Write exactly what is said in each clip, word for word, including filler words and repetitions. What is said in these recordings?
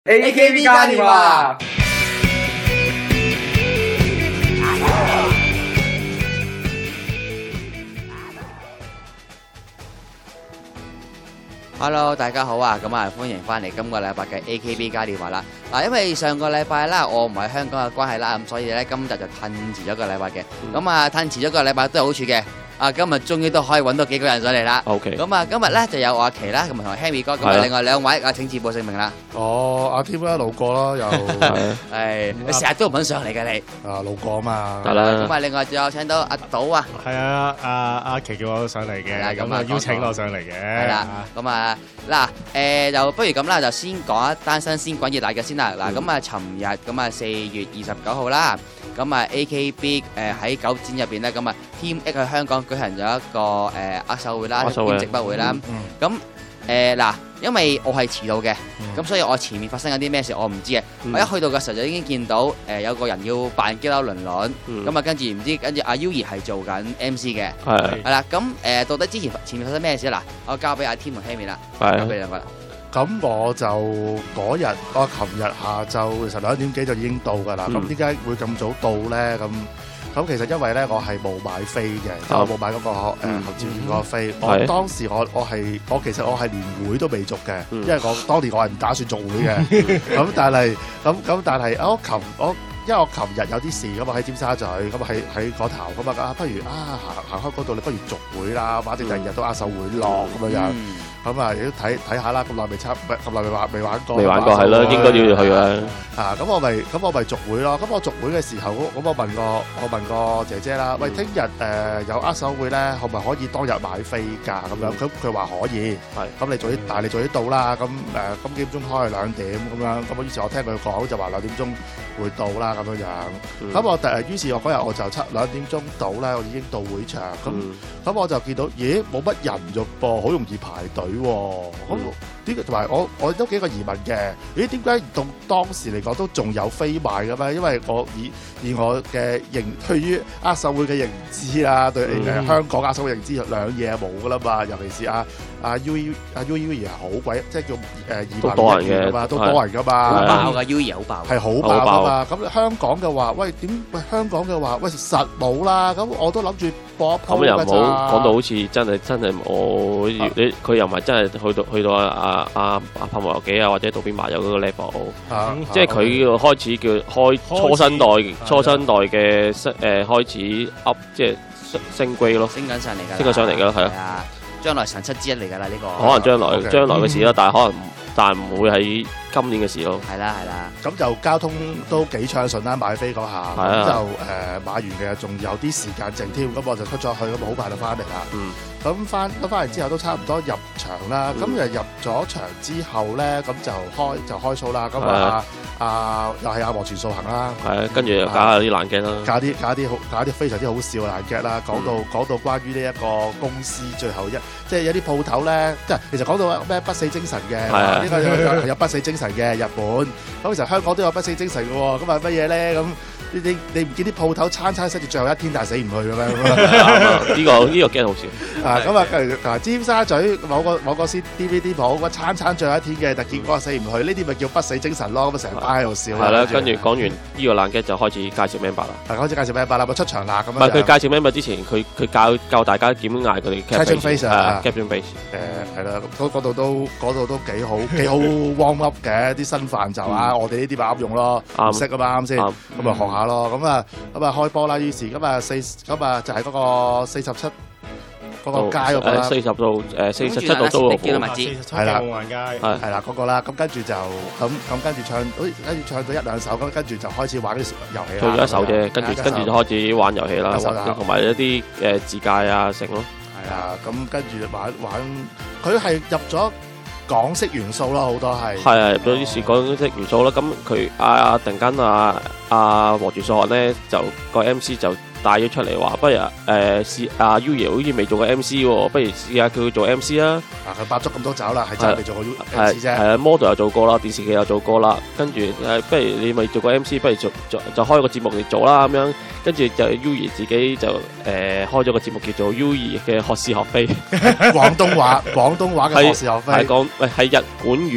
A K B 嘉年華。Hello， 大家好啊！咁啊，歡迎翻嚟今個禮拜嘅 A K B 嘉年華啦。嗱，因為上個禮拜啦，我唔喺香港嘅關係啦，咁所以咧今日就褪遲咗個禮拜嘅。咁啊，褪遲咗個禮拜都有好處嘅。啊，今日終於都可以揾到幾個人上嚟啦。 OK。 咁啊，今日咧就有阿奇啦，咁同 Henry 哥，咁啊，另外兩位啊，請自報姓名啦。 哦，阿 Tim 啦，路過啦，又係你成日都唔肯上嚟嘅你。 啊，路過啊嘛。 得啦。 咁啊，另外仲有請到阿賭啊。 係啊，阿阿奇叫我上嚟嘅，咁啊邀請我上嚟嘅。 係啦，咁啊嗱，誒就不如咁啦，就先講一單新鮮滾熱辣嘅先啦。嗱，咁啊，尋日咁啊四月二十九號啦，咁啊 A K B 誒喺九展入邊咧，咁啊 Team X 喺香港舉行咗一個誒握手會啦，兼直播會啦。咁誒嗱，因為我係遲到嘅，咁所以我前面發生緊啲咩事我唔知嘅。我一去到嘅時候就已經見到誒有個人要扮激嬲倫倫，咁啊跟住唔知跟住阿 U 兒係做緊 M C 嘅，係啦。咁誒到底之前前面發生咩事嗱，我交俾阿 Tim 同 Henry 啦，交俾兩個啦。 咁我就嗰日，我琴日下晝其實兩點幾就已經到㗎啦。咁點解會咁早到咧？咁咁其實因為咧，我係冇買飛嘅，即係我冇買嗰個誒侯兆賢嗰個飛。我當時我我係我其實我係連會都未續嘅，因為我當年我係唔打算續會嘅。咁但係咁咁但係我琴我因為我琴日有啲事咁啊喺尖沙咀，咁啊喺喺嗰頭咁啊，不如啊行行開嗰度，你不如續會啦，反正第二日都握手會落咁樣樣。咁啊，亦都睇睇下啦，咁耐未參，咁耐未玩未玩過， 未玩過係咯，應該都要去啦。 啊，咁我咪咁我咪續會咯。咁我續會嘅時候，咁我問個我問個姐姐啦，喂，聽日誒有握手會咧，可唔可以當日買飛㗎？咁樣，咁佢話可以。係。咁你早啲，但係你早啲到啦。咁誒，咁幾點鐘開？兩點咁樣。咁於是我聽佢講就話兩點鐘會到啦，咁樣樣。咁我誒，於是我嗰日我就七兩點鐘到咧，我已經到會場。咁咁我就見到，咦，冇乜人啫噃，好容易排隊。咁點解同埋我我都幾個疑問嘅？咦，點解到當時嚟講都仲有飛賣嘅咩？因為我以以我嘅認對於握手會嘅認知啦，對誒、嗯、香港握手會認知兩嘢冇噶啦嘛，尤其是阿阿 U 阿 U U 兒係好鬼，即係叫誒二萬人嘅嘛，都多人噶嘛， 好爆噶 U 兒好爆， 係好爆噶嘛。咁香港嘅話，喂點喂香港嘅話，喂實冇啦。咁我都諗住播一鋪㗎咋。咁又冇講到好似真係真係我你佢又唔係真係去到去到阿阿阿柏無遊記啊或者渡邊麻友嗰個 level，即係佢開始叫開初生代初生代嘅誒開始 up 即係升 grade 咯， 升緊上嚟㗎， 升緊上嚟㗎啦，係啊，將來神七之一嚟㗎啦呢個， 可能將來將來嘅事啦，但係可能但係唔會喺今年嘅事咯。 係啦係啦， 咁就交通都幾暢順啦，買飛嗰下，咁就誒買完嘅仲有啲時間剩添，咁我就出咗去，咁好快就翻嚟啦。嗯。咁翻咁翻嚟之後都差唔多入場啦，咁就入咗場之後咧，咁就開就開 show 啦。咁啊啊又係阿和傳數行啦， 係跟住又搞下啲爛 gag 啦， 搞啲搞啲好搞啲非常之好笑嘅爛 gag 啦。講到講到關於呢一個公司最後一即係有啲鋪頭咧，即係其實講到咩不死精神嘅，呢個有有不死精神嘅日本，咁其實香港都有不死精神嘅喎，咁係乜嘢咧？咁你你你唔見啲鋪頭餐餐寫住最後一天，但係死唔去嘅咩？ 呢個呢個 gag 好笑。 啊咁啊，尖沙咀某個某個 D V D 鋪，咁餐餐最後一天嘅，但結果死唔去，呢啲咪叫不死精神咯？咁啊成班喺度笑。係啦，跟住講完呢個爛 gag 就開始介紹 member 啦。 係開始介紹 member 啦，咁出場啦咁樣。 唔係佢介紹 member之前，佢佢教教大家點嗌佢哋 caption face 啊 ，caption face。 誒係啦，嗰嗰度都嗰度都幾好幾好 warm up 嘅，啲新飯就啊，我哋呢啲咪啱用咯，唔識啊嘛啱先，咁啊學下咯，咁啊咁啊開波啦，於是咁啊四咁啊就係嗰個四十七。嗰個街嗰個啦， 四十度誒四十七度都叫物資， 係啦， 係係啦嗰個啦，咁跟住就咁咁跟住唱，誒跟住唱到一兩首，咁跟住就開始玩啲遊戲啦。 唱咗一首啫，跟住跟住就開始玩遊戲啦，同埋一啲誒自介啊成咯。 係啊，咁跟住玩玩，佢係入咗港式元素咯，好多係。係啊， 入咗啲是港式元素啦。咁佢啊突然間啊啊和住數學咧，就個 M C 就帶咗出嚟話，不如誒試阿 U 爺好似未做過 M C 喎，不如試下佢做 M C 啦。啊， 佢八足咁多爪啦，係真係未做過 M C 啫。 係啊 model 又做過啦，電視劇又做過啦，跟住誒，不如你咪做個 M C，不如做做就開個節目嚟做啦咁樣。跟住就 U 爺自己就誒開咗個節目叫做 U 爺嘅學是學非， 廣東話廣東話嘅學是學非， 係講喂係日本語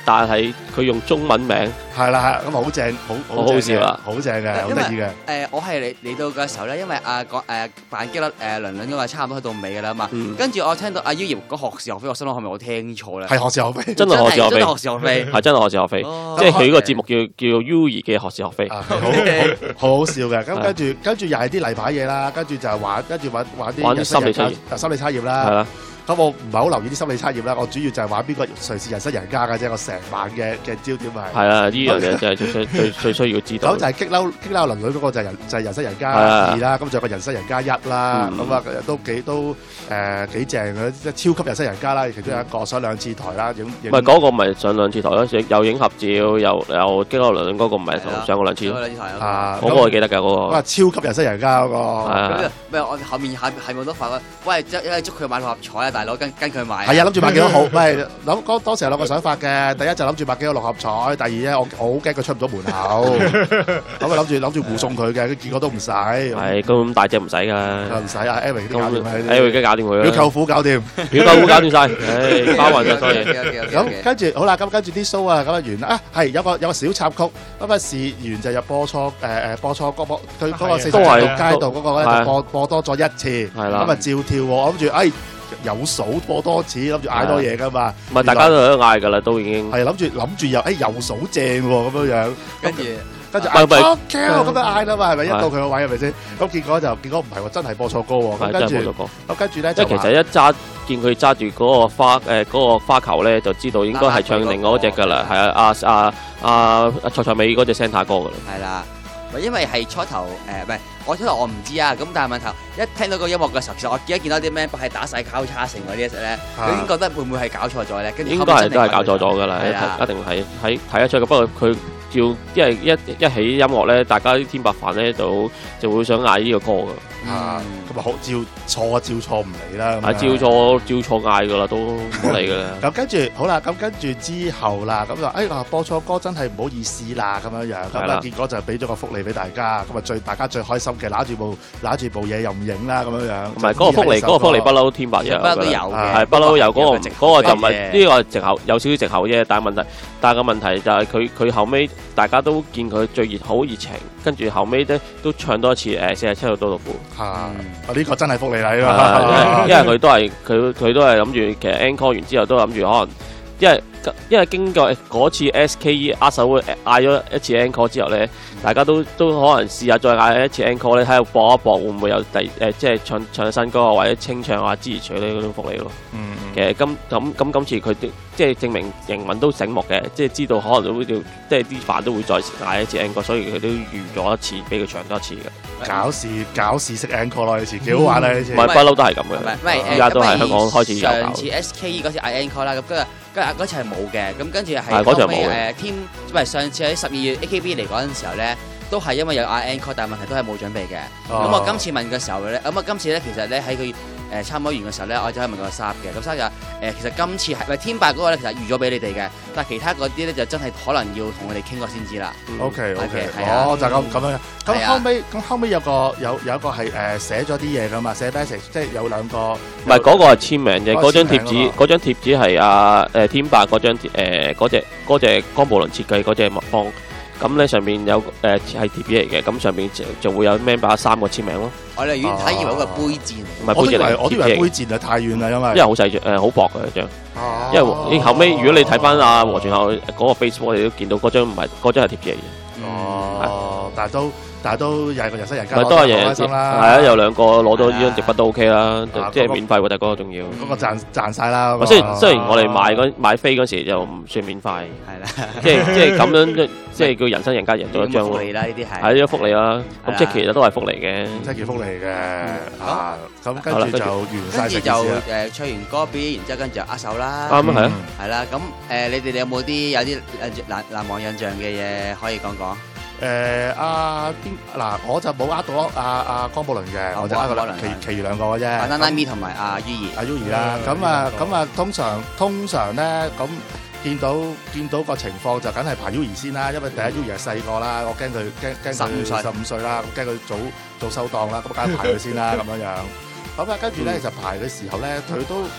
但係佢用中文名， 係啦，咁好正，好好好笑啊， 好正嘅，好得意嘅。 誒，我係嚟嚟到嘅時候咧，因為啊講誒扮激甩誒倫倫嗰個差唔多去到尾㗎啦嘛，跟住我聽到阿 U 葉講學是學非，我心諗係咪我聽錯咧？ 係學是學非， 真係學是學非， 真係學是學非， 係真係學是學非，即係佢呢個節目叫叫做 U 兒嘅學是學非， 好好好笑嘅。咁跟住跟住又係啲例牌嘢啦，跟住就係玩，跟住玩玩啲玩啲心理測驗，心理測驗啦。 係啦。 咁我唔係好留意啲心理測驗啦，我主要就係玩邊個誰是人生贏家嘅啫，我成晚嘅嘅焦點係。係啊，呢樣嘢就係最最最最需要知道。 咁就係激嬲激嬲鄰女嗰個就係人就係人生贏家二啦，咁仲有個人生贏家一啦，咁啊都幾都誒幾正嘅，即係超級人生贏家啦，其中有一個上兩次台啦，影影。 唔係嗰個唔係上兩次台咯，有影合照，又又激嬲鄰女嗰個唔係上過兩次。啊，嗰個我記得㗎嗰個。 哇！超級人生贏家嗰個。 咁咩？我後面下係咪都發覺？喂，因為捉佢買六合彩啊！大佬跟跟佢買， 係啊，諗住買幾多號？唔係諗嗰當時有兩個想法嘅，第一就諗住買幾多六合彩，第二咧我我好驚佢出唔到門口，咁啊諗住諗住護送佢嘅，佢結果都唔使。 係咁大隻唔使㗎， 唔使啊 Eric 都搞掂 ，Eric 都搞掂佢啦， 表舅父搞掂， 表舅父搞掂晒，唉包運晒所有嘢。 咁跟住好啦，咁跟住啲 show 啊咁啊完啦，啊係有個有個小插曲，咁啊試完就入播錯誒誒播錯歌播，佢嗰個四十七條街道嗰個咧就播播多咗一次，咁啊照跳喎，我諗住哎。有數播多次，諗住嗌多嘢噶嘛？ 唔係大家都喺度嗌噶啦，都已經係諗住諗住又誒有數正喎咁樣樣，跟住跟住嗌錯 Q 咁樣嗌啦嘛，係咪一到佢個位係咪先？咁結果就結果唔係喎，真係播錯歌喎。咁跟住咁跟住咧， 即係其實一揸見佢揸住嗰個花誒嗰個花球咧，就知道應該係唱另外嗰隻噶啦，係啊啊啊啊蔡蔡美嗰隻 Santa 歌噶啦。 係啦。因為係初頭誒，唔係我初頭我唔知啊，咁但係問題一聽到個音樂嘅時候，其實我而家見到啲咩係打晒交叉成嗰啲時咧，我已經覺得會唔會係搞錯咗咧？跟住應該係都係搞錯咗㗎啦，一定係睇睇得出嘅。不過佢叫因為一一起音樂咧，大家啲天白飯咧就就會想嗌呢個歌㗎。 啊，咁啊好照錯照錯唔嚟啦， 係照錯照錯嗌㗎啦，都冇嚟㗎啦。 咁跟住好啦，咁跟住之後啦，咁就誒嗱播錯歌真係唔好意思啦，咁樣樣，咁啊結果就俾咗個福利俾大家，咁啊最大家最開心嘅揦住部揦住部嘢又唔影啦，咁樣樣。唔係嗰個福利，嗰個福利不嬲天白有， 不嬲都有嘅， 係不嬲有嗰個嗰個就唔係呢個藉口，有少少藉口啫。但係問題，但係個問題就係佢佢後尾大家都見佢最熱好熱情，跟住後尾咧都唱多一次誒四十七號刀豆腐。 啊！呢個真係福利嚟啊！ 因為佢都係佢佢都係諗住，其實 encore 完之後都諗住可能，因為因為經過嗰次 S K E 握手會嗌咗一次 encore 之後咧，大家都都可能試下再嗌一次 encore 咧，喺度搏一搏，會唔會有第誒、呃、即係唱唱新歌啊，或者清唱啊、支持取呢嗰種福利咯。嗯、其實今咁咁今次佢即係證明營運都醒目嘅，即係知道可能都會即係啲飯都會再嗌一次 encore，所以佢都預咗一次俾佢唱多一次嘅。 搞事搞事式 encore 咯，呢次幾好玩啊！呢次唔係不嬲都係咁嘅， 唔係而家都係香港開始有搞。 上次 S K E 嗰次嗌 encore 啦，咁跟住跟住嗰次係冇嘅，咁跟住係後尾誒 team，唔係上次喺十二月 A K B 嚟嗰陣時候咧，都係因為有嗌 encore，但係問題都係冇準備嘅。咁、哦、我今次問嘅時候咧，咁啊今次咧其實咧喺佢誒差唔多完嘅時候咧，我就可以問個 Sub 嘅，咁 Sub 就誒其實今次係咪天白嗰個咧，其實預咗俾你哋嘅，但係其他嗰啲咧就真係可能要同我哋傾過先知啦。 O K O K， 係啊， 哦就咁咁樣。咁後尾咁後尾有個有有一個係誒寫咗啲嘢噶嘛，寫 message，即係有兩個。唔係嗰個係簽名嘅，嗰張貼紙嗰張貼紙係阿誒天白嗰張誒嗰隻嗰隻江寶倫設計嗰隻麥方。咁咧上面有誒係貼紙嚟嘅，咁上面就就會有 member 三個簽名咯。 我哋遠睇以為嗰個杯墊， 唔係杯墊嚟， 我以為杯墊啊太遠啦，因為因為好細張誒好薄嘅張，因為後尾如果你睇翻阿黃傳孝嗰個 Facebook，你都見到嗰張唔係嗰張係貼紙嚟嘅。 哦，但係都。但係都又係個人生人家， 都係贏開心啦。 係啊，有兩個攞到呢張直筆都 OK 啦，即係免費喎，大哥仲要。 嗰個賺賺曬啦。 雖然雖然我哋買嗰買飛嗰時就唔算免費，係啦，即係即係咁樣，即係叫人生人家贏到一張福利啦，呢啲係。 係呢個福利啦，咁即係其實都係福利嘅， 即係叫福利嘅。啊，咁跟住就完曬成件事啦。跟住就誒唱完歌表演，然之後跟住就握手啦。 啱啊，係啊。係啦，咁誒你哋有冇啲有啲難難忘印象嘅嘢可以講講？ 誒阿邊嗱，我就冇呃到阿阿江寶倫嘅，我就呃個其其餘兩個嘅啫。 阿丹丹咪同埋阿 U 兒， 阿 U 兒啦。咁啊咁啊，通常通常咧，咁見到見到個情況就梗係排 U 兒先啦，因為第一 U 兒係細個啦，我驚佢驚驚佢十五歲啦，驚佢早早收檔啦，咁梗係排佢先啦咁樣樣。咁啊，跟住咧就排嘅時候咧，佢都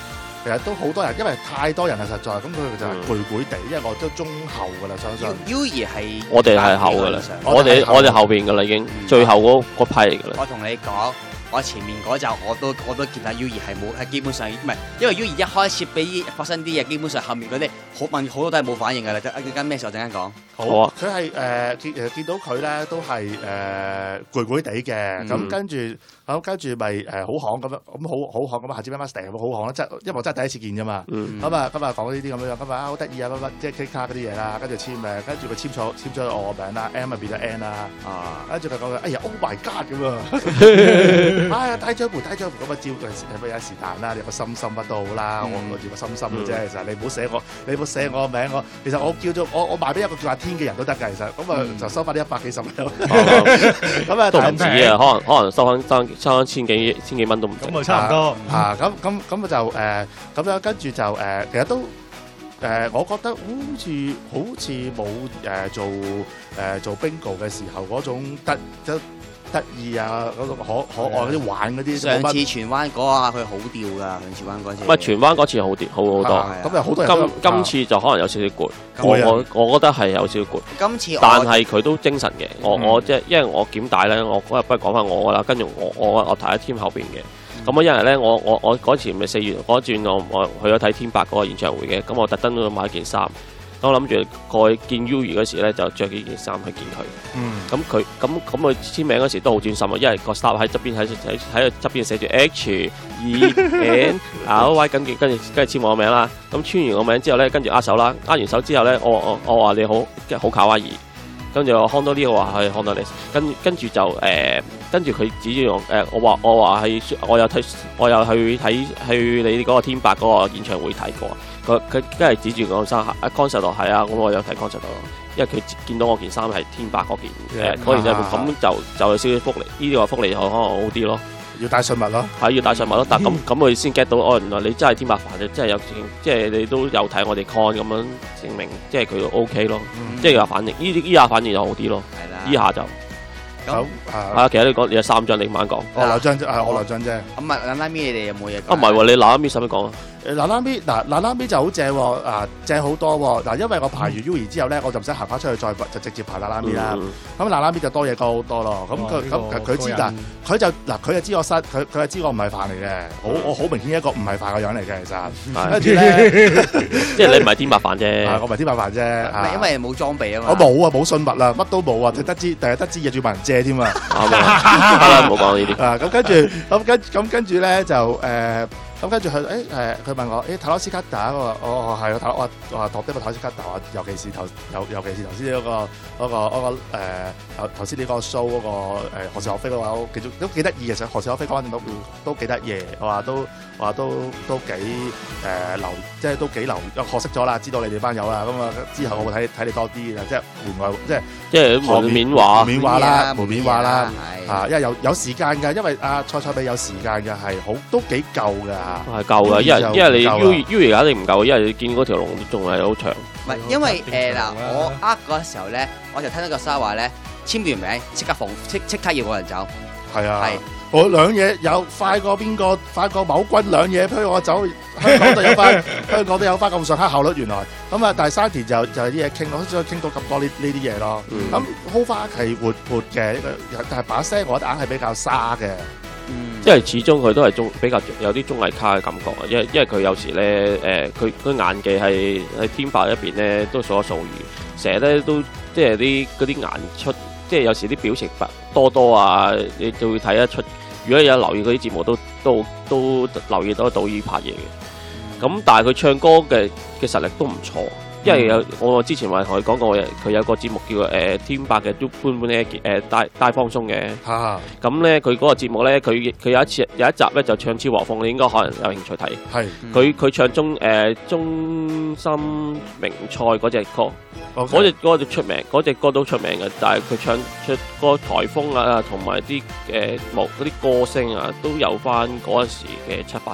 其實都好多人，因為太多人啊，實在咁佢就係攰攰地，因為我都中後㗎啦，相信。 U 兒係我哋係後㗎啦，我哋我哋後邊㗎啦已經，最後嗰嗰批嚟㗎啦。 我同你講。我前面嗰集我都我都見到 U 兒係冇係基本上唔係，因為 U 兒一開始俾發生啲嘢，基本上後面嗰啲好問好多都係冇反應㗎啦。陣間咩時候陣間講？ 好啊！佢係誒見誒見到佢咧都係誒攰攰地嘅，咁跟住咁跟住咪誒好行咁樣，咁好好行咁啊！下次 Master 咁好行啦，即係因為我真係第一次見啫嘛。咁啊今日講呢啲咁樣樣，今日啊好得意啊乜乜即係 K 卡嗰啲嘢啦，跟住簽誒，跟住佢簽錯簽咗我個名啦 ，M 咪變咗 N 啦，啊跟住佢講哎呀 Oh my God 咁啊！哎呀，低張盤低張盤咁啊，照佢係乜嘢是但啦，你有個心心乜都好啦，我攞住個心心嘅啫。其實你唔好寫我，你唔好寫我個名我。其實我叫做我我賣俾一個叫阿天嘅人都得㗎，其實咁啊就收翻啲一百幾十蚊。咁啊都唔止啊，可能可能收翻收收翻千幾千幾蚊都唔止。 咁啊差唔多。 嚇咁咁咁就誒咁樣跟住就誒，其實都誒，我覺得好似好似冇誒做誒做 bingo 嘅時候嗰種得得。得意啊！嗰個可可愛嗰啲玩嗰啲， 上次荃灣嗰下佢好吊㗎，上荃灣嗰次。 唔係荃灣嗰次好啲，好好多。 咁有好多人。 今今次就可能有少少攰，我我我覺得係有少少攰。 今次， 但係佢都精神嘅。我我即係因為我檢帶咧，我嗰日不如講翻我啦。跟住我我我睇喺 team 後邊嘅。咁啊，因為咧，我我我嗰次咪四月嗰轉，我我去咗睇天白嗰個演唱會嘅。咁我特登都買件衫。我諗住過去見 U 兒嗰時咧，就着幾件衫去見佢。嗯，咁佢咁咁佢簽名嗰時都好專心啊，因為個 staff 喺側邊喺喺喺側邊寫住 H E N L Y， 跟住跟住跟住簽我個名啦。咁簽完個名之後咧，跟住握手啦，握完手之後咧，我我我話你好，好卡哇伊。跟住我看到呢個話係看到你，跟跟住就誒，跟住佢指住我誒，我話我話係我有睇，我有去睇去你嗰個天白嗰個演唱會睇過。佢佢梗係指住我衫啊 concert 度係啊，咁我有睇 concert 度，因為佢見到我件衫係天白嗰件誒嗰件嘢，咁就就有少少福利，呢啲話福利可能好啲咯。 要帶信物咯， 係要帶信物咯，但咁咁佢先 get 到哦，原來你真係天白凡，你真係有即係你都有睇我哋 con 咁樣證明，即係佢 OK 咯，即係有反應，呢啲依下反應就好啲咯，依下就。 好啊，其實你講你有三張，你慢慢講。 我兩張啫，係我兩張啫。 咁啊，嗱嗱咪你哋有冇嘢？ 啊唔係喎，你嗱嗱咪使乜講啊？ 嗱嗱咪嗱嗱嗱咪就好正喎，啊正好多喎。嗱，因為我排完 U 兒之後咧，我就唔使行翻出去再就直接排嗱嗱咪啦。咁嗱嗱咪就多嘢講好多咯。咁佢咁佢知嗱，佢就嗱佢就知我失，佢佢就知我唔係飯嚟嘅。好我好明顯一個唔係飯嘅樣嚟嘅，其實。跟住咧， 即係你唔係天白飯啫。 我唔係天白飯啫。 因為冇裝備啊嘛。 我冇啊，冇信物啊，乜都冇啊，得知第日得知嘢仲要問人借添啊。 得啦，唔好講呢啲。 啊，咁跟住，咁跟咁跟住咧就誒，咁跟住佢誒誒，佢問我誒塔羅斯卡達，我話我係塔我我話托啲個塔羅斯卡達，尤其是頭尤尤其是頭先嗰個嗰個嗰個誒頭頭先你個 show 嗰個誒何時學飛嗰個，我記住都幾得意嘅，其實何時學飛嗰陣都都幾得意，我話都話都都幾誒流，即係都幾流，學識咗啦，知道你哋班友啦，咁啊之後我會睇睇你多啲嘅，即係門外即係即係門面話門面話啦，門面話啦，啊，因為有有時間㗎，因為阿蔡蔡比有時間嘅係好都幾夠㗎。 係夠㗎，因為因為你 U U 而家你唔夠，因為你見嗰條龍仲係好長。 唔係，因為誒嗱，我呃嗰時候咧，我就聽到個沙話咧，簽完名即刻逢即即刻要個人走。 係啊，係我兩嘢有快過邊個，快過某君兩嘢推我走。香港都有翻，香港都有翻咁上下效率原來。咁啊，但係山田就就係啲嘢傾，我先傾到咁多呢呢啲嘢咯。咁 hold 翻係活潑嘅，但係把聲我覺得硬係比較沙嘅。 嗯，因為始終佢都係中比較有啲綜藝咖嘅感覺啊，因為因為佢有時咧誒，佢佢演技係喺天白一邊咧都數一數二，成日咧都即係啲嗰啲顏出，即係有時啲表情多多啊，你就會睇得出。如果有留意嗰啲節目，都都都留意到導演拍嘢嘅。咁但係佢唱歌嘅嘅實力都唔錯。因為有我之前話同佢講過，佢有個節目叫誒、呃、天白嘅都搬搬咧誒帶帶放鬆嘅。嚇！咁咧佢嗰個節目咧，佢佢有一次有一集咧就唱超和風，你應該可能有興趣睇。係。佢佢唱中誒、呃、中心名菜嗰隻歌，嗰隻歌就出名，嗰隻歌都出名嘅。但係佢唱出個颱風啊，同埋啲誒幕嗰啲歌聲啊，都有翻嗰陣時嘅七八成。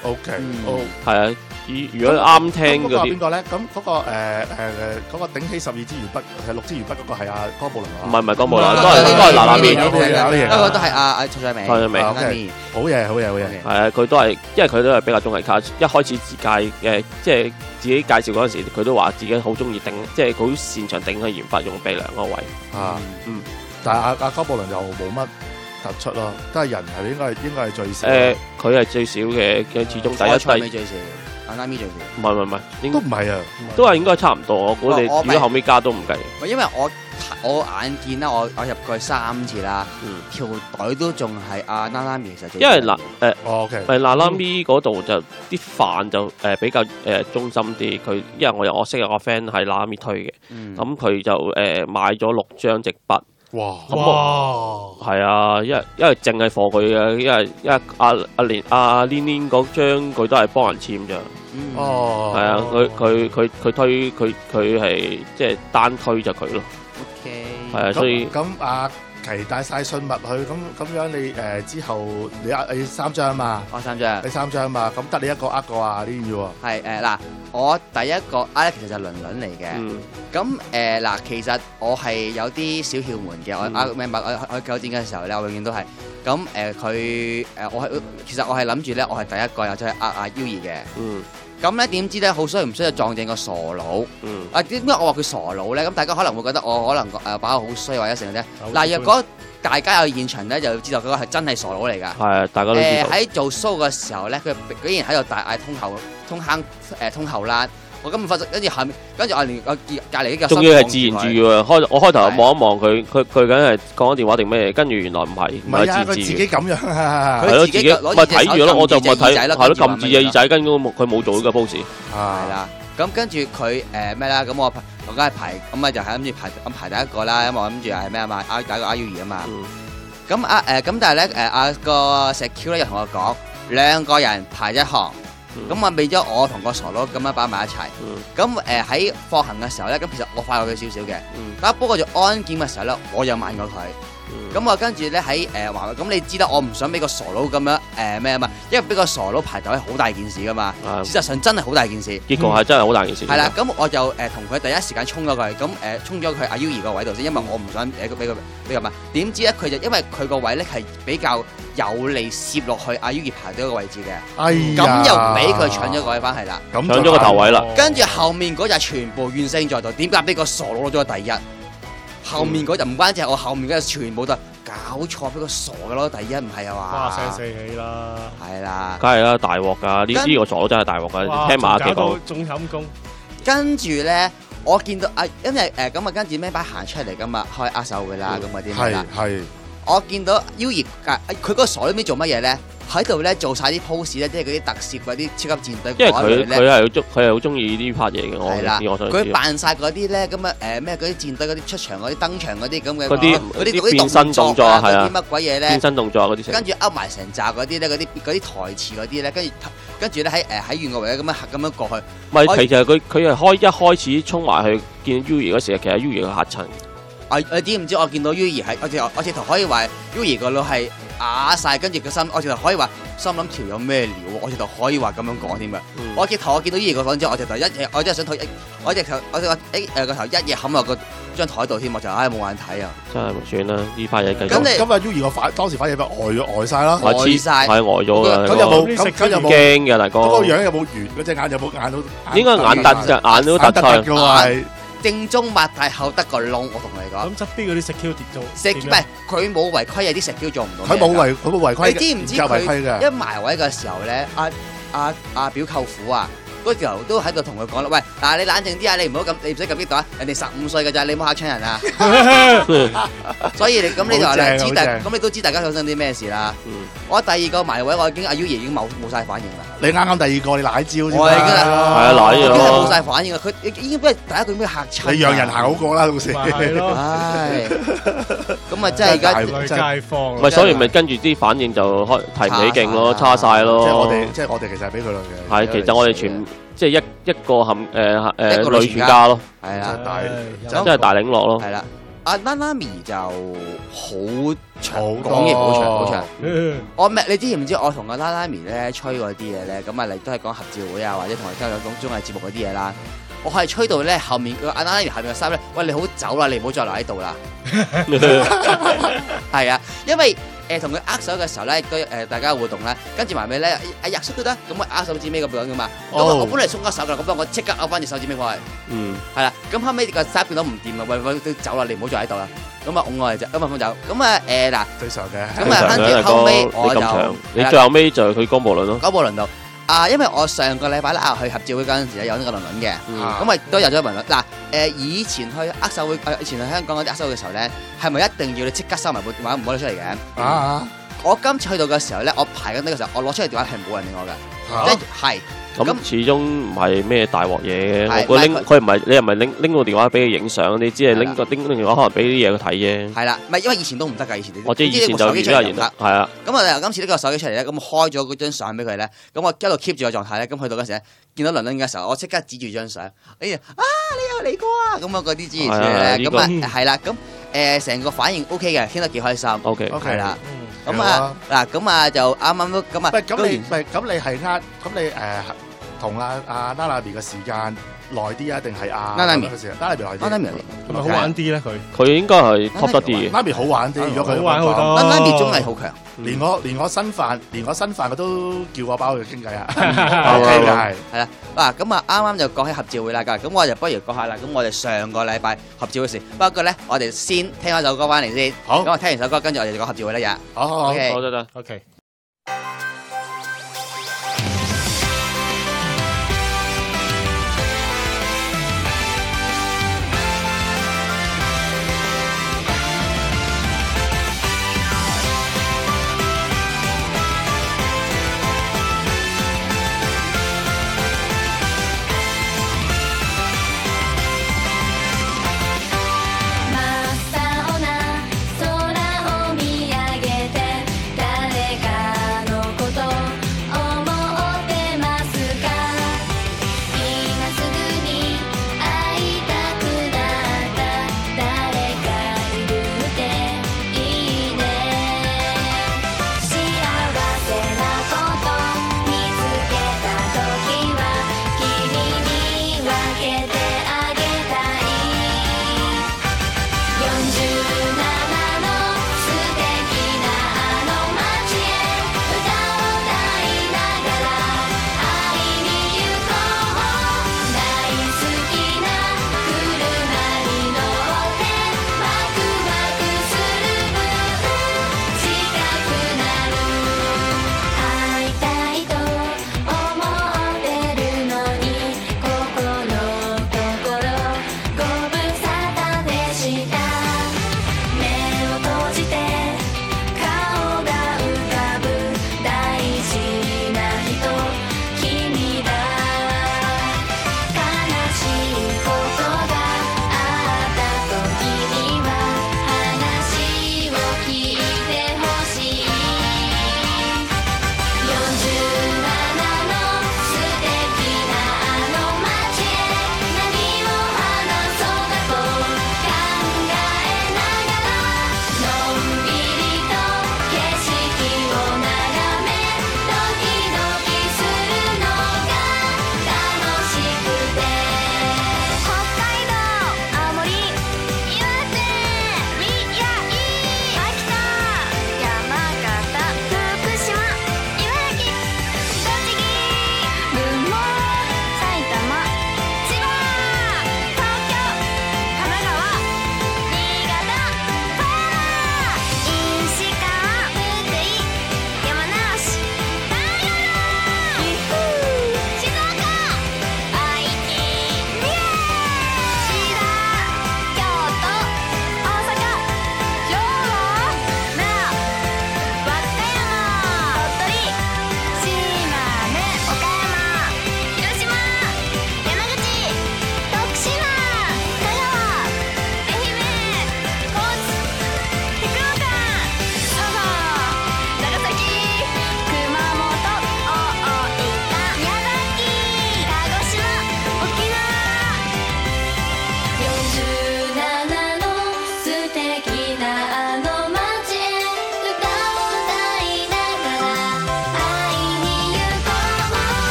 OK，好， 係啊。如果啱聽嗰啲， 邊個咧？咁嗰個誒誒誒嗰個頂起十二支鉛筆係六支鉛筆嗰個係阿江寶倫啊？ 唔係唔係江寶倫，都係都係嗱嗱面， 嗰個都係阿阿蔡卓明。 蔡卓明， 好嘢好嘢好嘢。 係啊，佢都係，因為佢都係比較中藝卡。一開始自介嘅，即係自己介紹嗰陣時，佢都話自己好中意頂，即係好擅長頂起鉛筆用鼻梁嗰個位。啊，嗯， 但係阿阿江寶倫又冇乜突出咯，都係人係應該係應該係最少。 誒，佢係最少嘅，嘅始終第一第。 阿拉咪最少， 唔係唔係唔係， 都唔係啊， 都係應該差唔多。我估你如果後尾加都唔計。 因為我我眼見啦，我我入過去三次啦，條隊都仲係阿拉拉咪其實。 因為嗱誒， 哦 OK， 係拉拉咪嗰度就啲飯就誒比較誒中心啲。佢因為我有我識有個 friend 係拉拉咪推嘅，咁佢就誒買咗六張直筆。 哇！ 哇！係啊，因為因為淨係貨佢嘅，因為因為阿阿連阿 Lin Lin 嗰張佢都係幫人簽咋。 哦， 係啊，佢佢佢佢推佢佢係即係單推就佢咯。 OK， 係啊，所以咁阿奇帶晒信物去，咁咁樣你誒之後你呃你三張嘛？ 我三張， 你三張嘛？咁得你一個呃個啊？呢啲要係誒嗱，我第一個呃咧其實就係倫倫嚟嘅。咁誒嗱，其實我係有啲小竅門嘅。我呃咩物？我我九展嘅時候咧，我永遠都係咁誒。佢誒我係其實我係諗住咧，我係第一個又即係呃阿 U 兒嘅。嗯。咁咧點知咧好衰唔衰就撞正個傻佬。嗯。啊點解我話佢傻佬咧？咁大家可能會覺得我可能誒把口好衰或者成嘅啫。嗱，若果大家有現場咧，就知道嗰個係真係傻佬嚟㗎。係，大家都知道。誒喺做 show 嘅時候咧，佢竟然喺度大嗌通後通坑誒通後欄。我根本發覺，跟住後面，跟住我連我隔離呢個，仲要係自言自語喎。開我開頭望一望佢，佢佢梗係講緊電話定咩？跟住原來唔係，唔係自自己咁樣。係咯，自己咪睇住咯，我就咪睇，係咯，撳住隻耳仔，跟住佢冇做呢個 pose。係啦，咁跟住佢誒咩啦？咁我我梗係排，咁啊就係諗住排咁排第一個啦。因為我諗住係咩啊嘛？阿第一個阿 U 兒啊嘛。咁啊誒咁，但係咧誒阿個石 Q 咧又同我講，兩個人排一行。咁啊，變咗我同個傻佬咁樣擺埋一齊。咁誒喺放行嘅時候咧，咁其實我快過佢少少嘅。咁不過就安檢嘅時候咧，我又慢過佢。咁我跟住咧喺誒話，咁你知道我唔想俾個傻佬咁樣誒咩啊嘛，因為俾個傻佬排隊係好大件事噶嘛。事實上真係好大件事。結果係真係好大件事。係啦，咁我就誒同佢第一時間衝咗佢，咁誒衝咗佢阿 U 兒個位度先，因為我唔想誒俾佢俾佢嘛。點知咧佢就因為佢個位咧係比較有利攝落去阿 U 兒排隊個位置嘅。哎呀！咁又俾佢搶咗個位翻係啦，搶咗個頭位啦。跟住後面嗰日全部怨聲載道，點解俾個傻佬攞咗個第一？後面嗰日唔關只係我後面嗰日全部都係搞錯，俾個傻嘅攞第一，唔係啊嘛？哇！聲四起啦，係啦，梗係啦，大鑊㗎！呢呢個傻佬真係大鑊㗎，聽馬記講。仲陰功。跟住咧，我見到啊，因為誒咁啊，跟住咩擺行出嚟㗎嘛，開握手會啦，咁嗰啲咩啦。係係。我見到 U 兒佢嗰個傻佬尾做乜嘢咧？喺度咧做晒啲 pose 咧，即係嗰啲特攝嗰啲超級戰隊。因為佢佢係好中佢係好中意呢 part 嘢嘅，我我想知。佢扮晒嗰啲咧，咁啊誒咩嗰啲戰隊嗰啲出場嗰啲登場嗰啲咁嘅嗰啲嗰啲嗰啲變身動作啊，係啊，乜鬼嘢咧？變身動作嗰啲。跟住噏埋成扎嗰啲咧，嗰啲嗰啲台詞嗰啲咧，跟住跟住咧喺誒喺遠個位咁樣咁樣過去。唔係，其實佢佢係開一開始衝埋去見 U 兒嗰時，其實 U 兒佢嚇親。啊！你知唔知我見到 U 兒係我直我直頭可以話 U 兒個腦係啞晒，跟住個心我直頭可以話心諗條有咩料？我直頭可以話咁樣講添嘅。我直頭我見到 U 兒個房之後，我直頭一嘢我真係想退，我直頭我直頭誒誒個頭一嘢冚落個張台度添，我就唉冇眼睇啊！真係唔算啦，呢塊嘢繼續。咁你咁啊 U 兒個反當時反應咪呆咗呆曬啦，呆曬係呆咗㗎。咁有冇咁咁有冇驚嘅大哥？嗰個樣有冇圓？嗰隻眼有冇眼到？應該眼突嘅，眼都突出嘅。正宗擘大口得個窿，我同你講。咁側邊嗰啲食 Q 跌咗。食唔係佢冇違規啊！啲食 Q 做唔到。佢冇違佢冇違規。你知唔知佢一埋位嘅時候咧？阿阿阿表舅父啊，嗰時候都喺度同佢講啦，喂，嗱你冷靜啲啊，你唔好咁，你唔使咁激動啊，人哋十五歲㗎咋，你唔好嚇親人啊。所以你咁你就話你知大，咁你都知大家發生啲咩事啦。我第二個埋位，我已經阿 U 爺已經冇冇曬反應啦。你啱啱第二個你奶招先啦，係啊奶咗，已經係冇曬反應啦。佢已經俾第一個咩嚇親。你讓人行好過啦，到時。係咯。唉，咁啊真係而家街坊。唔係，所以咪跟住啲反應就開提唔起勁咯，差曬咯。即係我哋，即係我哋其實係俾佢兩嘅。係，其實我哋全即係一一個冚誒誒女全家咯。係啦，真係大，真係大領落咯。係啦。 阿 Nanami 就好長， 好多講嘢好長好長。我咩？你知唔知我同阿 Nanami 咧吹嗰啲嘢咧？咁啊，你都係講合照會啊，或者同佢交流講綜藝節目嗰啲嘢啦。我係吹到咧後面個阿 Nanami 後面嘅衫咧，喂你好走啦，你唔好再留喺度啦。係啊，因為誒同佢握手嘅時候咧，亦都誒大家互動啦，跟住埋尾咧，阿日叔都得，咁我握手指尾咁樣噶嘛。咁我本嚟鬆咗手噶，咁我即刻勾翻隻手指尾過去。嗯，係啦，咁後尾個衫變到唔掂啦，喂喂都走啦，你唔好再喺度啦。咁啊，拱我嚟啫，咁啊，放走。咁啊，誒嗱， 正常嘅。 咁啊，跟住後尾我就， 你最後尾就係佢江步倫咯。 江步倫度啊，因為我上個禮拜咧啊去合照會嗰陣時咧有呢個倫倫嘅，咁啊都有咗倫倫。嗱誒，以前去握手會，誒以前去香港嗰啲握手會嘅時候咧，係咪一定要你即刻收埋部電話唔攞得出嚟嘅？啊！我今次去到嘅時候咧，我排緊呢個時候，我攞出嚟電話係冇人理我嘅，即係。 咁始終唔係咩大鑊嘢嘅，我拎佢唔係你又唔係拎拎個電話俾佢影相，你只係拎個拎電話可能俾啲嘢佢睇啫。係啦，唔係因為以前都唔得㗎，以前我知以前就而家唔得，係啊。 咁我由今次呢個手機出嚟咧，咁開咗嗰張相俾佢咧，咁我一路 keep 住個狀態咧，咁去到嗰時咧，見到倫倫嘅時候，我即刻指住張相，哎呀啊你有嚟過啊，咁啊嗰啲之類咧，咁啊係啦，咁誒成個反應 O K 嘅，傾得幾開心。O K， 係啦。咁啊嗱，咁啊就啱啱都咁啊。 喂，咁你唔係咁你係呃，咁你誒同阿阿 Nanami 嘅時間耐啲啊，定係阿 Nanami 嘅時間 Nanami 耐啲 ？Nanami 係咪好玩啲咧？佢佢應該係 top 得啲嘅。 Nanami 好玩啲，如果佢好玩好多。 Nanami 綜藝好強， 連我連我新飯連我新飯我都叫我包佢傾偈啊。O K 嘅係係啦。嗱咁啊，啱啱就講起合照會啦，咁我就不如講下啦。咁我哋上個禮拜合照嘅事，不過咧我哋先聽一首歌翻嚟先。 好。 咁我聽完首歌，跟住我哋就講合照會啦，日。 好好好。 好得得。 O K。 真っ青な空を見上げて誰か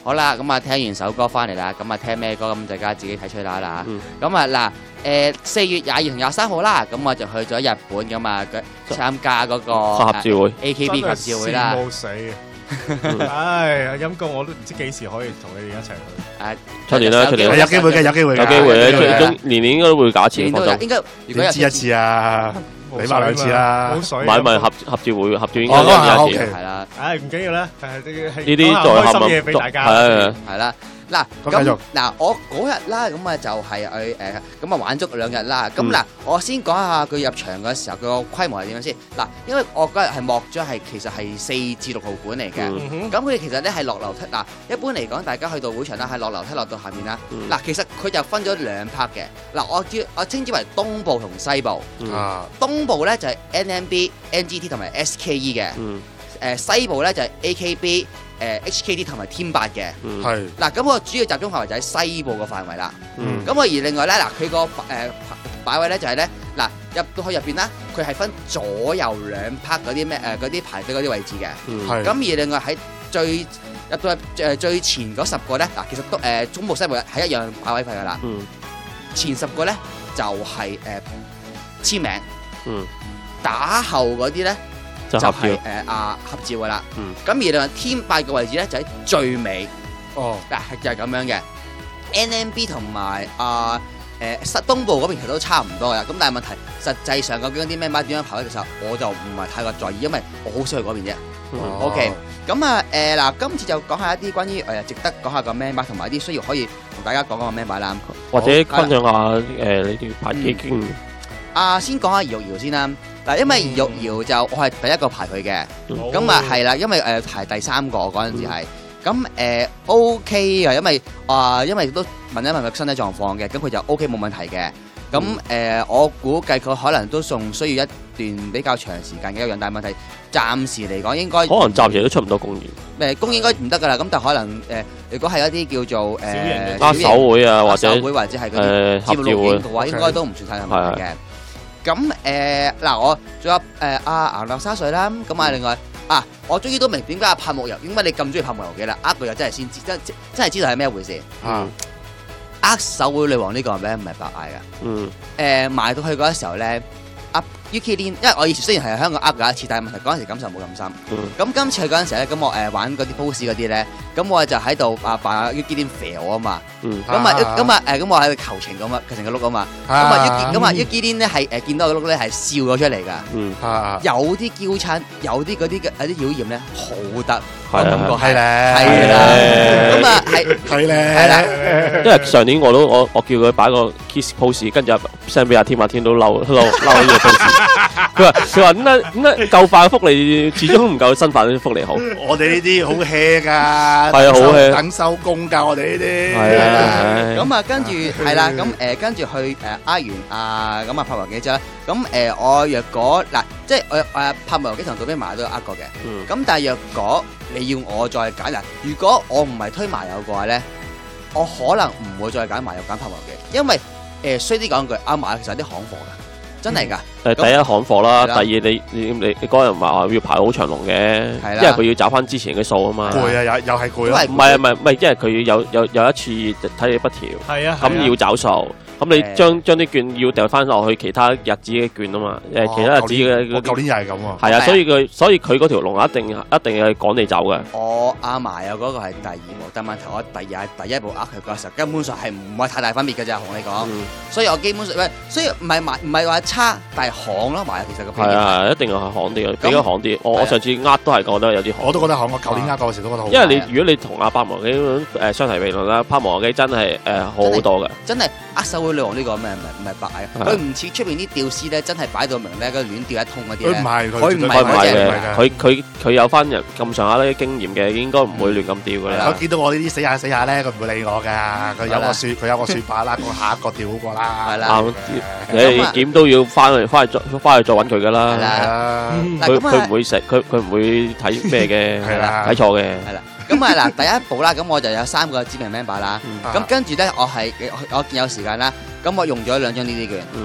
好啦，咁啊聽完首歌翻嚟啦，咁啊聽咩歌咁大家自己睇吹打啦嚇。咁啊嗱誒四月廿二同廿三號啦，咁我就去咗日本咁啊參加嗰個合照會 A K B 合照會啦。 羨慕死唉，陰公我都唔知幾時可以同你哋一齊去。 誒出年啦，出年有機會嘅，有機會嘅， 有機會有機會嘅，終年年應該都會搞一次。 年都有應該如果有你知一次啊，你話兩次啦， 冇水。 買咪合合照會，合照應該哦有一次。 係啦， 唉，唔緊要啦，係呢啲在開心合嘢俾大家。 係係啦。嗱咁咁繼續嗱，我嗰日啦，咁啊就係去誒咁啊玩足兩日啦。咁嗱，我先講下佢入場嘅時候，佢個規模係點樣先。嗱，因為我嗰日係幕咗係其實係四至六號館嚟嘅。 嗯咁佢哋其實咧係落樓梯。嗱，一般嚟講，大家去到會場啦，係落樓梯落到下面啦。嗱，其實佢就分咗兩 part 嘅。嗱，我叫我稱之為東部同西部。 啊， 東部咧就係 N M B、N G T 同埋 S K E 嘅。 嗯誒西部咧就係 A K B、誒 H K T 同埋天八嘅。 嗯係， 嗱，咁我主要集中範圍就喺西部個範圍啦。 嗯咁我而另外咧，嗱佢個誒擺位咧就係咧，嗱入到去入邊啦，佢係分左右兩 part 嗰啲咩誒嗰啲排隊嗰啲位置嘅。 嗯係咁而另外喺最入到去誒最前嗰十個咧，嗱其實都誒中部西部係一樣擺位費噶啦。 嗯前十個咧就係誒簽名， 嗯， 打後嗰啲咧就合照就係誒啊合照噶啦。 嗯咁而另外天八嘅位置咧就喺最尾。 哦， 嗱就係咁樣嘅 N M B 同埋啊誒西東部嗰邊其實都差唔多嘅，咁但係問題實際上究竟啲咩馬點樣排位嘅時候，我就唔係太過在意，因為我好少去嗰邊啫。 哦 OK，咁啊誒嗱，今次就講下一啲關於誒值得講下個咩馬，同埋一啲需要可以同大家講講個咩馬啦。 或者分享下誒你哋排幾經驗。 啊，先講下姚姚先啦。嗱，因為姚姚就我係第一個排佢嘅，咁啊係啦，因為誒排第三個嗰陣時係。咁誒 OK 嘅，因為啊，因為都問一問佢身體狀況嘅，咁佢就 OK 冇問題嘅。咁誒，我估計佢可能都仲需要一段比較長時間嘅休養，但係問題暫時嚟講應該可能暫時都出唔到公園。 誒公應該唔得㗎啦，咁但係可能誒，如果係一啲叫做誒握手會啊，或握者手會或者係嗰啲誒合節目錄影照嘅話，應該都唔算太有問題嘅。咁誒嗱，我仲有誒阿顏流沙水啦，咁啊另外。啊！我終於都明點解阿柏木油，點解你咁中意柏木油嘅啦？呃佢又真係先知，真真係知道係咩回事。 啊， 握手會女王呢個名唔係白嗌噶。 嗯。 誒埋到去嗰時候咧，阿 Yuki Lin，因為我以前雖然係喺香港呃過一次，但係問題嗰陣時感受冇咁深。咁今次去嗰陣時咧，咁我誒玩嗰啲 pose 嗰啲咧，咁我就喺度啊扮 Yuki Lin 肥我啊嘛。咁啊咁啊誒咁我喺度求情咁啊，求情個碌啊嘛。咁啊 Yuki 咁啊 Yuki Lin 咧係誒見到個碌咧係笑咗出嚟㗎。 嗯。 啊， 有啲嬌嗔，有啲嗰啲嘅有啲妖豔咧，好得。 係啊， 係咧， 係啦，咁啊係係咧， 係啦， 因為上年我都我我叫佢擺個 kiss pose，跟住 send 俾阿天，阿天都嬲嬲嬲呢個 pose。佢話佢話咁咧咁咧夠快嘅福利，始終唔夠新飯啲福利好。 我哋呢啲好 hea 㗎， 係啊，好 hea， 等收工㗎，我哋呢啲。 係啊， 咁啊跟住係啦，咁誒跟住去誒呃完啊咁啊拍埋幾隻啦。咁誒我若果嗱，即係我誒拍埋幾同杜比麻都有呃過嘅。咁但係若果你要我再揀嗱，如果我唔係推麻友嘅話咧，我可能唔會再揀麻友揀拍埋嘅，因為誒衰啲講句，阿麻友其實有啲行貨㗎，真係㗎。 誒第一行貨啦，第二你你你你嗰人話要排好長龍嘅，因為佢要找翻之前嘅數啊嘛。 攰啊，又又係攰咯。 唔係唔係唔係，因為佢有有有一次睇你不調， 係啊， 咁要找數。咁你將將啲券要掉翻落去其他日子嘅券啊嘛，誒其他日子嘅我舊年又係咁喎。 係啊，所以佢所以佢嗰條龍一定一定係趕你走嘅。 我阿嫲有嗰個係第二步，但問題我第二係第一步呃佢嗰時候，根本上係唔係太大分別嘅咋，同你講。所以我基本上喂，所以唔係麻唔係話差，但係行咯麻其實個。 係啊，一定係行啲嘅，比較行啲。我我上次呃都係覺得有啲行。 我都覺得行，我舊年呃嗰時都覺得好。 因為你如果你同阿柏摩基誒相提並論啦，柏摩基真係誒好好多嘅。 真係握手會女王呢個咩唔係唔係白嘅，佢唔似出邊啲吊絲咧，真係擺到明咧，嗰亂吊一通嗰啲咧。 佢唔係， 佢唔係佢唔係嘅， 佢佢佢有翻人咁上下啲經驗嘅，應該唔會亂咁吊嘅啦。 我見到我呢啲死下死下咧，佢唔會理我㗎。佢有個算，佢有個算法啦，我下一個吊好過啦。 係啦， 你點都要翻去翻去再翻去再揾佢㗎啦。 係啦， 佢佢唔會食，佢佢唔會睇咩嘅， 係啦， 睇錯嘅。 係啦。咁啊嗱，第一步啦，咁我就有三個知名 member 啦。咁跟住咧，我係我見有時間啦，咁我用咗兩張呢啲券。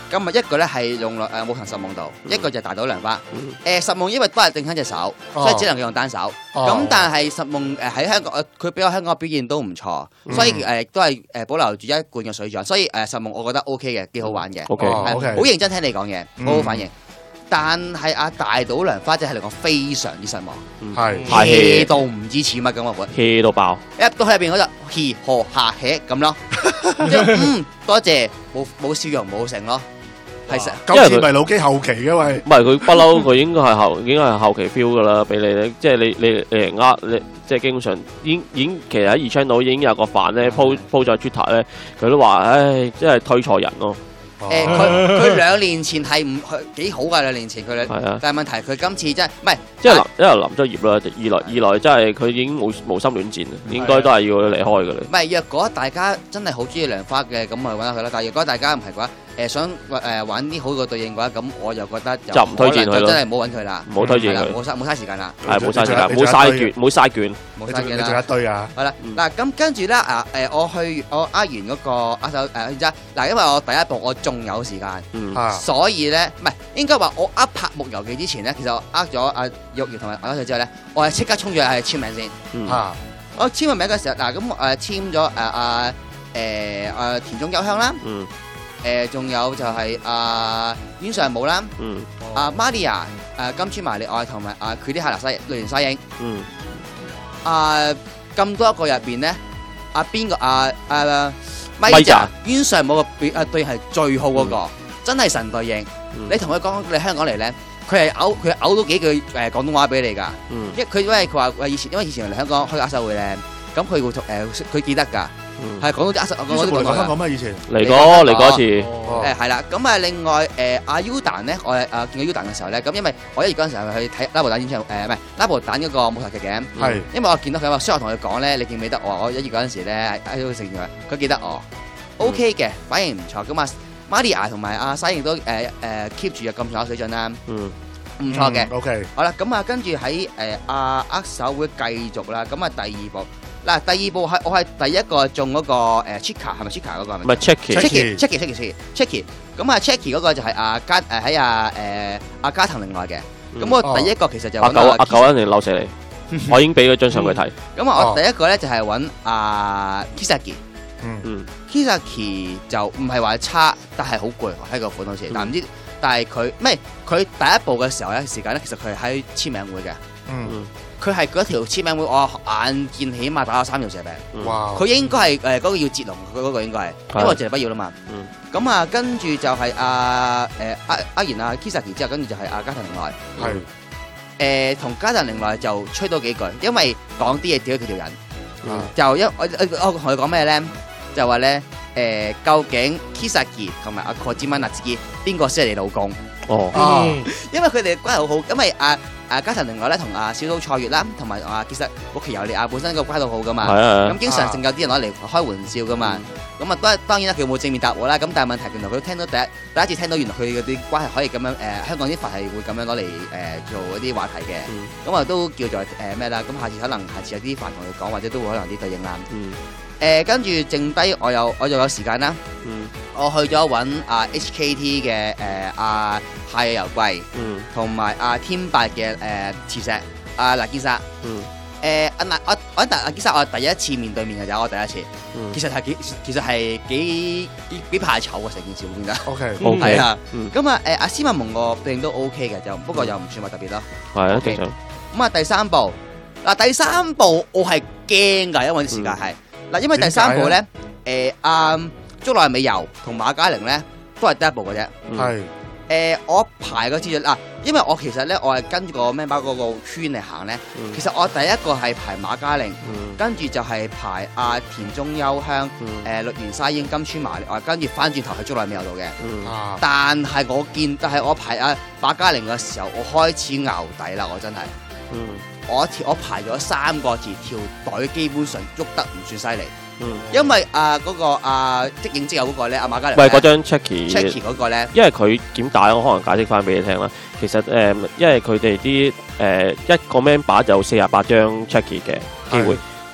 今日一個咧係用落誒武藤十夢度，一個就係大島良花。誒十夢因為都係定親隻手，所以只能夠用單手。咁但係十夢誒喺香港，佢俾我香港嘅表現都唔錯，所以誒都係誒保留住一貫嘅水準。所以誒十夢我覺得 O K 嘅，幾好玩嘅。 O K， 好認真聽你講嘢，好好反應。但係阿大島良花真係令我非常之失望， 係太 hea 到唔知似乜咁啊！我 hea 到爆， 一入到去入邊嗰就 hea 何下 hea 咁咯，嗯多謝冇冇笑容冇成咯，係實。 今次咪老基後期嘅喂， 唔係佢不嬲，佢應該係後應該係後期 feel 噶啦，俾你咧，即係你你誒呃你，即係基本上已經已經其實喺二 channel 已經有個飯咧 po po 咗 Twitter 咧，佢都話唉，真係推錯人咯。 誒佢佢兩年前係唔幾好㗎，兩年前佢咧，但係問題佢今次真係唔係， 即係臨一來臨咗業啦，二來二來真係佢已經冇無心戀戰，應該都係要離開㗎啦。 唔係，若果大家真係好中意良花嘅，咁咪揾下佢啦。但係若果大家唔係嘅話，誒想誒玩啲好嘅對應嘅話，咁我又覺得就唔推薦佢咯， 真係唔好揾佢啦， 唔好推薦佢， 冇嘥冇嘥時間啦， 係冇嘥時間，冇嘥券，冇嘥券， 冇嘥嘅啦， 你仲一堆啊！ 係啦，嗱咁跟住咧啊誒，我去我呃完嗰個呃手誒，然之後嗱，因為我第一步我仲有時間。所以咧，唔係應該話我呃拍木遊記之前咧，其實我呃咗阿玉兒同埋阿咗之後咧，我係即刻衝咗去簽名先。 嗯、 啊！我簽完名嘅時候，嗱咁誒簽咗誒阿誒阿田中優香啦。 嗯。 誒仲有就係阿阮上武啦。 嗯。 阿 Maria 誒金川麻里愛同埋阿佢啲夏立西雷原沙英。 嗯。 啊咁多個入邊咧，阿邊個阿阿咪就阮上武嘅表啊對係最好嗰個。真係神對應，嗯、你同佢講你香港嚟咧，佢係嘔佢嘔到幾句誒廣東話俾你㗎。嗯、因為佢因為佢話話以前因為以前嚟香港開握手會咧，咁佢會誒佢記得㗎，係講到握手。我都嚟香港咩以前？ 嚟過嚟過一次。 誒係啦，咁啊另外誒阿 Udan 咧，我係啊見到 Udan 嘅時候咧，咁因為我一月嗰陣時候去睇拉布蛋演唱誒唔係拉布蛋嗰個舞台劇嘅， 係因為我見到佢話，所以我同佢講咧，你記唔記得我？我一月嗰陣時咧喺度成員，佢記得我 OK 嘅，反應唔錯咁啊。Maria 同埋阿西亦都誒誒 keep 住有咁上下水準啦，嗯，唔錯嘅。 OK， 好啦，咁啊跟住喺誒阿握手會繼續啦，咁啊第二步嗱，第二步係我係第一個中嗰個誒 Chika 係咪 Chika 嗰個？ 唔係 Checky，Checky，Checky，Checky，Checky，咁啊 Checky 嗰個就係阿加誒喺阿誒阿加藤另外嘅，咁我第一個其實就阿九阿九一定嬲死你，我已經俾咗張相佢睇。 咁啊我第一個咧就係揾阿 Kisaki。 嗯嗯 Kisaki 就唔係話差，但係好攰喺個款好似，但唔知，但係佢咩？佢第一步嘅時候咧時間咧，其實佢係喺簽名會嘅。嗯，佢係嗰條簽名會，我眼見起碼打咗三條蛇餅。哇！佢應該係誒嗰個要截龍，佢嗰個應該係，因為我淨係不要啦嘛。嗯。咁啊，跟住就係阿誒阿阿然阿 Kisaki 之後，跟住就係阿加藤另外。係。誒，同加藤另外就吹多幾句，因為講啲嘢屌佢條人。嗯。就因我我同佢講咩咧？就話咧，誒，究竟 Kisaki 同埋阿 Kojima Natsuki 邊個先係你老公？哦，因為佢哋關係好好，因為阿阿加藤另外咧同阿小島菜月啦，同埋阿其實屋企有利亞本身個關係都好噶嘛，咁經常性有啲人攞嚟開玩笑噶嘛，咁啊都係當然啦，佢冇正面答我啦，咁但係問題原來佢聽到第一第一次聽到原來佢嗰啲關係可以咁樣誒，香港啲法係會咁樣攞嚟誒做嗰啲話題嘅，咁啊都叫做誒咩啦，咁下次可能下次有啲飯同佢講，或者都會可能啲對應啦。誒跟住剩低我有我又有時間啦，嗯、我去咗揾阿 H K T 嘅誒阿夏夜遊貴，同埋阿天八嘅誒磁石阿娜堅沙，誒阿娜我我娜堅沙我第一次面對面嘅就我第一次，嗯、其實係幾其實係幾幾幾怕醜嘅成件事會變得 ，OK OK 係啊，咁啊誒阿斯文蒙個表現都 OK 嘅，就不過又唔算話特別咯， 係啊正常。 咁啊第三步嗱第三步我係驚㗎，因為啲時間係。嗯嗱，因為第三部咧，誒阿竹內美由同馬嘉玲咧都係第一部嘅啫。係誒，我排個次序嗱，因為我其實咧，我係跟住個 member 嗰個圈嚟行咧。其實我第一個係排馬嘉玲，跟住就係排阿田中優香、誒綠原沙英、金川麻里，我跟住翻轉頭喺竹內美由度嘅。但係我見，但係我排阿馬嘉玲嘅時候，我開始淆底啦，我真係。我條我排咗三個字，條隊基本上喐得唔算犀利。嗯，因為啊嗰個啊即影即有嗰個咧，阿馬嘉玲。喂， 嗰張 Checky Checky 嗰個咧， 因為佢點解？我可能解釋翻俾你聽啦。其實誒，因為佢哋啲誒一個 member 就四十八張 Checky 嘅機會，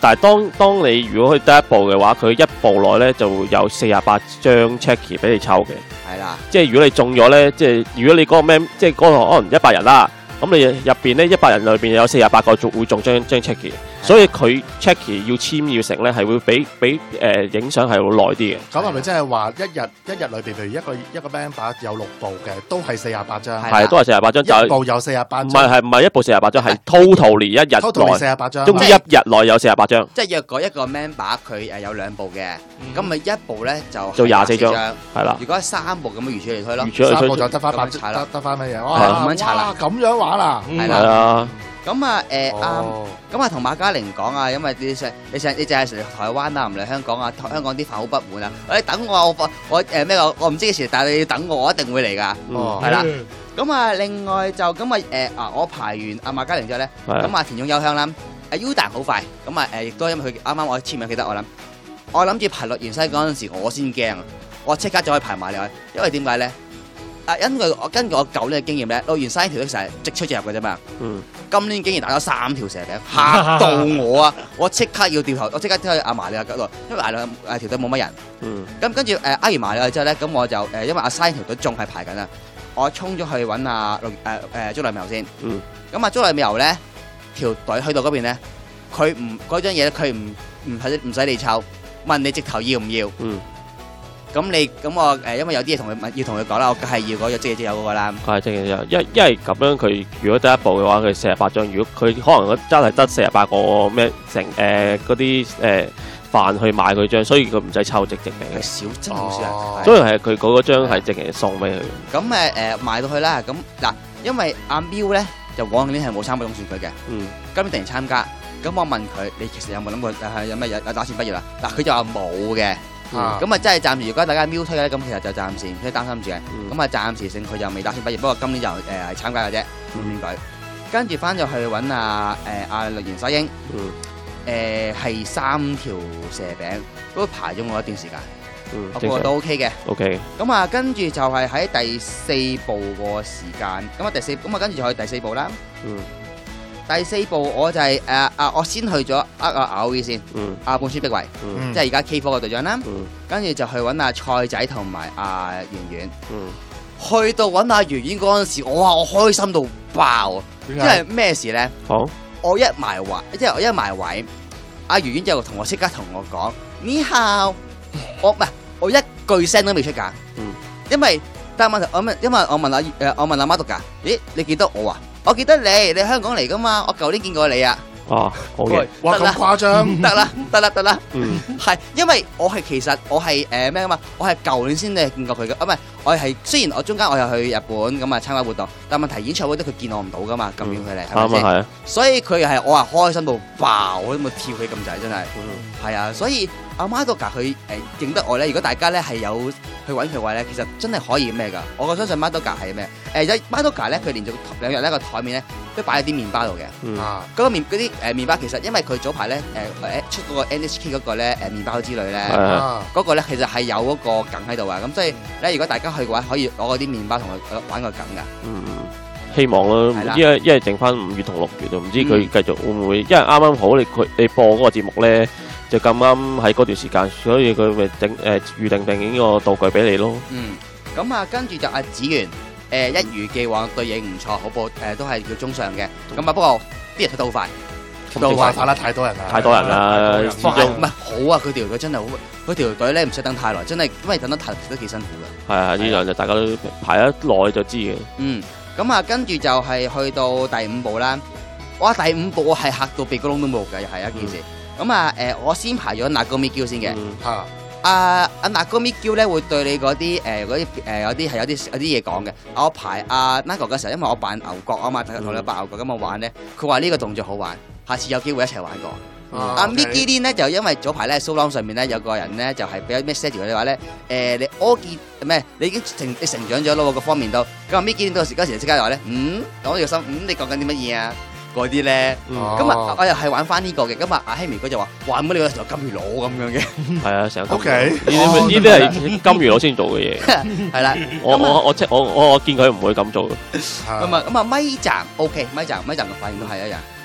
但係當當你如果去第一步嘅話，佢一步內咧就會有四十八張 checky 俾你抽嘅。 係啦， 即係如果你中咗咧，即係如果你嗰個咩，即係嗰個可能一百人啦，咁你入邊咧一百人裏邊有四十八個中會中張張 checky，所以佢 checky 要簽要成咧係會比比誒影相係會耐啲嘅。 咁係咪即係話一日一日裏邊，譬如一個一個 member 有六部嘅，都係四十八張？ 係都係四十八張，就一部有四十八張。 唔係係唔係一部四十八張，係 total 連一日內四十八張， 總之一日內有四十八張。 即係若果一個 member 佢誒有兩部嘅，咁咪一部咧就做廿四張，係啦。 如果係三部咁樣如此類推咯， 三部就得翻八得得翻乜嘢？哇！ 五蚊茶啦， 咁樣玩啦， 係啦。 啊， 咁啊誒啱，咁啊同馬嘉玲講啊，因為你成你成你淨係嚟台灣啊，唔嚟香港啊，香港啲飯好不滿啊，你等我我我誒咩我我唔知幾時，但係你要等我，我一定會嚟噶，係啦。咁啊另外就咁啊誒啊我排完阿馬嘉玲之後咧，咁啊田中優香啦，阿 Udan 好快，咁啊誒亦都因為佢啱啱我簽名記得我諗，我諗住排落芫西嗰陣時我先驚，我即刻就可以排埋嚟，因為點解咧？啊，因為我根據我舊年嘅經驗咧，落完三條都成日直出直入嘅啫嘛。嗯。今年竟然打咗三條蛇餅，嚇到我啊！我即刻要掉頭，我即刻跳去阿麻利亞嗰度，因為挨兩誒條隊冇乜人。嗯。咁跟住誒挨完麻利亞之後咧，咁我就誒、呃、因為阿三條隊仲係排緊啊，我衝咗去揾阿陸誒誒竹內美由先。嗯。咁啊，竹內美由咧條隊去到嗰邊咧，佢唔嗰張嘢咧，佢唔唔係唔使你湊，問你直頭要唔要？嗯。咁你咁我誒，因為有啲嘢同佢要同佢講啦，我梗係要嗰個即係即有嗰個啦。 係即係有，因因為咁樣佢如果第一步嘅話，佢四十八張；如果佢可能真係得四十八個咩成誒嗰啲誒飯去買佢張，所以佢唔使抽直直名嘅。 少真好少人， 所以係佢嗰嗰張係直情送俾佢。 咁誒誒賣到去啦，咁嗱，因為阿喵咧就往年係冇參加總選舉嘅，嗯，今年突然參加，咁我問佢你其實有冇諗過係有咩有有打算畢業啦？嗱，佢就話冇嘅。咁啊，嗯、真係暫時。如果大家瞄推咧，咁其實就暫時唔使擔心住嘅。咁啊、嗯，暫時性佢就未打算畢業，不過今年就誒係、呃、參加嘅啫。選舉、嗯、跟住翻咗去揾阿誒阿綠原西英，誒係三條蛇餅都排咗我一段時間。嗯，我覺得都 OK 嘅。OK。咁啊，跟住就係喺第四步個時間。咁啊，第四咁啊，跟住就去第四步啦。嗯。第四步我就係誒啊，我先去咗呃阿阿 O V 先，阿半村碧惠，即係而家 K 科嘅隊長啦。跟住就去揾阿蔡仔同埋阿圓圓，去到揾阿圓圓嗰陣時，我話我開心到爆，因為咩事咧？好，我一埋位，即係我一埋位，阿圓圓就同我即刻同我講：你好，我唔係我一句聲都未出㗎，因為但係問題我問，因為我問阿誒我問阿媽讀㗎，咦你記得我啊？我記得你，你香港嚟噶嘛？我舊年見過你啊！哦，好嘅， 哇咁誇張， 得啦，得啦，得啦，嗯，係，因為我係其實我係誒咩啊嘛？我係舊年先誒見過佢嘅，啊唔係，我係雖然我中間我又去日本咁啊參加活動，但問題演唱會都佢見我唔到噶嘛，咁遠佢嚟，係咪先？係啊，所以佢係我係開心到爆，我都冇跳起咁滯，真係，係啊，所以阿媽都架佢誒認得我咧。如果大家咧係有去揾佢位咧，其實真係可以咩㗎？我相信媽都架係咩？誒有媽都架咧，佢連續兩日咧個台面咧都擺咗啲麵包度嘅，啊，嗰個麵嗰啲誒麵包其實因為佢早排咧誒誒出嗰個 N H K 嗰個咧誒麵包之類咧，嗰個咧其實係有嗰個梗喺度啊，咁所以咧如果大家去嘅話，可以攞嗰啲麵包同佢玩個梗㗎。嗯， 希望啦，因為因為剩翻五月同六月，唔知佢繼續會唔會？因為啱啱好你佢你播嗰個節目咧，就咁啱喺嗰段時間，所以佢咪整誒預定定呢個道具俾你咯。嗯， 咁啊跟住就阿子源。誒一如既往對影唔錯，好報誒都係叫中上嘅。咁啊不過啲人推得好快， 推得好快，快得太多人啦， 太多人啦， 快唔係好啊！佢條隊真係好，佢條隊咧唔使等太耐，真係因為等得太都幾辛苦嘅。 係啊，呢兩日大家都排得耐就知嘅。 嗯，咁啊跟住就係去到第五步啦。哇！第五步我係嚇到鼻哥窿都冇嘅，又係一件事。咁啊誒，我先排咗那個咪嬌先嘅。嚇！阿阿那個咪嬌咧會對你嗰啲誒嗰啲誒有啲係有啲有啲嘢講嘅。我排阿 Nago 嘅時候，因為我扮牛角啊嘛，同你扮牛角咁我玩咧，佢話呢個動作好玩，下次有機會一齊玩過。阿 Micky Lee 咧就因為早排咧 Solong 上面咧有個人咧就係俾咗咩 set 佢哋話咧誒你柯潔咩你已經成你成長咗咯，各方面都咁阿 Micky Lee 到時嗰時即刻話咧嗯我條心嗯你講緊啲乜嘢啊？嗰啲咧，咁啊，我又係玩翻呢個嘅，咁啊，阿希明哥就話：哇，咁你嗰時候金魚佬咁樣嘅， 係啊，成日 OK， 呢啲呢啲係金魚佬先做嘅嘢， 係啦， 我我我即我我我見佢唔會咁做嘅， 咁啊咁啊，咪站 OK，咪站咪站嘅反應都係一樣，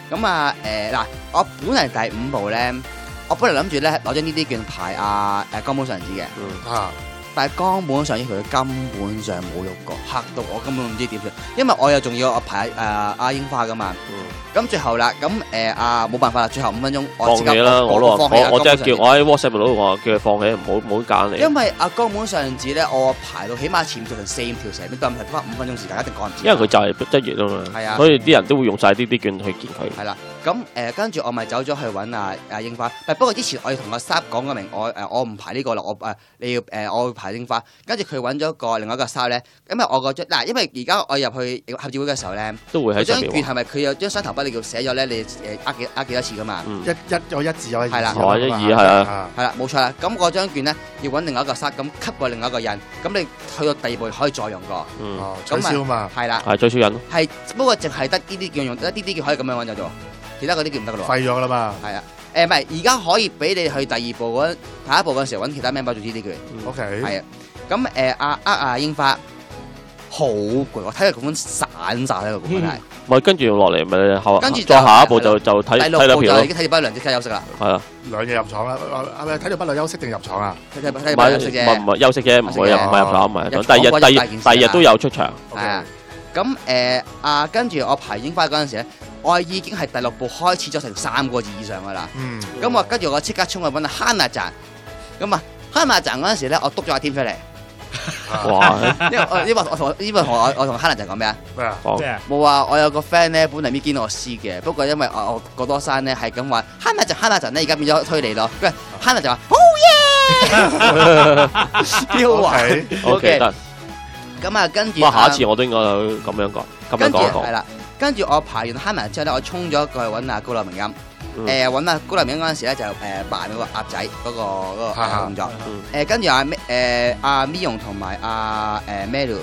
咁啊誒嗱，我本嚟第五部咧，我本嚟諗住咧攞張呢啲券排阿誒岡本上子嘅， 嗯啊， 但係岡本上子佢根本上冇喐過，嚇到我根本唔知點算，因為我又仲要我排誒阿櫻花噶嘛。咁最後啦，咁誒啊冇辦法啦，最後五分鐘放我即刻棄啦！我都話放棄阿我我即係岡本上子叫我喺 WhatsApp 度都話叫佢放棄，唔好唔好揀你。 因為阿岡本上子咧，我排到起碼前做成四五條蛇邊，都唔係花五分鐘時間，一定趕唔切。 因為佢就係一月啊嘛， 係啊所以啲人都會用晒呢啲券去見佢。 係啦，咁誒跟住我咪走咗去揾阿阿櫻花，不過之前我要同阿 Sab 講個明，我誒我唔排呢個啦，我誒你要誒我會排櫻花，跟住佢揾咗個另外一個 Sab 咧，因為我個張嗱，因為而家我入去合照會嘅時候咧， 都會喺上邊話。 張券係咪佢有張雙頭筆你叫寫咗咧？你誒呃幾呃幾多次噶嘛？ 嗯一一有一字有一字係啦哦一二係啊， 係啦，冇錯啦。咁嗰張券咧要揾另外一個 Sab，咁吸過另外一個印，咁你去到第二步可以再用過。 嗯， 哦，取消嘛， 係啦， 係最少人咯。 係不過淨係得呢啲券用，得呢啲券可以咁樣揾咗啫喎，其他嗰啲券唔得噶咯。 廢咗啦嘛。 係啊，誒唔係，而家可以俾你去第二步嗰下一步嗰陣時候揾其他 member 做呢啲券。 OK， 係啊，咁誒阿阿阿櫻花好攰，我睇佢個款散晒喺個款係。 咪跟住落嚟咪後， 跟住就再下一步就就睇第六睇兩票咯步就已。經睇住不良即刻休息啦， 係啊， 兩嘢入廠啦，係咪睇到不良休息定入廠啊？ 睇睇睇唔係不良休息啫。 唔係唔係休息啫，唔會入唔係入廠，唔係入廠。 入廠第二日嗰第二日大件事啊第二日都有出場。 係啊，咁誒啊，跟住我排櫻花嗰陣時咧，我已經係第六步開始咗成三個字以上噶啦。 嗯， 咁我跟住我即刻衝去揾阿 Hana 站，咁啊 Hana 站嗰陣時咧，我督咗阿添出嚟， 哇！ 因為我因為我同因為同我我同 Hana 站講咩啊？ 咩啊？ 講即係冇啊！我有個 friend 咧，本嚟咪見我師嘅，不過因為我我過多山咧係咁話 Hana 站 Hana 站咧，而家變咗推理咯。跟住 Hana 就話好嘢，幾好玩。 OK 得。 咁啊，跟住咁啊，下一次我都應該咁樣講，咁樣跟住講一講。 係啦，跟住我排完 Hana 之後咧，我衝咗過去揾阿高樓明音。 嗯誒揾阿高樓明音嗰陣時咧，就誒扮嗰個鴨仔嗰個嗰個係係動作。 嗯誒跟住阿誒阿 Mion 同埋阿誒 Melu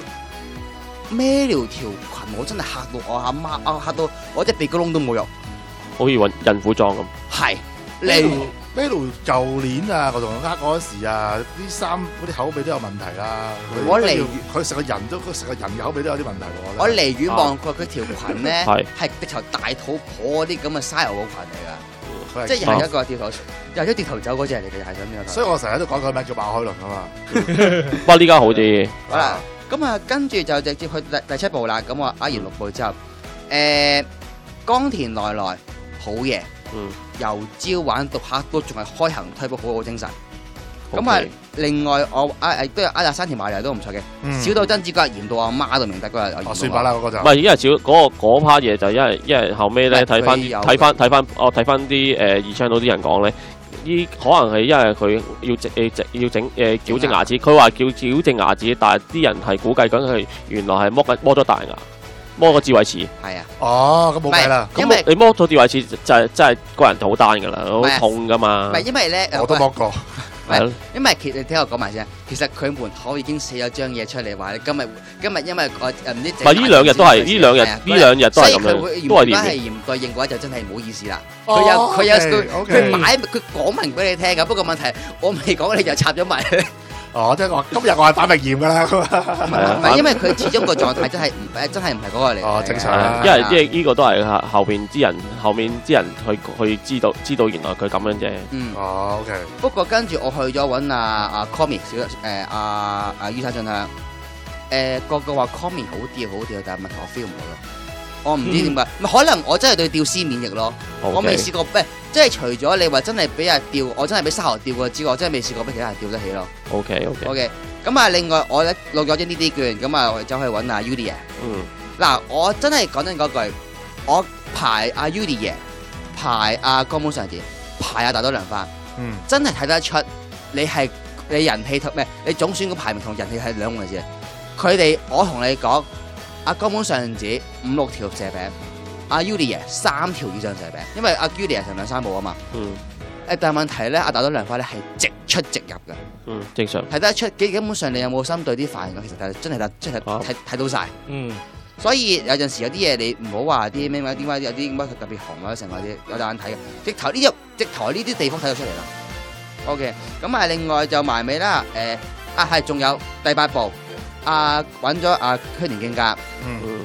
Melu 條裙，我真係嚇到我阿媽，啊嚇到我隻鼻哥窿都冇肉。 好似揾孕婦裝咁。 係咩你咩路舊年啊，我同佢呃嗰時啊，啲衫嗰啲口味都有問題啦。佢我離佢成個人都，佢成個人嘅口味都有啲問題喎。 我離遠望佢佢條裙咧係係直頭大肚婆嗰啲咁嘅 style 嘅裙嚟㗎。 佢係即係又係一個掉頭，又係一掉頭走嗰只嚟嘅，又係咁樣。 所以我成日都講佢名叫馬海倫啊嘛。 不過呢家好啲。 好啦，咁啊，跟住就直接去第第七步啦。咁我呃完六步之後，誒岡田奈奈好嘢， 嗯， 由朝玩到黑都仲係開行推步，好好精神。咁 OK 啊，另外我啊誒都有呃阿山田馬里都唔錯嘅， 嗯小島真子嗰日嚴到阿媽都明得嗰日。 哦，算吧啦，嗰個就唔係，因為少嗰個嗰 part 嘢就因為因為後尾咧唔係睇翻佢有睇翻睇翻我睇翻啲誒二 channel 啲人講咧，呢可能係因為佢要整誒整要整誒矯正牙齒，佢話叫矯正牙齒，但係啲人係估計緊佢原來係剝緊剝咗大牙，剝個智慧齒。 係啊， 哦，咁冇計啦。 因為咁你剝咗智慧齒就係真係個人就好單㗎啦，好唔係痛㗎嘛唔。係因為咧， 我都剝過。 係咯， 因為其實你聽我講埋先，其實佢門口已經寫咗張嘢出嚟話，今日今日因為我誒唔知唔係呢兩日都係呢兩日係啊呢兩日都係咁樣， 所以佢會都係連如果係嚴對應嘅話，就真係唔好意思啦。 哦佢有佢有佢 OK，OK 佢擺佢講明俾你聽㗎，不過問題我未講你就插咗埋。 哦，即係我今日我係反明鹽㗎啦。 唔係唔係，因為佢始終個狀態真係唔誒，真係唔係嗰個嚟嘅。 哦正常啦因為因為呢個都係後後邊啲人後面啲人去去知道知道原來佢咁樣啫。 嗯， 哦，OK。 不過跟住我去咗揾阿阿 Komi 小誒阿阿於山俊香，誒個個話 Komi 好啲好啲，但係問題我 feel 唔到咯。我唔知點解，咪可能我真係對吊絲免疫咯。我未試過，誒，即係除咗你話真係俾人吊，我真係俾沙河吊過之外，我真係未試過俾其他人吊得起咯。 O K O K。 OK，咁啊，另外我咧錄咗張呢啲券，咁啊我走去揾阿 Udi 爺。 嗯。 嗱，我真係講真嗰句，我排阿 Udi 爺，排阿岡本上子，排阿大多良花， 嗯。 真係睇得出你係你人氣同咩？你總選個排名同人氣係兩回事。佢哋我同你講。阿岡本上子五六條蛇餅，阿 Udi 爺三條以上蛇餅，因為阿 Udi 爺成兩三步啊嘛。 嗯。 誒，但係問題咧，阿大多良花咧係直出直入嘅。 嗯，正常。 睇得出，基基本上你有冇心對啲犯人，其實睇真係睇真係睇睇到晒。 嗯。 所以有陣時有啲嘢你唔好話啲咩咩點解有啲乜特別紅或者成或者有眼睇嘅，直頭呢入直頭呢啲地方睇到出嚟啦。OK，咁啊另外就埋尾啦，誒啊係仲有第八部。啊！揾咗阿區田競格， 嗯，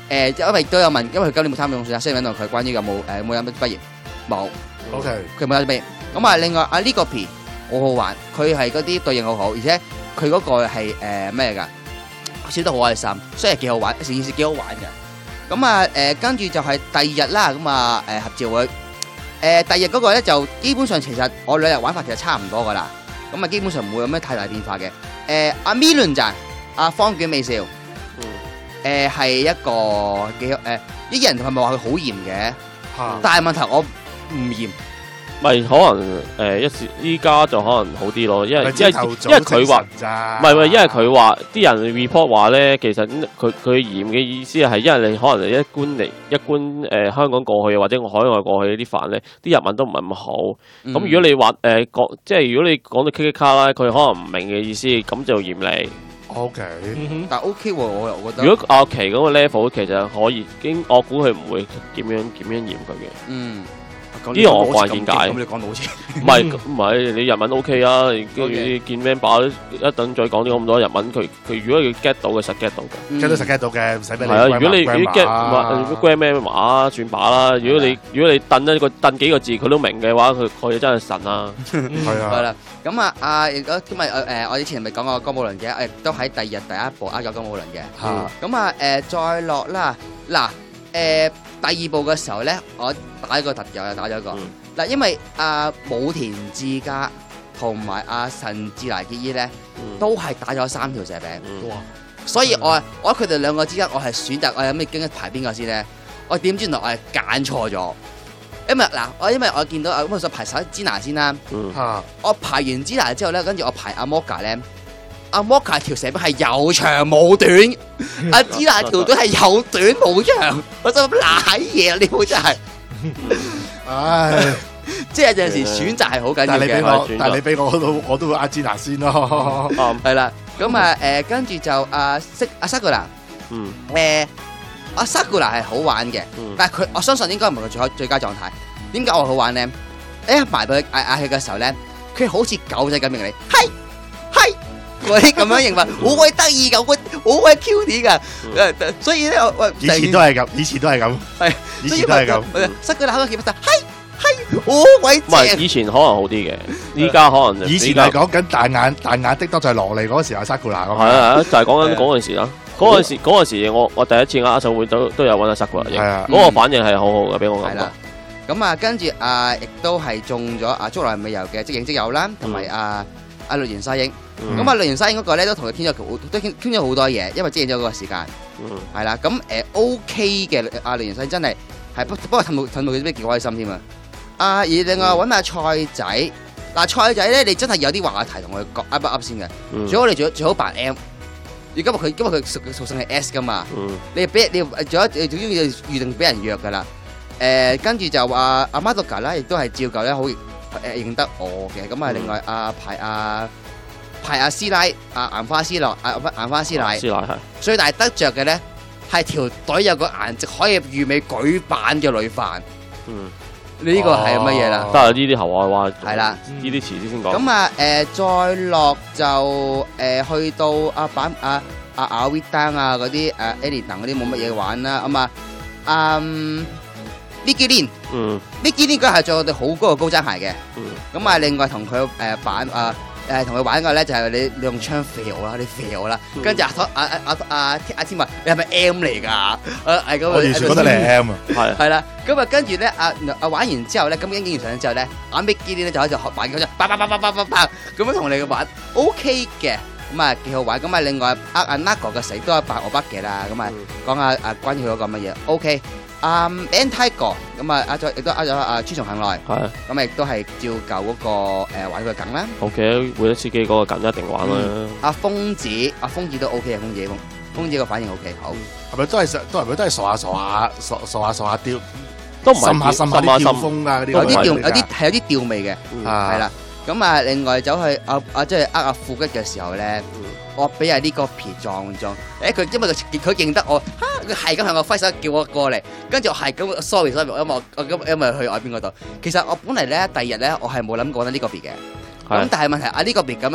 誒，因為都有問，因為佢今年冇參加總選啊，所以問到佢關於有冇誒冇飲畢業冇。 O K， 佢冇有畢業。咁啊，另外啊呢個 P 好好玩，佢係嗰啲對應好好，而且佢嗰個係誒咩㗎？笑得好開心，所以幾好玩，成件事幾好玩嘅。咁啊誒，跟住就係第二日啦，咁啊誒合照會。誒第二日嗰個咧就基本上其實我兩日玩法其實差唔多㗎啦。咁啊基本上唔會有咩太大變化嘅。誒阿 Million 就阿方卷美笑。誒係一個幾誒啲人係咪話佢好嚴嘅？但係問題我唔嚴。 咪可能誒一時依家就可能好啲咯，因為因為因為佢話唔係唔係，因為佢話啲人 report 話咧，其實佢佢嚴嘅意思係因為你可能一般嚟一般誒香港過去或者海外過去啲飯咧，啲日文都唔係咁好。咁如果你話誒講即係如果你講到 K K 卡啦，佢可能唔明嘅意思，咁就嚴你。O K， 但 O K 喎，我我覺得。 如果阿奇嗰個 level 其實可以，經我估佢唔會點樣點樣嚴佢嘅。 嗯。 呢個我個人見解。 咁你講到好似唔係唔係，你日文 O K 啊，跟住見 member 一等再講啲咁多日文，佢佢如果佢 get 到嘅實 get 到嘅 ，get 到實 get 到嘅，唔使俾你。 係啊，如果你如果 get grammar 碼算把啦，如果你如果你掟一個掟幾個字佢都明嘅話，佢佢真係神啦。 係啊。 係啦，咁啊啊，如果今日誒我以前咪講過江武倫嘅，亦都喺第二日第一步呃咗江武倫嘅。嚇。咁啊誒再落啦，嗱誒。第二部嘅時候咧，我打一個特友又打咗一個嗱，因為阿武田智嘉同埋阿神志拿結衣咧，都係打咗三條蛇餅，哇！所以我我佢哋兩個之間，我係選擇我有咩經一排邊個先咧？我點知原來我係揀錯咗，因為嗱，我因為我見到啊，咁我想排首芝拿先啦，嚇！我排完芝拿之後咧，跟住我排阿摩嘎咧。阿摩卡條蛇餅係有長冇短，阿芝娜條隊係有短冇長，我心諗瀨嘢啊！呢鋪真係， 唉， 即係有陣時選擇係好緊要嘅。 但係你俾我，但係你俾我都我都會阿芝娜先咯。 係啦，咁啊誒，跟住就阿色阿 Sakura，嗯，誒阿 Sakura 係好玩嘅，但係佢我相信應該唔係佢最好最佳狀態。點解我好玩咧？誒埋到佢嗌嗌佢嘅時候咧，佢好似狗仔咁應你，係係。嗰啲咁樣認為好鬼得意㗎，好鬼好鬼 cute 㗎，所以咧我以前都係咁，以前都係咁，係以前都係咁。 塞佢口嘅結巴，係係好鬼正。 唔係以前可能好啲嘅，依家可能以前係講緊大眼大眼的多就係羅莉嗰時阿 Sakura 咁。 係啊，就係講緊嗰陣時啦。嗰陣時嗰陣時我我第一次握手會都都有揾阿 Sakura 嘅，嗰個反應係好好嘅，俾我感覺。 咁啊，跟住啊，亦都係中咗啊竹內美由嘅即影即有啦，同埋啊阿綠原沙英。咁啊，綠原沙英嗰個咧都同佢傾咗都傾傾咗好多嘢，因為即影咗嗰個時間，係啦。咁誒 O K 嘅阿綠原沙英真係係不不過氹到氹到佢啲幾開心添啊！啊而另外揾埋菜仔，嗱菜仔咧你真係有啲話題同佢講噏一噏先嘅，最好你最最好扮 M。而今日佢今日佢屬屬性係 S 噶嘛，你俾你仲有最中意預定俾人約噶啦。誒跟住就話阿 Madoka 啦，亦都係照舊咧好誒認得我嘅。咁啊另外阿排阿排阿師奶阿岩花師奶阿岩花師奶，師奶係最大得着嘅咧係條隊有個顏值可以完美舉版嘅女飯。嗯，呢個係乜嘢啦？ 得啊，呢啲後話話係啦， 呢啲遲啲先講。 咁啊誒再落就誒去到阿版阿阿阿 Vidan 啊嗰啲誒 Ellie 嗰啲冇乜嘢玩啦。咁啊嗯。Vicky Lin，嗯 ，Vicky Lin 嗰係着我哋好高嘅高踭鞋嘅，嗯，咁啊，另外同佢誒玩啊誒同佢玩嘅咧就係你你用槍射我啦，你射我啦，跟住阿阿阿阿阿天話你係咪 M 嚟㗎？啊係咁， 我完全覺得你係 M 啊，係係啦，咁啊跟住咧阿阿玩完之後咧，咁影影完相之後咧，阿 Vicky Lin 咧就喺度學玩嗰隻，叭叭叭叭叭叭叭咁樣同你玩 ，OK 嘅，咁啊幾好玩，咁啊另外阿阿 Nago 嘅死都係扮我筆嘅啦，咁啊講下啊關於佢嗰個乜嘢 ，OK。啊 Antigo 咁啊，呃咗亦都呃咗啊朱松幸奈，係咁亦都係照舊嗰個誒玩佢梗啦。 O K，每一司機嗰個梗一定玩啦。 阿瘋子，阿瘋子都 O K 啊，瘋子瘋瘋子個反應 O K，好係咪都係都係咪都係傻下傻下傻傻下傻下吊， 都唔係滲下滲下啲吊風啊嗰啲， 有啲調有啲係有啲調味嘅，係啦。咁啊，另外走去啊啊即係呃阿富吉嘅時候咧。我俾阿呢個皮撞撞，誒佢因為佢佢認得我，佢係咁向我揮手叫我過嚟，跟住我係咁 sorry sorry，因為我我咁因為去外邊嗰度，其實我本嚟咧第二日咧我係冇諗過得呢個別嘅，咁但係問題阿呢個別咁樣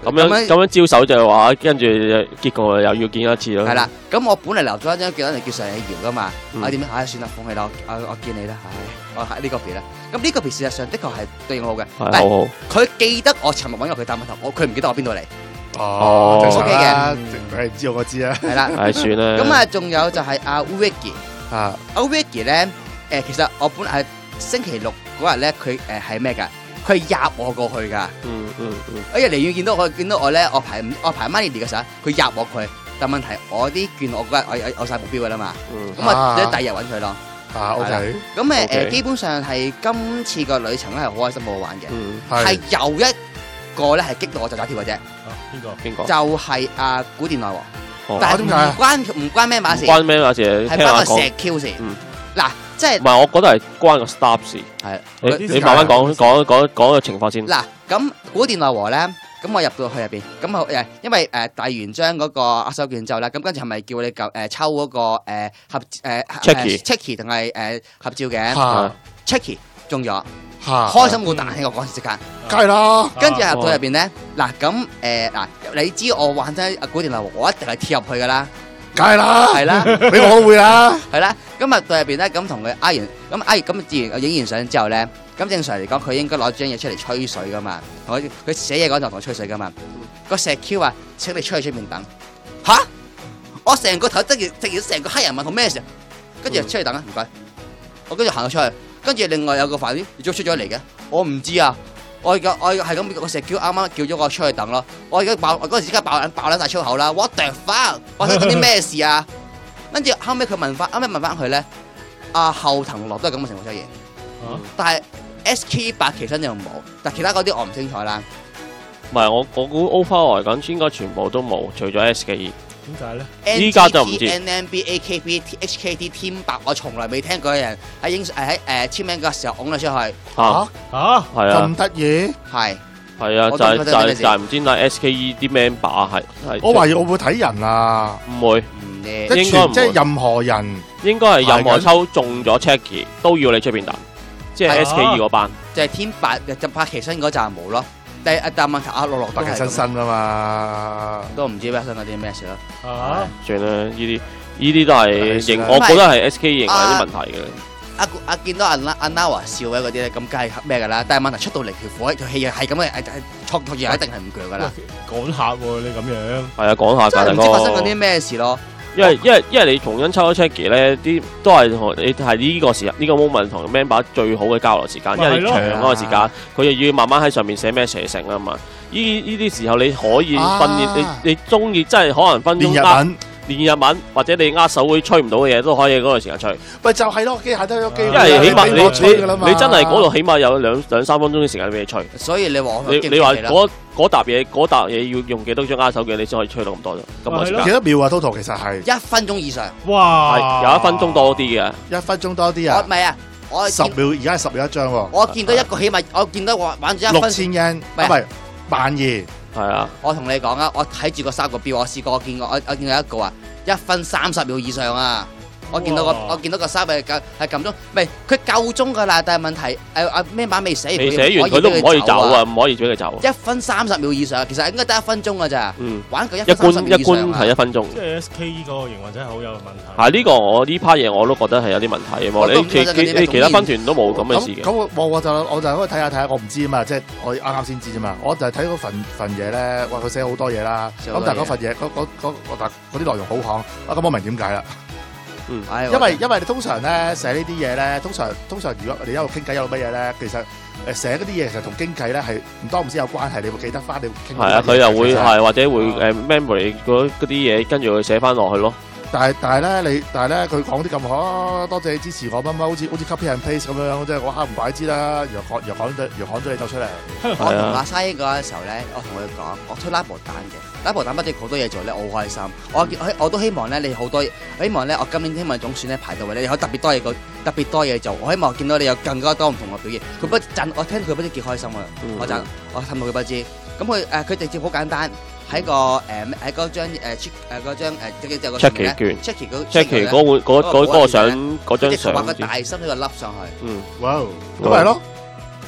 咁樣咁樣招手就係話，跟住結果又要見一次咯。 係啦，咁我本嚟留咗一張叫人哋叫上野遙噶嘛，我點樣？唉，算啦，放棄啦，我我見你啦，唉，我係呢個別啦。咁呢個別事實上的確係對我好嘅， 係好好。 佢記得我尋日揾過佢，但問題我佢唔記得我邊度嚟。 哦，正常 OK 嘅，佢係知我知啊。 係啦， 係算啦。 咁啊，仲有就係阿 Vicky 啊， 阿 Vicky 咧，誒，其實我本係星期六嗰日咧，佢誒係咩㗎？佢係入我過去㗎。 嗯嗯嗯。 哎呀，離遠見到我，見到我咧，我排我排 money 嘅時候，佢入我佢，但問題我啲券我嗰日我有有曬目標㗎啦嘛。咁啊，即係第二日揾佢咯。 啊 OK。 咁誒誒，基本上係今次個旅程咧係好開心好好玩嘅。 嗯。 係有一個咧係激到我就走跳嘅啫。 邊個？ 邊個？ 就係阿古電內王。 哦。 但係唔點解？ 關唔關咩馬事？ 關咩馬事？ 係關個石 Q 事。 嗯。 嗱，即係唔係，我覺得係關個 staff 事。 係。 你你慢慢講講講講個情況先。 嗱，咁古電內王咧，咁我入到去入邊，咁我誒，因為誒遞完張嗰個握手券之後咧，咁跟住係咪叫你舊誒抽嗰個誒合誒 Checky Checky 定係誒合照嘅嚇 ？Checky 中咗， 嚇， 開心到彈起我嗰時即刻。 梗係啦。 跟住入到入邊咧，嗱咁誒嗱，你知我玩真阿古電內王，我一定係貼入去噶啦。 梗係啦， 係啦， 俾我都會啦。 係啦，咁啊到入邊咧，咁同佢嗌完，咁嗌完咁自然我影完相之後咧，咁正常嚟講，佢應該攞張嘢出嚟吹水噶嘛，同佢佢寫嘢嗰陣同我吹水噶嘛。個石 Q 話請你出去出面等，吓？我成個頭即係即係成個黑人問我咩事，跟住出去等啊，唔該。我跟住行咗出去，跟住另外有個飯店亦都出咗嚟嘅，我唔知啊。我而家我係咁個石 Q 啱啱叫咗我出去等咯，我而家爆我嗰陣時而家爆撚爆撚曬粗口啦 ，what the fuck！我想講啲咩事啊？跟住後尾佢問翻，後尾問翻佢咧，阿後藤樂都係咁嘅情況出現，但係 S K 八其實就冇，但其他嗰啲我唔清楚啦。 唔係我我估 overall 嚟講應該全部都冇，除咗 S K。 點解咧？ 依家就唔知。 N M B A K B T H K T Team 八，我從來未聽過有人喺影誒喺誒簽名嘅時候拱咗出去。 嚇嚇係啊， 咁得意？ 係係啊，就係就係就係唔知點解 S K E 啲 member 係係。 我懷疑我會睇人啊， 唔會， 唔即誒係應該唔會全即係任何人， 應該係任何抽中咗 Checky 都要你出邊等，即係 S K E 嗰班。 就係 Team 八就拍旗身嗰站冇咯。但係但問題阿樂樂都白旗新身啊嘛， 都唔知發生嗰啲咩事咯。 啊！ 算啦，呢啲呢啲都係型， 係我覺得係 S K E 型有啲問題嘅。 阿阿見到阿阿 Nawa 笑嘅嗰啲咧，咁梗係咩㗎啦？但係問題出到嚟條火條氣係咁嘅，係係錯錯嘢一定係唔鋸㗎啦。 趕客喎你咁樣。 係啊，講下真係㗎唔知發生緊啲大哥。 咩事咯。 因為因為因為你重新抽咗 Checky 咧，啲都係同你係呢個時呢個 moment 同 member 最好嘅交流時間，因為你長嗰個時間，佢又要慢慢喺上面寫咩寫成啊嘛。呢呢啲時候你可以訓練你你中意，真係可能分鐘練日文。 練日文，或者你握手會吹唔到嘅嘢都可以嗰個時間吹。 喂，就係咯，機械都有機會。 因為起碼你俾我吹㗎啦嘛你你真係嗰度起碼有兩兩三分鐘嘅時間俾你吹。 所以你話我你你話嗰嗰沓嘢嗰沓嘢要用幾多張握手嘅你先可以吹到咁多啫？咁嘅時間幾多秒啊？total 其實係一分鐘以上。 哇！ 係有一分鐘多啲嘅。 一分鐘多啲啊！ 我唔係啊，我十秒而家係十秒一張喎。 我見到一個起碼，我見到玩玩咗一分。 六千 yen，唔係萬二。 係啊， 我同你講啊，我睇住個三個標，我試過我見過，我我見到一個啊，一分三十秒以上啊！我見到個我見到個三係係係撳鐘，唔係佢夠鐘㗎啦，但係問題誒阿咩碼未寫， 未寫完佢都唔可以走啊，唔可以俾佢走。 一分三十秒以上，其實應該得一分鐘㗎咋。 嗯， 玩佢一一分三十秒以上關一關係一分鐘。 即係 S K E 嗰個營運真係好有問題。 係呢個我呢 part 嘢我都覺得係有啲問題嘅。你其你其他分團都冇咁嘅事嘅。 咁我我我就我就喺度睇下睇下，我唔知啊嘛，即係我啱啱先知啫嘛。我就係睇嗰份份嘢咧，哇！佢寫好多嘢啦。咁但係嗰份嘢嗰嗰嗰嗰嗰啲內容好行啊！咁我明點解啦。 嗯， 因為因為你通常咧寫呢啲嘢咧，通常通常如果你一路傾偈一路乜嘢咧，其實誒寫嗰啲嘢其實同經濟咧係唔多唔少有關係，你會記得翻，你會傾。 係啊，佢又會係或者會誒 memory 嗰嗰啲嘢，跟住佢寫翻落去咯。 但係但係咧，你但係咧，佢講啲咁好，多謝你支持我乜乜，好似好似 copy and paste 咁樣，即係我嚇唔怪之啦，若講若講咗若講咗你就出嚟。 我同阿沙英嗰陣時候咧，我同佢講，我推拉布單嘅，拉布單不斷好多嘢做咧，我好開心。我我都希望咧，你好多，希望咧，我今年希望總選咧排到位，你有特別多嘢個特別多嘢做。我希望見到你有更加多唔同嘅表現。佢不陣，我聽佢不知幾開心啊！我就我氹到佢不知。咁佢誒佢直接好簡單。喺個誒喺嗰張誒 check 誒嗰張誒即係個 Checky 券 ，Checky 嗰 Checky 嗰會嗰嗰嗰個相嗰張相， 畫個大心呢個粒上去。 嗯， 哇，咁咪咯，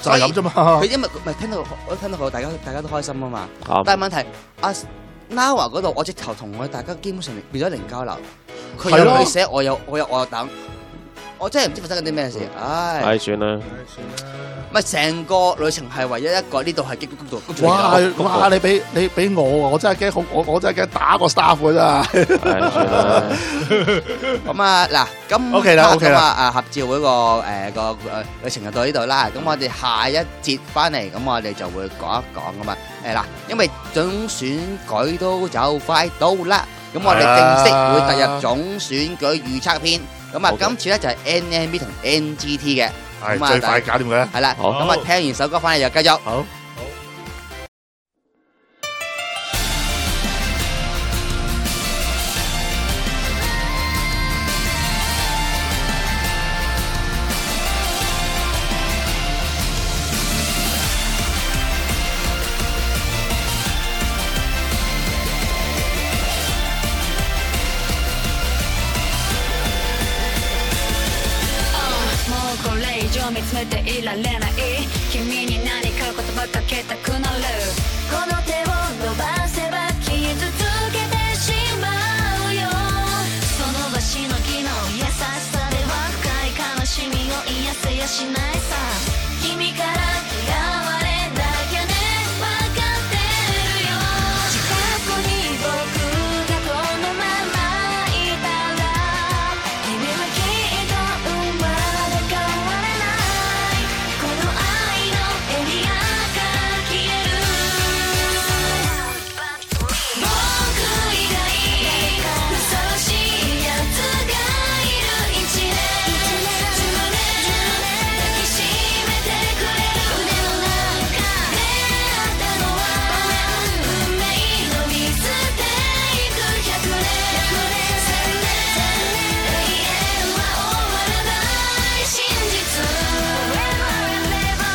就係咁啫嘛。 佢因為咪聽到我聽到佢大家大家都開心啊嘛。 啱但係問題阿 Nawa 嗰度，我直頭同佢大家基本上變咗零交流。佢係咯有佢寫，我有我有我有等。我真係唔知發生緊啲咩事，唉！ 唉，算啦。 唔係成個旅程係唯一一個呢度係激谷谷度。 哇哇！你俾你俾我，我真係驚好，我我真係驚打個 staff 㗎真係。 唉，算啦。 咁啊嗱，咁 OK 啦 OK 啦啊合照嗰個誒個誒旅程就到呢度啦。咁我哋下一節翻嚟，咁我哋就會講一講噶嘛。誒嗱，因為總選舉都就快到啦，咁我哋正式會踏入總選舉預測篇。咁啊，今次咧就係 N M B 同 N G T 嘅， 係最快搞掂佢啦。 係啦，咁啊聽完首歌翻嚟就繼續。 好。 見つめていられない君に何か言葉かけたくなるこの手を伸ばせば傷つけてしまうよその場しのぎの優しさでは深い悲しみを癒せやしないさ君から嫌われなきゃね分かってるよ近くに僕がこのままいたら君はきっと生まれ変われないこの愛のエリアから消える僕以外ふさわしいやつがいる一年十年抱きしめてくれる腕の中出会ったのは運命の見捨ていく百年千年永遠は終わらない真実 Forever and ever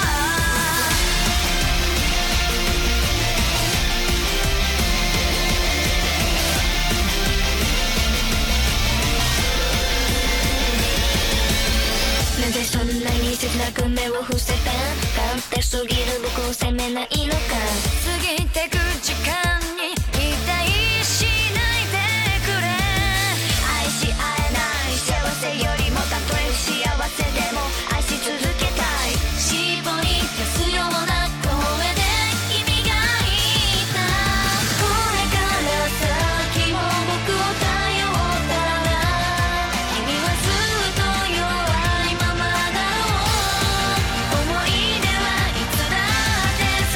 なぜそんなに切なく目を伏せた勝手すぎる僕を責めないのか過ぎてく時間に期待しないでくれ愛し合えない幸せよりもたとえ不幸せでも愛し続けたい絞り出すような声で君が言ったこれから先も僕を頼ったら君はずっと弱いままだろう思い出はいつだって支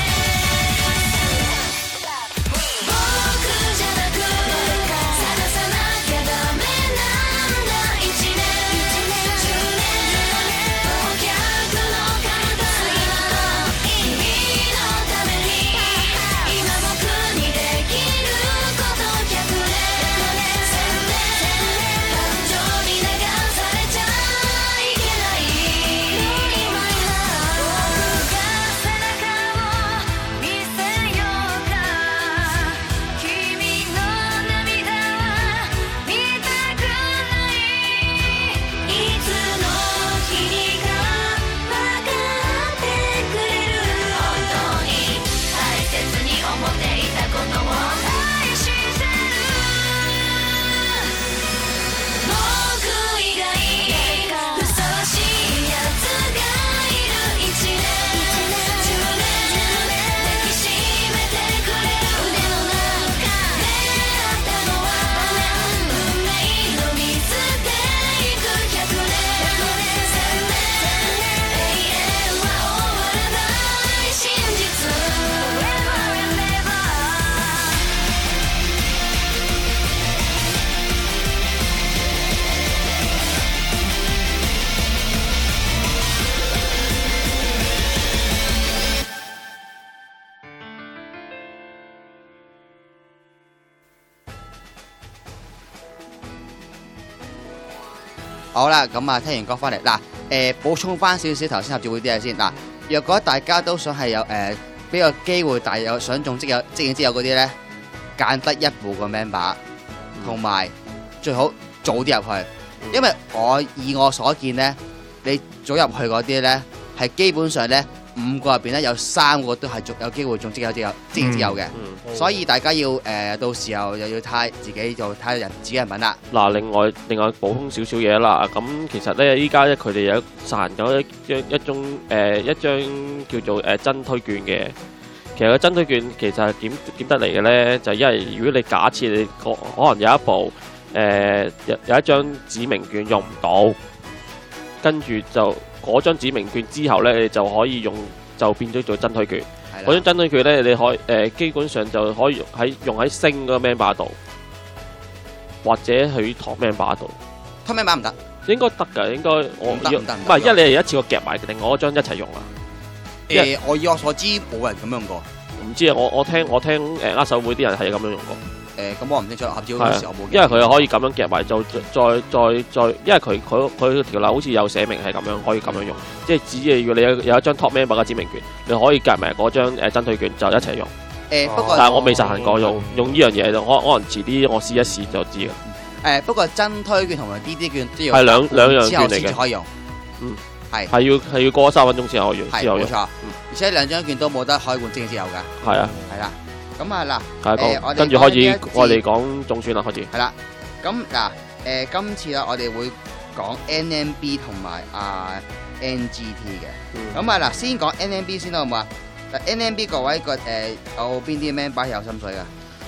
え僕じゃなく探さなきゃダメなんだ一年十年顧客の体君のために今僕にできること百年千年感情に流されちゃいけない今僕が背中を見せようか君の涙は見たくないいつの日にか分かってくれる本当に大切に思っていたことを愛してる僕以外ふさわしいやつがいる一年十年抱きしめてくれる腕の中出会ったのは運命の見捨ていく百年千年永遠は終わらない真実 Forever and ever 好啦，咁啊聽完歌翻嚟，嗱誒補充翻少少頭先合照會啲嘢先。嗱，若果大家都想係有誒俾個機會，但係有想中即有即影即有嗰啲咧，揀得一戶個 member，同埋最好早啲入去，因為我以我所見咧，你早入去嗰啲咧係基本上咧五個入邊咧有三個都係中有機會中即有即有即然之有嘅， 嗯所以大家要誒、呃、到時候又要睇自己做睇人自己人品啦。 嗱，另外另外補充少少嘢啦，咁其實咧依家咧佢哋有賺咗一張一張誒、呃、一張叫做誒、呃、真推券嘅。其實個真推券其實係點點得嚟嘅咧？就因為如果你假設你可可能有一部誒、呃、有有一張指明券用唔到，跟住就嗰張指明券之後咧，你就可以用就變咗做真推券。嗰張真推券咧，你可以誒、呃、基本上就可以喺用喺星嗰個 member 度，或者去堂 member 度。 堂 member 唔得， 應該得㗎，應該我唔得唔得唔係，因為你係一次過夾埋另外嗰張一齊用啊。 誒、呃，我以我所知冇人咁樣用過。 唔知啊，我我聽我聽誒握手會啲人係咁樣用過。 誒，咁我唔清楚，合照嗰陣時我冇。 因為佢可以咁樣夾埋，就再再再，因為佢佢佢條例好似有寫明係咁樣可以咁樣用，即係只係如果你有有一張 top member 嘅指明券，你可以夾埋嗰張誒真退券就一齊用。 誒，不過但係我未實行過用用呢樣嘢，就可可能遲啲我試一試就知嘅。 誒，不過真推券同埋 D D 券都要係兩兩樣之後券嚟嘅， 先可以用。 嗯， 係係要係要過咗三分鐘先可以用， 係之後用。 冇錯，而且兩張券都冇得可以換即之後㗎。 係啊， 係啦。咁啊嗱， 係誒我哋講跟住開始講呢一節我哋講中選啦，開始。 係啦。咁嗱誒，今次啦，我哋會講 N M B 同埋啊 N G T 嘅。咁啊嗱，先講 N M B 先啦，好唔好啊？嗱 N M B 各位個誒有邊啲 member 有心水㗎？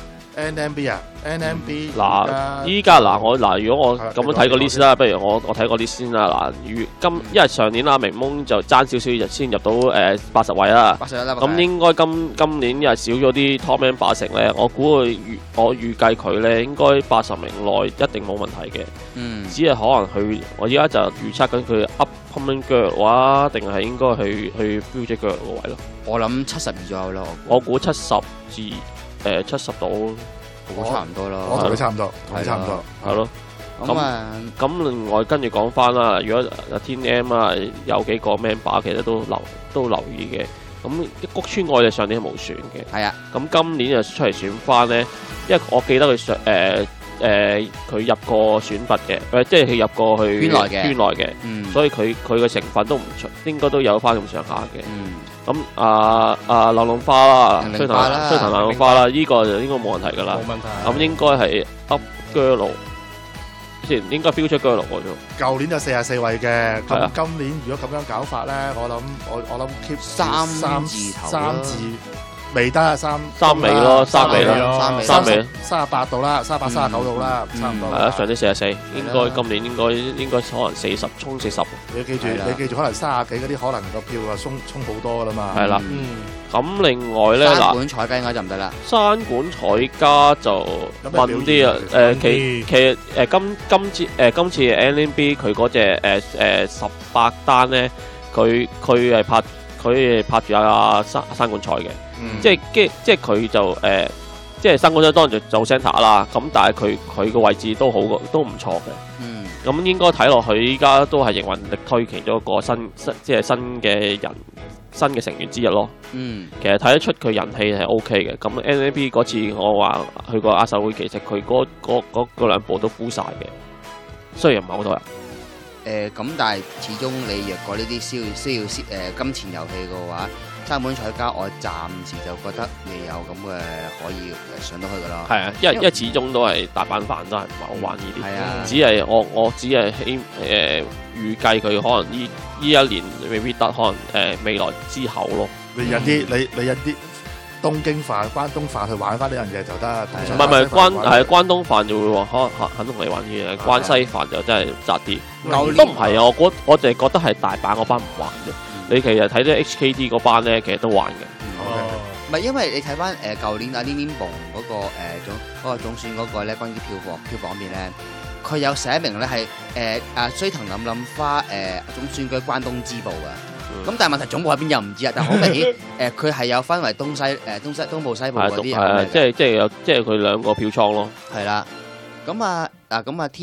N M B 啊，N M B 嗱，依家嗱我嗱，如果我咁樣睇個 list 啦，不如我我睇個 list 先啦。嗱，如今因為上年啦，明蒙就爭少少就先入到誒八十位啦。 八十位啦。 咁應該今今年又少咗啲 top member 成咧，我估佢預我預計佢咧應該八十名內一定冇問題嘅。 嗯。 只係可能佢，我依家就預測緊佢 upcoming girl 嘅話，定係應該去去 future girl 個位咯。 我諗七十二左右咯。 我估七十至。誒七十度， 我差唔多咯。 我同你差唔多，同你差唔多， 係咯。 咁啊， 咁另外跟住講翻啦，如果阿 T M 啊有幾個 member 其實都留都留意嘅。咁谷川愛就上年係冇選嘅。 係啊。 咁今年就出嚟選翻咧，因為我記得佢上誒誒佢入過選拔嘅，誒即係佢入過去圈內嘅， 圈內嘅。 嗯。 所以佢佢嘅成分都唔出，應該都有翻咁上下嘅。 嗯。 咁啊啊流浪花啦，吹彈啦， 吹彈流浪花啦，呢個就應該冇問題㗎啦。 冇問題。 咁應該係 up girl 先，應該 future girl 嗰種。 舊年就四十四位嘅，咁今年如果咁樣搞法咧，我諗我我諗 keep 三三字頭三字未得啊，三三尾咯，三尾咯， 三尾三尾， 三十八度啦，三十八、三十九度啦，差唔多。 係啊，上年四十四，應該今年應該應該可能四十衝四十。 你要記住，你記住，可能三十幾嗰啲可能個票啊衝衝好多㗎啦嘛。 係啦，咁另外咧嗱， 山管彩家應該就唔得啦。 山管彩家就問啲啊，誒其其實誒今今次誒今次 N M B 佢嗰隻誒誒十八單咧，佢佢係拍佢係拍住阿山山管彩嘅。嗯、即係即即係佢就誒、呃，即係新嗰張當然就做 centre 啦。咁但係佢佢個位置都好都唔錯嘅。 嗯。咁應該睇落去，依家都係營運力推其中一個新新即係新嘅人新嘅成員之一咯。 嗯。 其實睇得出佢人氣係 O K 嘅。咁 N M B 嗰次我話去過握手會，其實佢嗰嗰嗰嗰兩部都 full 曬嘅，雖然唔係好多人。 誒咁、呃，但係始終你若果呢啲需要需要誒、呃、金錢遊戲嘅話，山本彩家我暫時就覺得未有咁嘅可以上到去㗎啦。 係啊，因為因為始終都係大阪飯都係唔係好玩呢啲。係啊，只係我我只係希誒預計佢可能呢呢一年未必得，可能誒、呃、未來之後咯。 你引啲、嗯、你你引啲東京飯、關東飯去玩翻呢樣嘢就得。 唔係唔係關係關東飯就會話可肯肯同你玩呢嘢，關西飯就真係雜啲。都唔係啊！我覺我淨係覺得係大阪嗰班唔玩啫。嗯、你其實睇到 H K T 嗰班咧，其實都玩嘅。 唔係、哦、因為你睇翻誒舊年阿 Lin Lin Bong 嗰個誒、呃、總嗰、嗰個總選嗰個咧，關於票房票房面咧，佢有寫明咧係誒啊追藤冧冧花誒、呃、總選舉關東支部嘅。咁、嗯、但係問題總部喺邊又唔知啊！但係好明顯誒，佢係、呃、有分為東西誒、呃、東西東部西部嗰啲。 係啊，即係即係有即係佢兩個票倉咯。 係啦。咁啊嗱咁啊 team。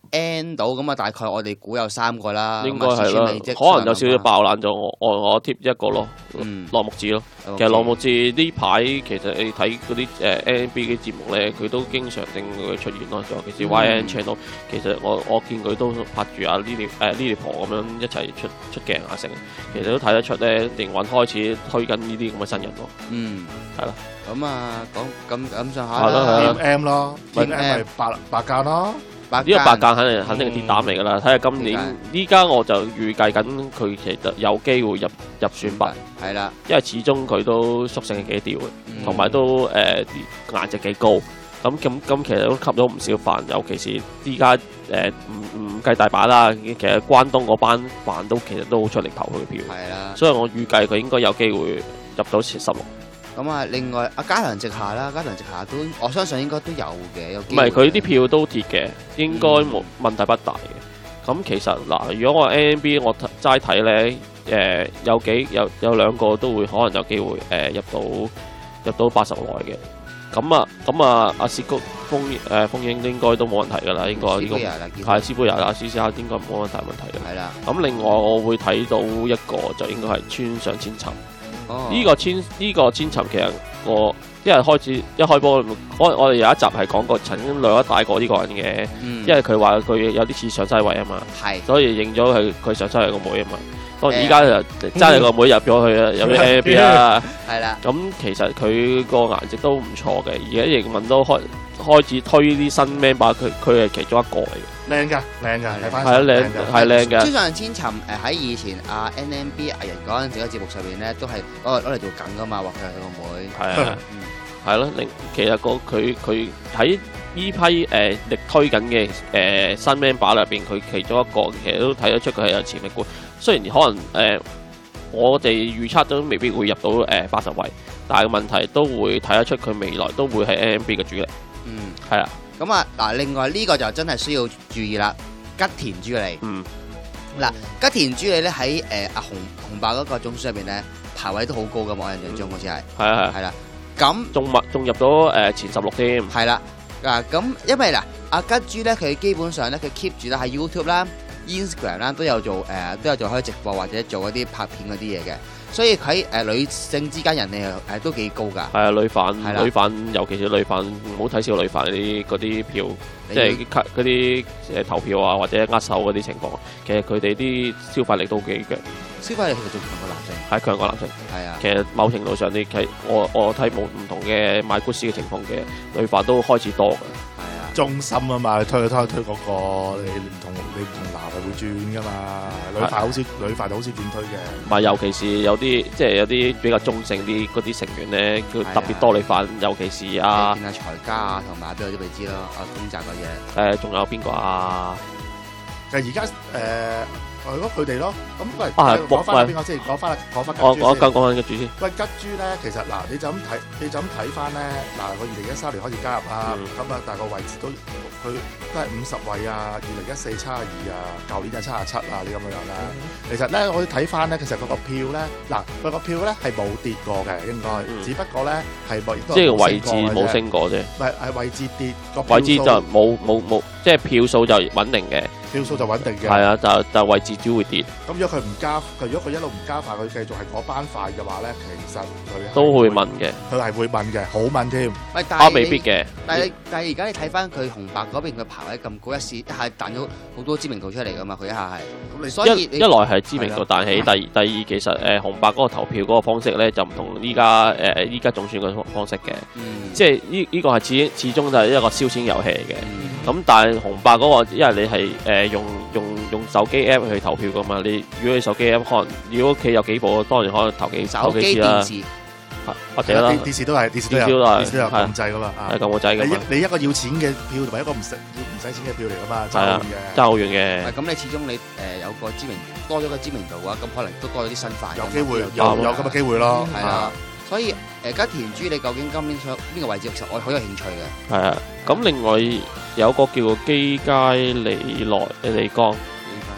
N 到咁啊，大概我哋估有三個啦。 應該係啦，可能有少少爆冷咗。我我我貼一個咯，羅木子咯。其實羅木子呢排其實你睇嗰啲誒 N N B 嘅節目咧，佢都經常性會出現咯。尤其是 Y N Channel，其實我我見佢都拍住阿 Lily 誒 Lily 婆咁樣一齊出出鏡啊成，其實都睇得出咧，營運開始推緊呢啲咁嘅新人咯。嗯，係啦。 咁啊，講咁咁上下啦 ，Team M 咯，Team M 咪白白間咯。 呢個白間肯定肯定係鐵膽嚟㗎啦，睇下今年依家我就預計緊佢其實有機會入入選拔， 係啦， 因為始終佢都屬性係幾屌嘅，同埋都誒顏值幾高，咁咁咁其實都吸咗唔少飯，尤其是依家誒唔唔計大把啦，其實關東嗰班飯都其實都好出力投佢嘅票， 係啦， 所以我預計佢應該有機會入到前十六。 咁啊，另外阿嘉良直下啦，嘉良直下都我相信應該都有嘅，有唔係佢啲票都鐵嘅，應該冇問題不大嘅。咁其實嗱，如果我 N N B 我齋睇咧，誒有幾有有兩個都會可能有機會誒入到入到八十內嘅。咁啊咁啊，阿薛谷風誒風英應該都冇問題㗎啦，應該呢個係斯杯亞啦，斯斯亞應該冇乜大問題嘅。 係啦。咁另外我會睇到一個就應該係村上千尋。 哦， 呢個千呢個千尋其實我因為開始一開波，我我哋有一集係講過曾經略一帶過呢個人嘅，因為佢話佢有啲似上西位啊嘛， 係， 所以認咗佢佢上西位個妹啊嘛。當然依家就真係個妹入咗去啊，有啲 A B 啦，係啦。咁其實佢個顏值都唔錯嘅，而家營運都開開始推啲新 member，佢佢係其中一個嚟嘅。 靚㗎，靚㗎，睇翻係啊，靚係靚嘅。 村上千尋誒喺以前啊 N M B 藝人嗰陣時嘅節目上邊咧，都係攞攞嚟做梗㗎嘛，話佢係佢個妹。係啊，係咯。另其實個佢佢喺呢批誒力推緊嘅誒新 member 入邊，佢其中一個其實都睇得出佢係有潛力嘅。雖然可能誒我哋預測都未必會入到誒八十位，但係個問題都會睇得出佢未來都會係 N M B 嘅主力。 嗯， 係啊。 咁啊，嗱，另外呢個就真係需要注意啦，吉田朱莉。 嗯。 嗱，吉田朱莉咧喺誒阿紅紅白嗰個總選入邊咧排位都好高噶，我印象中好似係。係啊係。係啦。咁仲入仲入咗誒前十六添。 係啦。嗱，咁因為嗱，阿吉朱咧佢基本上咧佢 keep 住咧喺 YouTube 啦、Instagram 啦都有做誒、呃、都有做開直播或者做一啲拍片嗰啲嘢嘅。所以喺誒、呃、女性之間人氣係都幾高㗎。係啊，女販女販，尤其是女販，唔好睇少女販嗰啲嗰啲票，即係嗰啲誒投票啊或者握手嗰啲情況，其實佢哋啲消費力都幾強。 消費力其實仲強過男性。 係強過男性。係啊。其實某程度上，你睇我我睇冇唔同嘅買 goods 嘅情況嘅女販都開始多㗎。 中心啊嘛，推推推嗰個你唔同你唔同男係會轉噶嘛，女販好少女販好少轉推嘅。 唔係，尤其是有啲即係有啲比較中性啲嗰啲成員咧，佢特別多女販，尤其是啊， 見阿財家啊，同埋邊個都未知咯，阿公澤嗰嘢。 誒，仲有邊個啊？ 其實而家誒。係咯，佢哋咯，咁喂， 啊， 講翻邊個先？講翻講翻吉豬先。 我講講緊吉豬先。 喂，吉豬咧，其實嗱，你就咁睇，你就咁睇翻咧，嗱，佢二零一三年開始加入啦，咁啊，但係個位置都佢都係五十位啊，二零一四七十二啊，舊年就七十七啊，呢咁樣樣啦。其實咧，我哋睇翻咧，其實佢個票咧，嗱，佢個票咧係冇跌過嘅，應該，只不過咧係冇即係位置冇升過啫。 唔係係位置跌個位置就冇冇冇，即係票數就穩定嘅。 票數就穩定嘅。 係啊，就就位置只會跌。 咁如果佢唔加，佢如果佢一路唔加快，佢繼續係嗰班快嘅話咧，其實佢都會問嘅。 佢係會問嘅，好問添。 喂，但係未必嘅。 但係但係而家你睇翻佢紅白嗰邊佢排位咁高，一試一下彈咗好多知名度出嚟噶嘛，佢一下係。咁你所以一來係知名度彈起，第二第二其實誒紅白嗰個投票嗰個方式咧就唔同依家誒依家總選嘅方式嘅。嗯。即係呢呢個係始始終就係一個燒錢遊戲嚟嘅。咁、嗯、但係紅白嗰、那個，因為你係誒、呃、用用用手機 app 去投票噶嘛，你如果你手機 app 可能如果屋企有幾部，當然可能投幾投幾次啦。手機電視或者啦，電視都係電視都有，電視都有撳掣噶嘛，係撳個掣噶嘛。你你一個要錢嘅票同埋一個唔使要唔使錢嘅票嚟噶嘛，爭好遠嘅。爭好遠嘅。咁你始終你誒有個知名多咗個知名度嘅話，咁可能都多咗啲新飯。有機會有有咁嘅機會咯，係啊。所以誒吉田豬，你究竟今年想邊個位置？其實我好有興趣嘅。係啊，咁另外有個叫做基佳利來利江，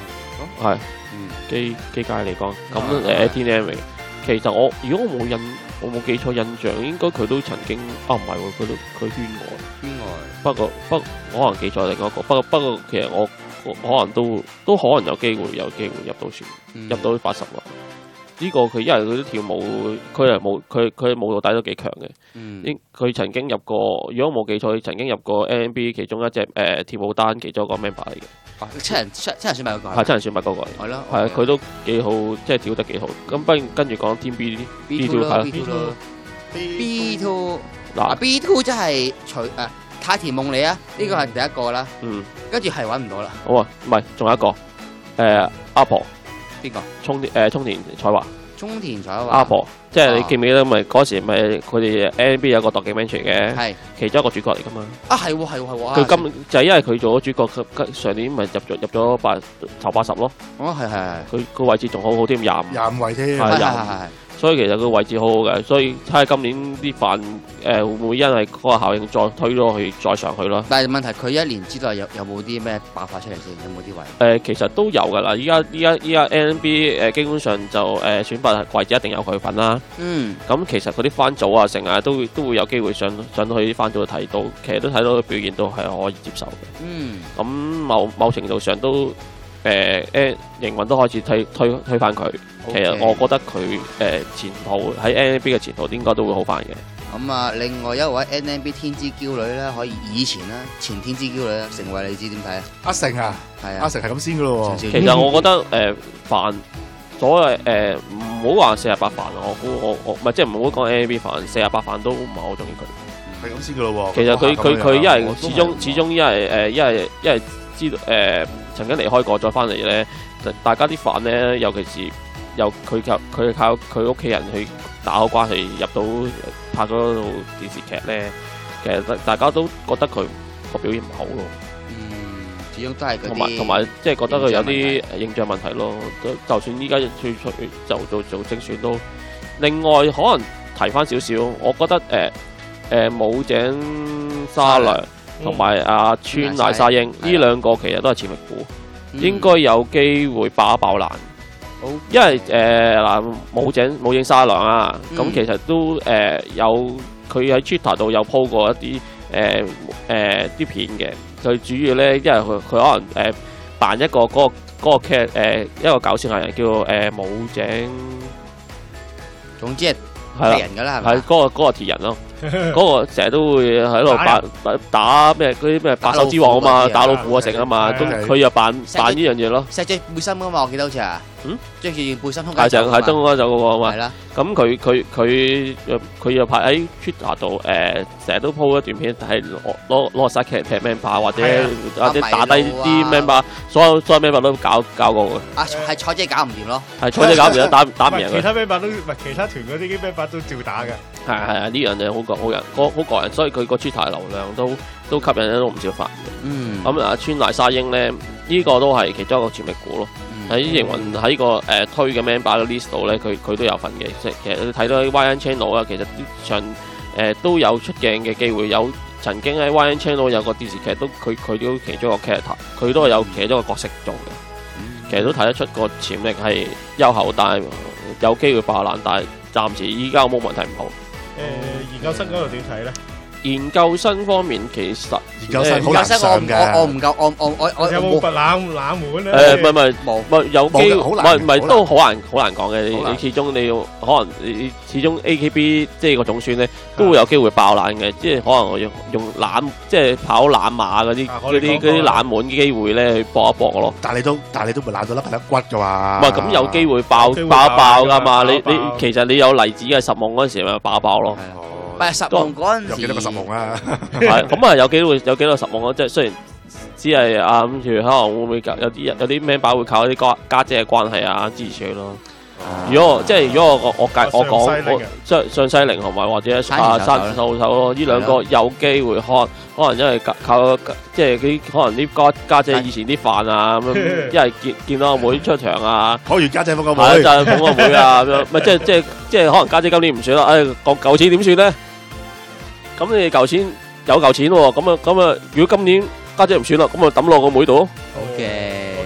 係，嗯，基基佳利江，咁誒 T M 嚟。其實我如果我冇印我冇記錯印象，應該佢都曾經啊唔係喎，佢都佢圈外。 圈外。 不過不可能記錯另一個，不過不過其實我。可能都都可能有機會有機會入到船，嗯、入到八十喎。呢、這個佢因為佢啲跳舞，佢係舞佢佢舞蹈底都幾強嘅。佢、嗯、曾經入過，如果冇記錯，佢曾經入過 N M B 其中一隻誒、呃、跳舞單其中一個 member 嚟嘅。 啊、七人七七人選拔嗰個係七人選拔嗰個係咯， 係佢都幾好，即係跳得幾好。咁不跟住講 Team B B two 咯 B two 咯 B two 嗱 B two 即係除誒。太田夢里啊，呢個係第一個啦。嗯，跟住係揾唔到啦。 好啊，唔係，仲有一個誒阿婆邊個？ 沖誒沖田彩華。 沖田彩華。 阿婆，即係你記唔記得咪嗰時咪佢哋 N M B 有個 documentary 嘅，係其中一個主角嚟噶嘛？啊係喎係喎係喎。佢今就係因為佢做咗主角，佢上年咪入咗入咗八頭八十咯。哦係係係。佢個位置仲好好添，廿五。 廿五位添。 係係係。所以其實個位置好好嘅，所以睇下今年啲飯誒會唔會因為嗰個效應再推咗去再上去咯。 但係問題佢一年之內有有冇啲咩爆發出嚟先？有冇啲位？誒、 呃、其實都有㗎啦，依家依家依家 N M B 誒、呃、基本上就誒、呃、選拔位置一定有佢份啦。嗯。咁其實嗰啲番組啊成日都都會有機會上上到去啲番組度睇到，其實都睇到佢表現都係可以接受嘅。嗯。咁某某程度上都。誒誒營運都開始推推推翻佢， Okay. 其實我覺得佢誒、呃、前途喺 N M B 嘅前途應該都會好翻嘅。 咁啊，另外一位 N M B 天之驕女咧，可以以前啦，前天之驕女咧，成為你知點睇啊？ 阿成啊，係啊，阿成係咁先噶咯喎。 其實我覺得誒飯所謂誒唔好話四十八飯，我估我我唔係即係唔好講 N M B 飯，四十八飯都唔係好中意佢。 係咁先噶咯喎。 其實佢佢佢因為始終始終因為誒因為因為知道誒。呃曾經離開過，再翻嚟咧，大家啲飯咧，尤其是由佢靠佢靠佢屋企人去打好關係，入到拍嗰套電視劇咧，其實大家都覺得佢個表現唔好咯。 嗯，始終都係嗰啲同埋同埋，即係覺得佢有啲形象問題咯。就算依家退出就做做正選都。另外可能提翻少少，我覺得誒誒武井沙良。同埋阿川瀨沙英呢兩個其實都係潛力股，嗯、應該有機會爆一爆冷。好，因為誒嗱武井武井沙良啊，咁、嗯、其實都誒、呃、有佢喺 Twitter 度有 po 過一啲誒誒啲片嘅。最主要咧，因為佢佢可能誒、呃、扮一個嗰、那個嗰、那個 cat 誒、呃、一個搞笑藝人叫誒、呃、武井， 總之係鐵人㗎啦，係咪？ 係嗰個嗰、那個鐵人咯。嗰個成日都會喺度打打咩嗰啲咩百獸之王啊嘛，打老虎啊成啊嘛，咁佢又扮扮呢樣嘢咯。 錫隻背心噶嘛，我記得好似啊，嗯，著住背心通街走。係就係東江走嗰個啊嘛。 係啦。咁佢佢佢佢又拍喺 Twitter 度誒，成日都 po 一段片，係攞攞攞個 sidekick 踢 member 或者或者打低啲 member，所有所有 member 都搞搞過嘅。啊， 係彩姐搞唔掂咯。 係彩姐搞唔掂，打打唔贏。 其他 member 都唔係其他團嗰啲 member 都照打嘅。 係係啊，呢樣嘢好。好人，好好個人，所以佢個 Twitter 流量都都吸引咗唔少飯嘅。嗯，咁啊，川瀨沙英咧，呢、這個都係其中一個潛力股咯。喺營運喺個誒、呃、推嘅 member list 度咧，佢佢都有份嘅。即係其實你睇到 Y N Channel 啊，其實場誒都有出鏡嘅機會。有曾經喺 Y N Channel 有個電視劇都佢佢都其中一個 character，佢都係有其中一個角色做嘅。嗯、其實都睇得出個潛力係優厚，但係有機會爆冷，但係暫時依家冇問題唔好。 誒、呃、研究生嗰度點睇咧？ 研究生方面其實研究生好難上嘅。 我我唔夠，我我我我有冇冷冷門咧？ 誒唔係唔係冇，唔係有機會，唔係唔係都好難好難講嘅。你你始終你要可能你始終 A K B 即係個總選咧，都會有機會爆冷嘅。即係可能我用用冷即係跑冷馬嗰啲嗰啲嗰啲冷門嘅機會咧去搏一搏咯。 但係你都但係你都唔係冷到甩甩骨㗎嘛？ 唔係咁有機會爆爆一爆㗎嘛？你你其實你有例子嘅十夢嗰陣時咪爆一爆咯。 唔係十夢嗰陣時， 有幾多個十夢啊？ 係咁啊，有幾會有幾多十夢咯？即係雖然只係啊，諗住可能會唔會有啲有啲 member 會靠啲家家姐嘅關係啊支持佢咯。如果即係如果我我介我講我上上西陵同埋或者啊山田秀手咯，呢兩個有機會可能可能因為靠即係啲可能啲家家姐以前啲飯啊咁樣，因為見見到阿妹出場啊， 可完家姐捧個妹， 係就係捧個妹啊咁樣，咪即係即係即係可能家姐今年唔算啦，誒舊舊錢點算咧？咁你舊錢有舊錢喎，咁啊咁啊，如果今年家姐唔算啦，咁啊抌落個妹度。 好嘅。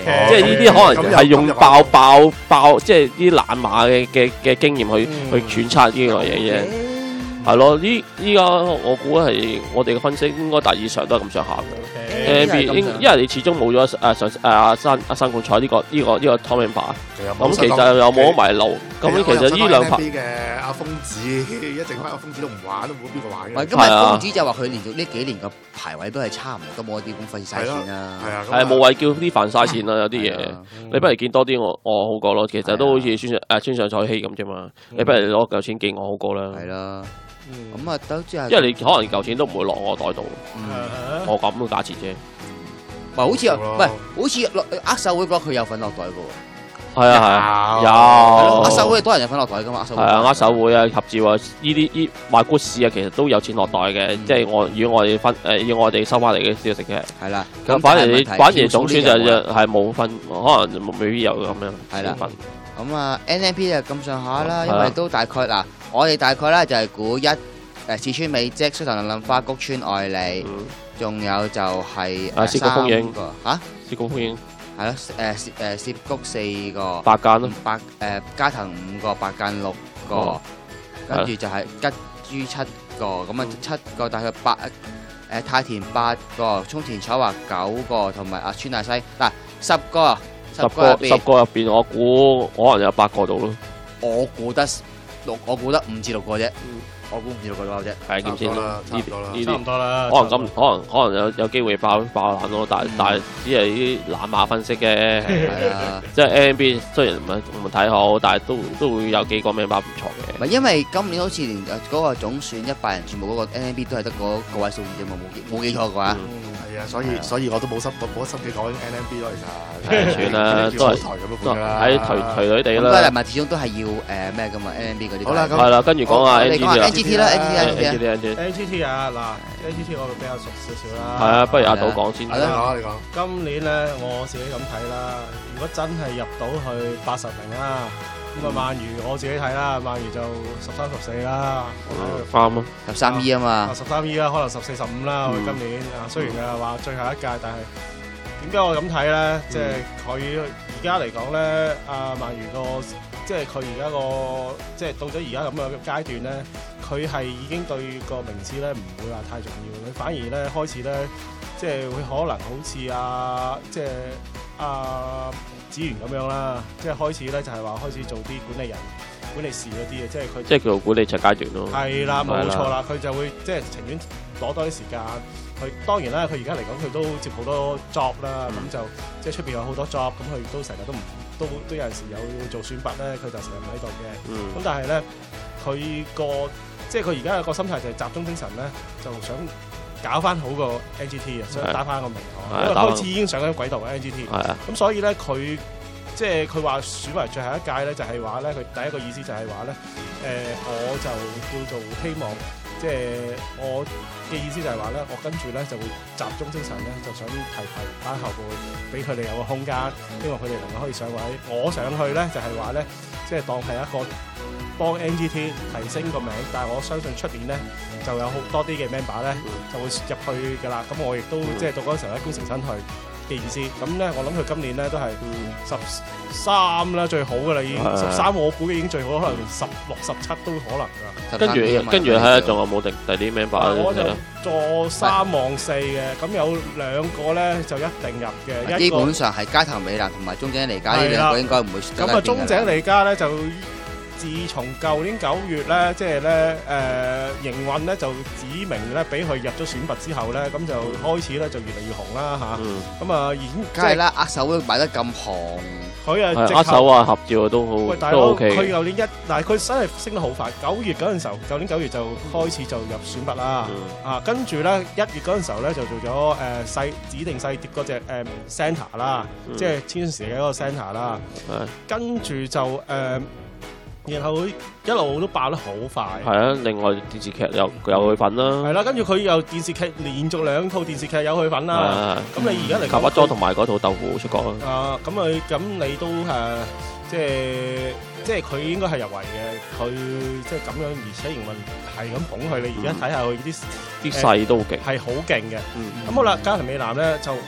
，OK， 即係呢啲可能係用爆爆爆，即係啲冷馬嘅嘅嘅經驗去去揣測呢個嘢啫。係咯，呢依家我估係我哋嘅分析應該大致上都係咁上下嘅。誒，因因為你始終冇咗誒上誒阿山阿山冠賽呢個呢個呢個 tournament，咁其實又冇埋路。咁其實呢兩排嘅阿瘋子一剩翻阿瘋子都唔玩，都冇邊個玩嘅。 唔係，今日瘋子就話佢連續呢幾年嘅排位都係差唔多，冇一啲咁費晒錢啦。 係啊， 係冇謂叫啲煩晒錢啦，有啲嘢你不如見多啲我我好過咯。其實都好似村上誒村上彩希咁啫嘛。你不如攞嚿錢寄我好過啦。 係啦。咁啊，都之後， 因為你可能嚿錢都唔會落我袋度，我咁嘅價錢啫。 唔係好似唔係好似落握手會嗰佢有份落袋嘅喎。 係啊係啊，有握手會多人有份落袋㗎嘛？ 係啊，握手會啊，合照啊，呢啲呢賣股市啊，其實都有錢落袋嘅。即係我如果我哋分誒要我哋收翻嚟嘅消息嘅。係啦。咁反而你反而總選就係冇分，可能未必有咁樣。 係啦。咁啊 N M P 就咁上下啦，因為都大概嗱。我哋大概咧就係估一誒四川美職、須藤能能花谷村愛利，仲有就係誒涉谷風影個嚇， 涉谷風影係咯誒誒涉谷四個， 八間咯， 八誒加藤五個，八間六個，跟住就係吉珠七個，咁啊七個大概八誒太田八個，沖田彩華九個，同埋阿川大西嗱十個， 十個十個入邊我估可能有八個度咯， 我估得。六，我估得五至六個啫，我估五至六個左右啫， 係點先？呢啲差唔多啦， 可能咁，可能可能有有機會爆爆冷咯，但係但係只係啲冷馬分析嘅，係啊，即係 N M B 雖然唔係唔睇好，但係都都會有幾個名把唔錯嘅。 唔係因為今年好似連嗰個總選一百人全部嗰個 N M B 都係得嗰個位數字啫嘛，冇冇記錯嘅話。 係啊，所以所以我都冇心冇心機講 N M B 咯，其實。 算啦，都係喺頹頹女地啦。 咁但係始終都係要誒咩㗎嘛 N M B 嗰啲。 好啦， 係啦，跟住講下 N G T 啦。 N G T 啦 ，N G T N G T N G T 啊，嗱 N G T 我比較熟少少啦。 係啊，不如阿賭講先。 你講你講。 今年咧，我自己咁睇啦，如果真係入到去八十名啦。咁啊，曼如我自己睇啦，曼如就十三十四啦， 啱啊， 十三 E 啊嘛， 十三 E 啦，可能十四十五啦。我哋今年啊，雖然佢話最後一屆，但係點解我咁睇咧？即係佢而家嚟講咧，阿曼如個即係佢而家個即係到咗而家咁樣嘅階段咧，佢係已經對個名次咧唔會話太重要，佢反而咧開始咧即係會可能好似阿即係阿。資源咁樣啦，即係開始咧就係話開始做啲管理人、管理事嗰啲嘅，即係佢。即係叫做管理層階段咯。係啦，冇錯啦，佢就會即係情願攞多啲時間。佢當然啦，佢而家嚟講佢都接好多 job 啦，咁、嗯、就即係出邊有好多 job，咁佢都成日都唔都都有陣時有做選拔咧，佢就成日唔喺度嘅。咁、嗯、但係咧，佢個即係佢而家有個心態就係集中精神咧，就想搞翻好個 N G T 啊，想打翻個名堂，因為開始已經上緊軌道嘅 N G T。咁所以咧，佢即係佢話選為最後一屆咧，就係話咧，佢第一個意思就係話咧，誒、呃，我就叫做希望，即係我嘅意思就係話咧，我跟住咧就會集中精神咧，就想提提翻後輩，俾佢哋有個空間，希望佢哋能夠可以上位。我上去咧就係話咧，即係當係一個幫 N G T 提升個名，但係我相信出年咧就有好多啲嘅 member 咧就會入去㗎啦。咁我亦都即係到嗰陣時候咧功成身退嘅意思。咁咧我諗佢今年咧都係十三啦最好㗎啦，已經十三我估已經最好，可能連十六十七都可能㗎。 跟住跟住睇下仲有冇第第啲 member 咧？ 我就坐三望四嘅，咁有兩個咧就一定入嘅。 基本上係加藤美蘭同埋中井梨加呢兩個應該唔會。 咁啊，中井梨加咧就。自從舊年九月咧，即係咧誒營運咧就指明咧俾佢入咗選拔之後咧，咁就開始咧就越嚟越紅啦嚇。咁啊已經梗係啦，握手會擺得咁紅， 佢啊握手啊合照都好都 OK。 佢舊年一嗱佢真係升得好快，九月嗰陣時候，舊年九月就開始就入選拔啦。啊，跟住咧一月嗰陣時候咧就做咗誒細指定細碟嗰隻誒 centre 啦，即係千時嘅嗰個 centre 啦。跟住就誒。然後佢一路都爆得好快。係啊，另外電視劇有有佢份啦。係啦，跟住佢又電視劇連續兩套電視劇有佢份啦。咁你而家嚟講，卡巴莊同埋嗰套豆腐出國啦。啊，咁佢咁你都誒，即係即係佢應該係入圍嘅。佢即係咁樣，而且營運係咁捧佢。你而家睇下佢啲啲勢都好勁，係好勁嘅。咁好啦，加藤美男咧就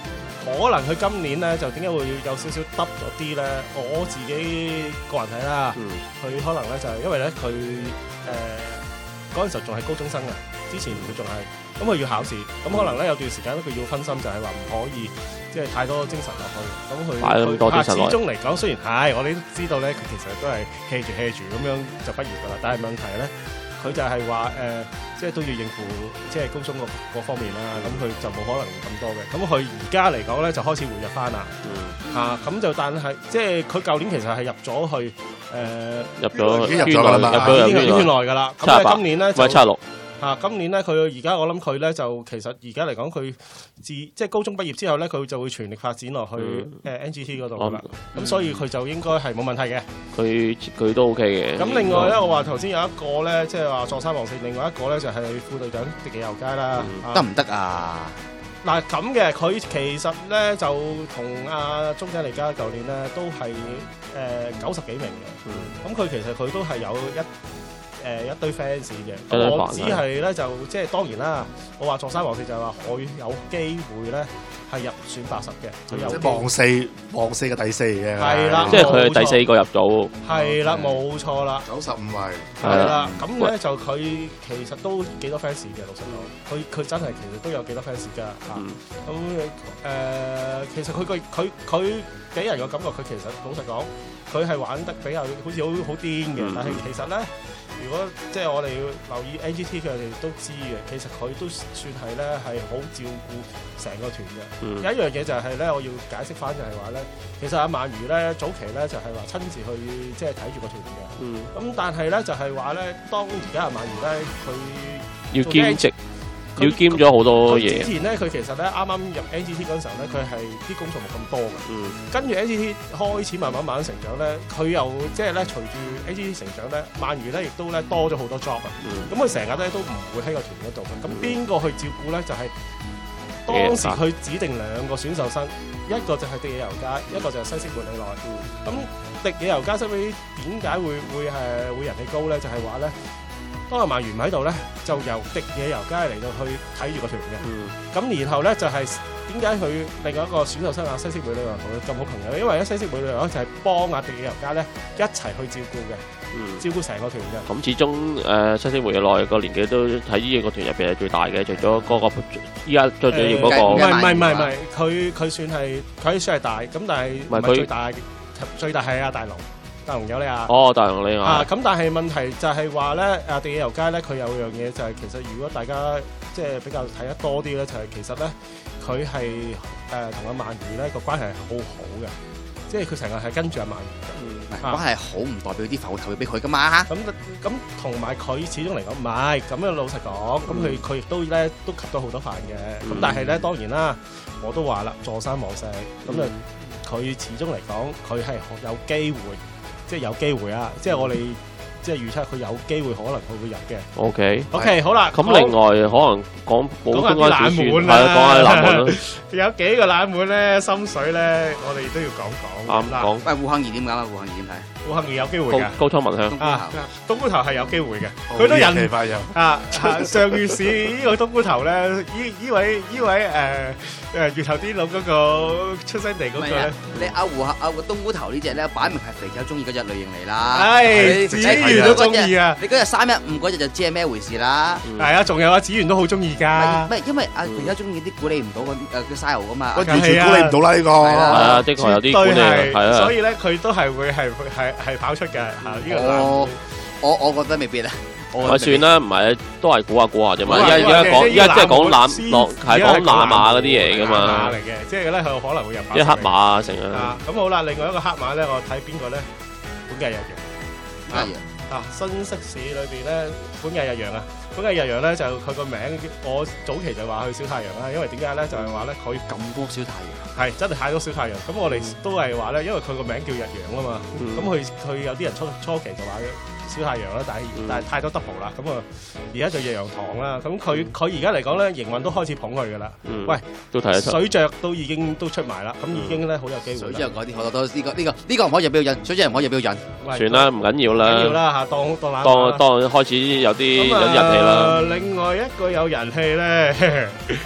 可能佢今年咧就點解會有少少得咗啲咧？我自己個人睇啦，佢、嗯、可能咧就係因為咧佢誒嗰陣時候仲係高中生啊，之前佢仲係咁佢要考試，咁、嗯、可能咧有段時間咧佢要分心，就係話唔可以即係太多精神落去。咁佢佢始終嚟講，雖然係我哋都知道咧，佢其實都係 hea 住 hea 住咁樣就畢業㗎啦，但係問題咧。佢就係話誒，即係都要應付即係高中嗰方面啦，咁佢就冇可能咁多嘅。咁佢而家嚟講咧，就開始回入翻啦。嚇、嗯，咁、啊、就但係即係佢舊年其實係入咗去誒，呃、入咗已經入咗啦嘛， 入咗圈內㗎啦。咁啊，今年咧就七十六。 啊，今年咧佢而家我諗佢咧就其實而家嚟講佢自即係高中畢業之後咧，佢就會全力發展落去誒 N G T 嗰度啦。咁所以佢就應該係冇問題嘅。佢佢都 OK 嘅。 咁另外咧，我話頭先有一個咧，即係話坐三望四，另外一個咧就係副隊長迪野由佳啦。 得唔得啊？ 嗱咁嘅，佢其實咧就同阿中井利家舊年咧都係誒九十幾名嘅。咁佢其實佢都係有一。誒、呃、一堆 fans 嘅，我只係咧就即係當然啦。我話坐山王四就係話我有機會咧係入選八十嘅，佢有即王四王四嘅第四嘅， 係啦， 即係佢係第四個入到， 係啦，冇錯啦， 九十五位， 係啦。咁咧就佢其實都幾多 fans 嘅，老實講，佢佢真係其實都有幾多 fans 㗎嚇。咁誒、嗯呃，其實佢個佢佢俾人嘅感覺，佢其實老實講，佢係玩得比較好似好好癲嘅，嗯、但係其實咧。如果即係我哋要留意 N G T，佢哋都知嘅。其實佢都算係咧係好照顧成個團嘅。嗯、有一樣嘢就係咧，我要解釋翻就係話咧，其實阿鰻魚咧早期咧就係話親自去即係睇住個團嘅。咁、嗯、但係咧就係話咧，當而家阿鰻魚咧佢要兼職。要兼咗好多嘢。 之前咧，佢其實咧啱啱入 N G T 嗰陣時候咧，佢係啲工作冇咁多嘅。嗯。跟住 N G T 開始慢慢慢慢成長咧，佢又即係咧隨住 N G T 成長咧，鰻魚咧亦都咧多咗好多 job 啊。咁佢成日咧都唔會喺個團嗰度嘅。咁邊個去照顧咧？就係、是、當時佢指定兩個選手生，一個就係迪野由佳，一個就係西式梅里奈。咁、嗯、迪野由佳收尾點解會會係會人氣高咧？就係話咧。當阿鰻魚唔喺度咧，就由迪野由佳嚟到去睇住個團嘅。咁、嗯、然後咧就係點解佢另外一個選手生阿西式美女同佢咁好朋友？因為咧西式美女就係幫阿迪野由佳咧一齊去照顧嘅，嗯、照顧成個團嘅。咁始終誒、呃、西式美女內個年紀都喺呢個團入邊係最大嘅，除咗嗰、那個依家最重要嗰個。 唔係唔係唔係唔係，佢佢算係佢算係大，咁但係唔係最大，最大係阿大龍。大龍有你啊！ 哦，大龍你啊！ 咁但係問題就係話咧，阿迪野由佳咧，佢有樣嘢就係、是、其實如果大家即係比較睇得多啲咧，就係、是、其實咧佢係誒同阿鰻魚咧個關係係好好嘅，即係佢成日係跟住阿鰻魚嘅。 嗯，關係好唔代表啲浮頭要俾佢噶嘛？ 咁咁同埋佢始終嚟講唔係咁樣，老實講，咁佢佢亦都咧都吸到好多飯嘅。咁、嗯、但係咧當然啦，我都話啦，坐山望石，咁就佢始終嚟講，佢係有機會。即係有機會啊！即係我哋即係預測佢有機會可能佢會入嘅。 O K，O K，好啦。 咁另外可能講補充啲冷門啦，講下冷門啦。 有幾個冷門咧，心水咧，我哋都要講講。 啱講。 喂，胡杏兒點解啊？胡杏兒點睇？ 胡杏兒有機會嘅。 高倉文香啊，冬菇頭係有機會嘅。佢都人啊！上月市呢個冬菇頭咧，依依位依位誒。誒月頭啲佬嗰個出生地嗰個咧， 你阿胡阿胡冬菇頭呢隻咧，擺明係肥仔中意嗰隻類型嚟啦。 係，子源都中意啊！ 你嗰日三一五嗰隻就知係咩回事啦。 係啊，仲有啊，子源都好中意㗎。 唔係因為阿肥仔中意啲管理唔到嗰啲誒嘅 style 㗎嘛。 完全管理唔到啦呢個。係啊，的確有啲管理係啊。 所以咧，佢都係會係係係跑出嘅嚇呢個。 我我我覺得未必啊。 咪算啦，唔係都係估下估下啫嘛。而家而家講，而家即係講攬落係講攬馬嗰啲嘢噶嘛。馬嚟嘅， 即係咧佢可能會入。 啲黑馬啊，成啊。 咁好啦，另外一個黑馬咧，我睇邊個咧？本屆日陽。 日陽啊，新潟市裏邊咧，本屆日陽啊，本屆日陽咧就佢個名，我早期就話佢小太陽啦，因為點解咧？就係話咧佢咁多小太陽。 係真係太多小太陽。咁我哋都係話咧，因為佢個名叫日陽啊嘛。咁佢佢有啲人初初期就話小太陽啦，但係、嗯、但係太多 double 啦，咁啊而家就日陽堂啦，咁佢佢而家嚟講咧，營運都開始捧佢噶啦。嗯、喂， 都睇得出水著都已經都出埋啦，咁、嗯、已經咧好有機會。水著嗰啲好多都呢、呢個呢、呢個呢、呢個唔可以入標準，水著唔可以入標準。 算啦，唔緊要啦。 緊要啦嚇，當當冷。 當當開始有啲有啲人氣啦。 另外一個有人氣咧，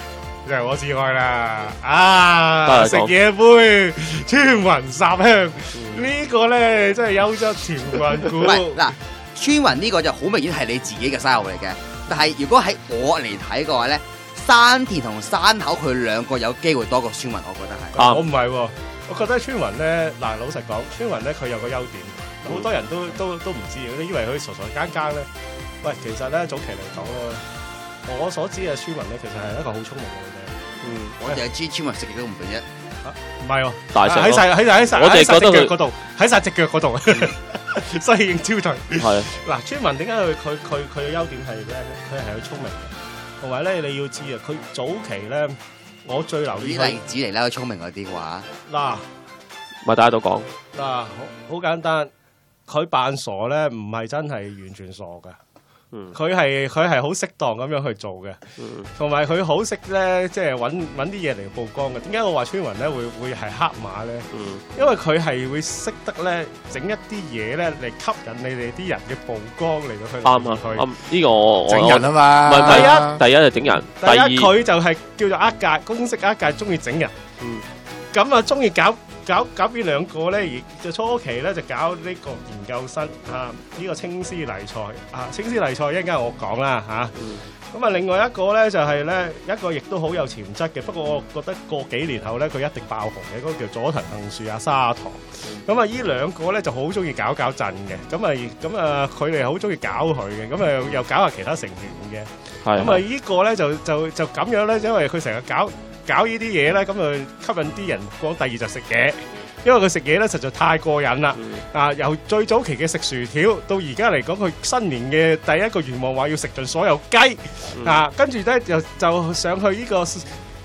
就係我至愛啦！啊，食嘢杯穿雲霎香，呢個咧真係優質甜運股。 唔係嗱，穿雲呢個就好明顯係你自己嘅 style 嚟嘅。但係如果喺我嚟睇嘅話咧，山田同山口佢兩個有機會多過穿雲，我覺得係。 啊，我唔係喎，我覺得穿雲咧，嗱老實講，穿雲咧佢有個優點，好、嗯、多人都都都唔知嘅，你以為佢傻傻更更咧。喂，其實咧早期嚟講咧，我所知嘅穿雲咧，其實係一個好聰明嘅女仔。嗯， 我淨係知穿雲食極都唔變啫。 唔係喎， 大隻喺晒喺晒喺晒我哋覺得佢嗰度，喺晒隻腳嗰度，所以應超退。 係嗱，穿雲點解佢佢佢佢嘅優點係咩咧？佢係佢聰明嘅，同埋咧你要知啊，佢早期咧，我最留意啲例子嚟啦，佢聰明嗰啲嘅話。 嗱， 咪大家都講嗱，好好簡單，佢扮傻咧，唔係真係完全傻㗎。佢係佢係好適當咁樣去做嘅，同埋佢好識咧，即係揾揾啲嘢嚟曝光嘅。點解我話穿雲咧會會係黑馬咧？嗯、因為佢係會識得咧整一啲嘢咧嚟吸引你哋啲人嘅曝光嚟到去。 啱啊！啱呢個我整人啊嘛。 唔係第一，第一就整人， 第二佢就係叫做呃界，公式呃界，中意整人。咁啊，中意搞。搞搞邊兩個咧？而就初期咧就搞呢個研究生啊，呢、這個青絲麗菜啊，青絲麗菜一陣間我講啦嚇。咁啊，另外一個咧就係、是、咧一個亦都好有潛質嘅，不過我覺得過幾年後咧佢一定爆紅嘅，嗰、那個叫佐藤杏樹啊砂糖。咁啊，呢兩個咧就好中意搞搞震嘅，咁啊咁啊佢哋好中意搞佢嘅，咁啊又搞下其他成員嘅。咁啊呢個咧就就就咁樣咧，因為佢成日搞。搞呢啲嘢咧，咁啊吸引啲人講。第二就食嘢，因為佢食嘢咧實在太過癮啦。嗯、啊，由最早期嘅食薯條，到而家嚟講，佢新年嘅第一個願望話要食盡所有雞。嗯、啊，跟住咧就就上去呢、這個誒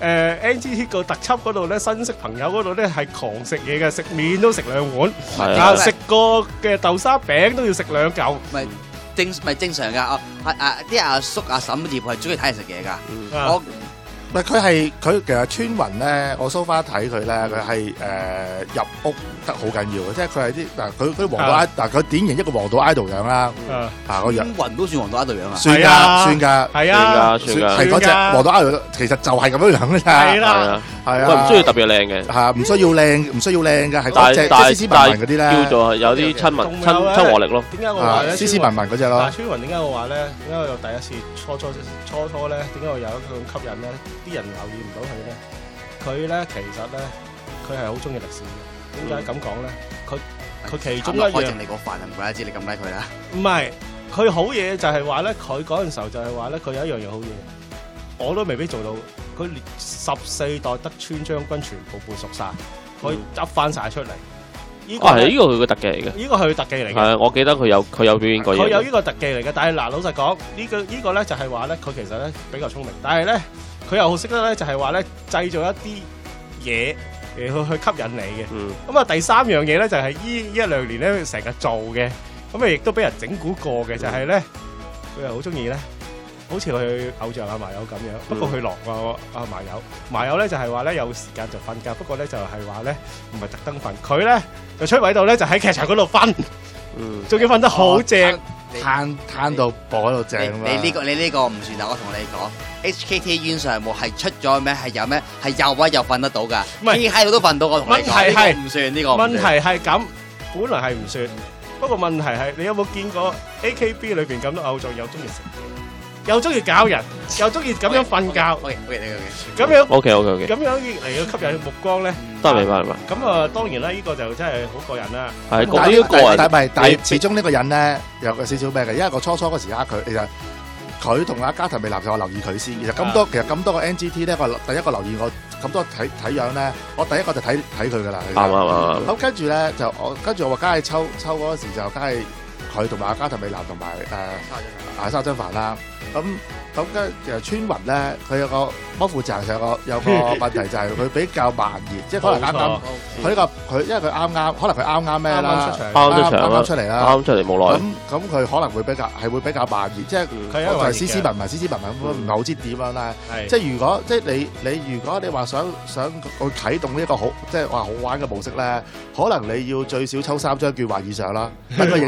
N G T 個特輯嗰度咧，新識朋友嗰度咧係狂食嘢嘅，食麵都食兩碗。 係啊，食個嘅豆沙餅都要食兩嚿。 咪正咪正常㗎。啊啊啲阿叔阿嬸業係中意睇人食嘢㗎。 嗯、 我。 唔係佢係佢其實穿雲咧，我 so far 睇佢咧，佢係誒入屋得好緊要嘅，即係佢係啲嗱佢佢黃道 idol，嗱佢典型一個黃道 idol 樣啦，啊個樣穿雲都算黃道 idol 樣啊， 算㗎算㗎， 係啊， 算係嗰隻黃道 idol，其實就係咁樣樣嘅咋， 係啦， 係啊， 佢唔需要特別靚嘅， 係啊，唔需要靚，唔需要靚嘅，係嗰隻但係斯斯文文嗰啲咧， 叫做有啲親民親親和力咯。 點解我話咧？ 斯斯文文嗰隻咯。 但係穿雲點解我話咧？點解我第一次初初初初咧？點解我有一種吸引咧？啲人留意唔到佢咧？佢咧其實咧，佢係好中意歷史嘅。點解咁講咧？佢佢其中一樣開正你個飯啊！唔怪得知你咁拉佢啦。 唔係，佢好嘢就係話咧，佢嗰陣時候就係話咧，佢有一樣嘢好嘢，我都未必做到。佢連十四代德川將軍全部背熟晒，佢執翻晒出嚟。呢個係呢個佢嘅特技嚟嘅。 呢個係佢特技嚟嘅。 係，我記得佢有佢有表演過嘢。 佢有呢個特技嚟嘅，但係嗱，老實講，呢個呢個咧就係話咧，佢其實咧比較聰明，但係咧佢又好識得咧，就係話咧製造一啲嘢誒去去吸引你嘅。咁啊，第三樣嘢咧就係呢一兩年咧成日做嘅，咁啊亦都俾人整蠱過嘅，就係咧佢又好中意咧。好似佢偶像阿麻友咁樣，不過佢落個阿麻友，麻友咧就係話咧有時間就瞓覺，不過咧就係話咧唔係特登瞓，佢咧就出位度咧就喺劇場嗰度瞓，嗯，仲要瞓得好正， 攤攤到播喺度正啦。 你呢個你呢個唔算啊，我同你講 ，H K T 冤上冇係出咗咩？係有咩？係有位又瞓得到㗎，企喺度都瞓到。我同你講，問題係唔算呢個。 問題係咁，本來係唔算，不過問題係你有冇見過 A K B 裏邊咁多偶像有中意食嘢？又中意搞人，又中意咁樣瞓覺。 OK OK OK。 咁樣 OK OK OK。 咁樣嚟到吸引目光咧， 得明白明白。 咁啊，當然啦，呢個就真係好過癮啦。 係講呢個人， 但係但係始終呢個人咧有個少少咩嘅，因為我初初嗰時呃佢，其實佢同阿加藤美男就我留意佢先。其實咁多其實咁多個 N G T 咧，我第一個留意我咁多睇睇樣咧，我第一個就睇睇佢噶啦。 啱啱啱。 咁跟住咧就我跟住我話，梗係抽抽嗰時就梗係佢同埋阿加藤美男同埋誒阿沙真凡啦。咁咁跟其實穿雲咧，佢有個幫負責有個有個問題就係佢比較慢熱，即係可能啱啱佢呢個佢因為佢啱啱可能佢啱啱咩啦， 啱啱出場， 啱啱出嚟啦， 啱啱出嚟冇耐。 咁咁佢可能會比較係會比較慢熱，即係佢就係斯斯文文、斯斯文文咁，唔係好知點樣啦。即係如果即係你你如果你話想想去啟動呢個好即係話好玩嘅模式咧，可能你要最少抽三張券或以上啦，等佢認得睇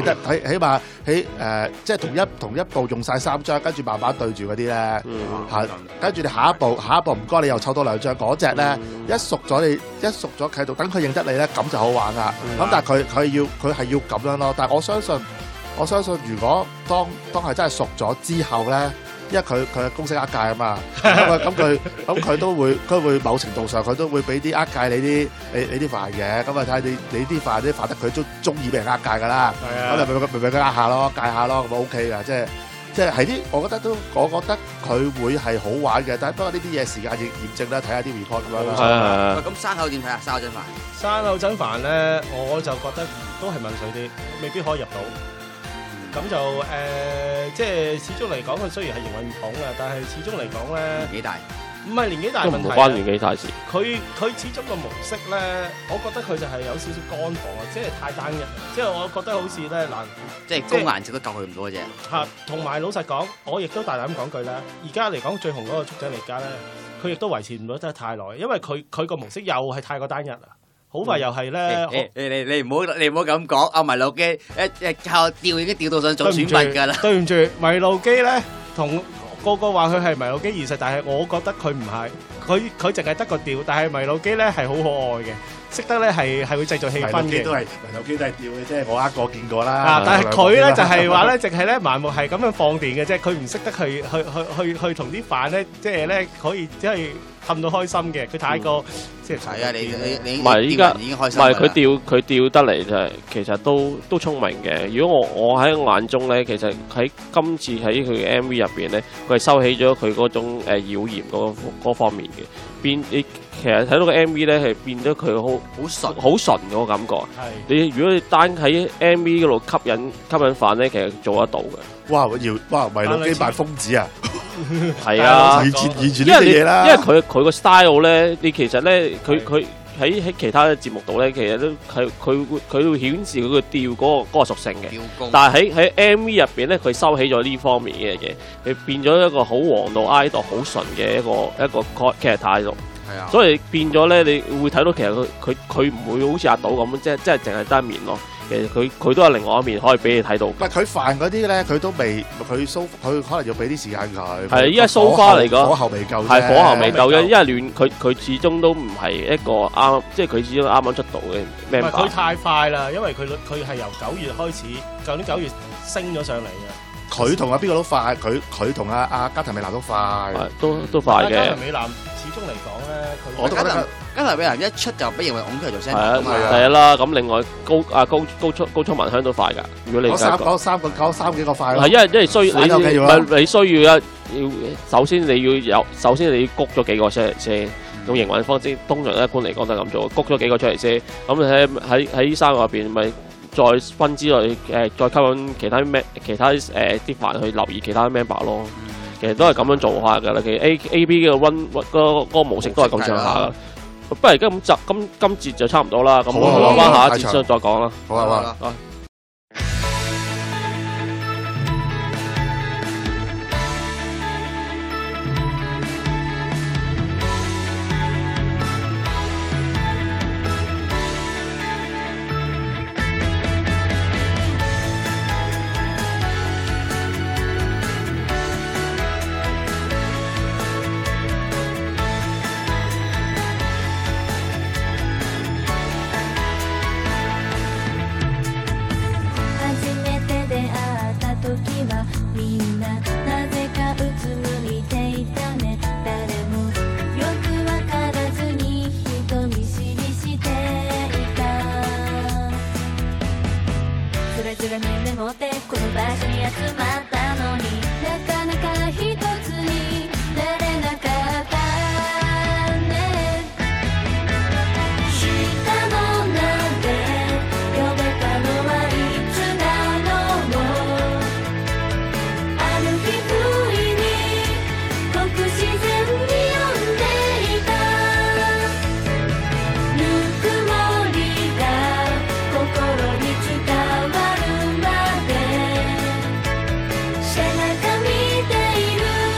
起碼起誒，即係同一同一步用晒三張，跟住慢慢對住嗰啲咧嚇，跟住你下一步下一步唔該你又抽多兩張嗰隻咧，一熟咗你一熟咗喺度，等佢認得你咧，咁就好玩噶。咁但係佢佢要佢係要咁樣咯。但係我相信我相信，如果當當係真係熟咗之後咧。因為佢佢係公司呃界啊嘛，咁佢咁佢都會佢會某程度上佢都會俾啲呃界你啲你你啲飯嘅，咁啊睇下你你啲飯啲飯得佢都中意俾人呃界㗎啦，咁你咪咪咪佢呃下咯，界下咯，咁 OK 㗎，即係即係係啲我覺得都我覺得佢會係好玩嘅，但係不過呢啲嘢時間驗驗證啦，睇下啲 report 咁樣啦。 係係係。 咁生口點睇啊？生口真飯。 生口真飯咧，我就覺得都係問水啲，未必可以入到。咁就誒、呃，即係始終嚟講，佢雖然係營運統嘅，但係始終嚟講咧， 年紀大， 唔係年紀大問題。 都唔關年紀大事。 佢佢始終個模式咧，我覺得佢就係有少少乾房啊，即係太單一。即係我覺得好似咧嗱， 即係高顏值都救佢唔到嘅啫。 嚇，同埋老實講，我亦都大膽講句啦，而家嚟講最紅嗰個速仔嚟家咧，佢亦都維持唔到得太耐，因為佢佢個模式又係太過單一啦。好快又係咧， 你你你唔好你唔好咁講，阿迷路機一一靠吊已經吊到想做選民㗎啦。 對唔住，迷路機咧，同個個話佢係迷路機二世，但係我覺得佢唔係，佢佢淨係得個吊，但係迷路機咧係好可愛嘅，識得咧係係會製造氣氛嘅。迷路機都係迷路機都係吊嘅啫，我呃過見過啦。啊，但係佢咧就係話咧，淨係咧盲目係咁樣放電嘅啫，佢唔識得去去去去去同啲飯咧，即係咧可以即係氹到開心嘅，佢太過。係啊！你你你唔係依家， 已經開心。 唔係佢吊佢吊得嚟就係其實都都聰明嘅。如果我我喺眼中咧，其實喺今次喺佢嘅 M V 入邊咧，佢係收起咗佢嗰種誒妖豔嗰嗰方面嘅。變你其實睇到個 M V 咧係變咗佢好好純好純嗰個感覺。係你如果你單喺 M V 嗰度吸引吸引飯咧，其實做得到嘅。哇！要哇迷路機扮瘋子啊！係啊，完全完全呢啲嘢啦。因為佢佢個 style 咧，你其實咧，佢佢喺喺其他嘅節目度咧，其實都係佢會佢會顯示佢個調嗰個嗰個屬性嘅。但係喺喺 M V 入邊咧，佢收起咗呢方面嘅嘢，佢變咗一個好王道 idol 好純嘅一個一個劇態度。係啊，所以變咗咧，你會睇到其實佢佢佢唔會好似阿賭咁，即係即係淨係單面咯。其實佢佢都有另外一面可以俾你睇到。唔係佢飯嗰啲咧，佢都未佢 so 佢可能要俾啲時間佢。係依家 so far 嚟講，火候未夠。係火候未夠嘅，因為亂佢佢始終都唔係一個啱，即係佢始終啱啱出道嘅。唔係佢太快啦，因為佢佢係由九月開始，舊年九月升咗上嚟嘅。佢同阿邊個都快，佢佢同阿阿加藤美男都快，都都快嘅。加藤美男始終嚟講咧，佢我都覺得。加藤美男一出就俾認為拱出嚟做聲咁啊！第一啦，咁另外高啊高高速高速文香都快㗎。如果你講三講三個講三幾個快咯。係因為因為需要你唔係你需要一要首先你要有首先你要谷咗幾個出嚟先，用營運方式通常一般嚟講都係咁做，谷咗幾個出嚟先。咁喺喺喺呢三個入邊咪再分之類誒，再吸引其他咩其他誒啲飯去留意其他 member 咯。其實都係咁樣做下㗎啦。其實 A A B 嘅 run 嗰嗰個模式都係咁上下㗎。不如今集今今節就差唔多啦，咁我留翻下一節先再講啦。好啊，好啊。背中見ている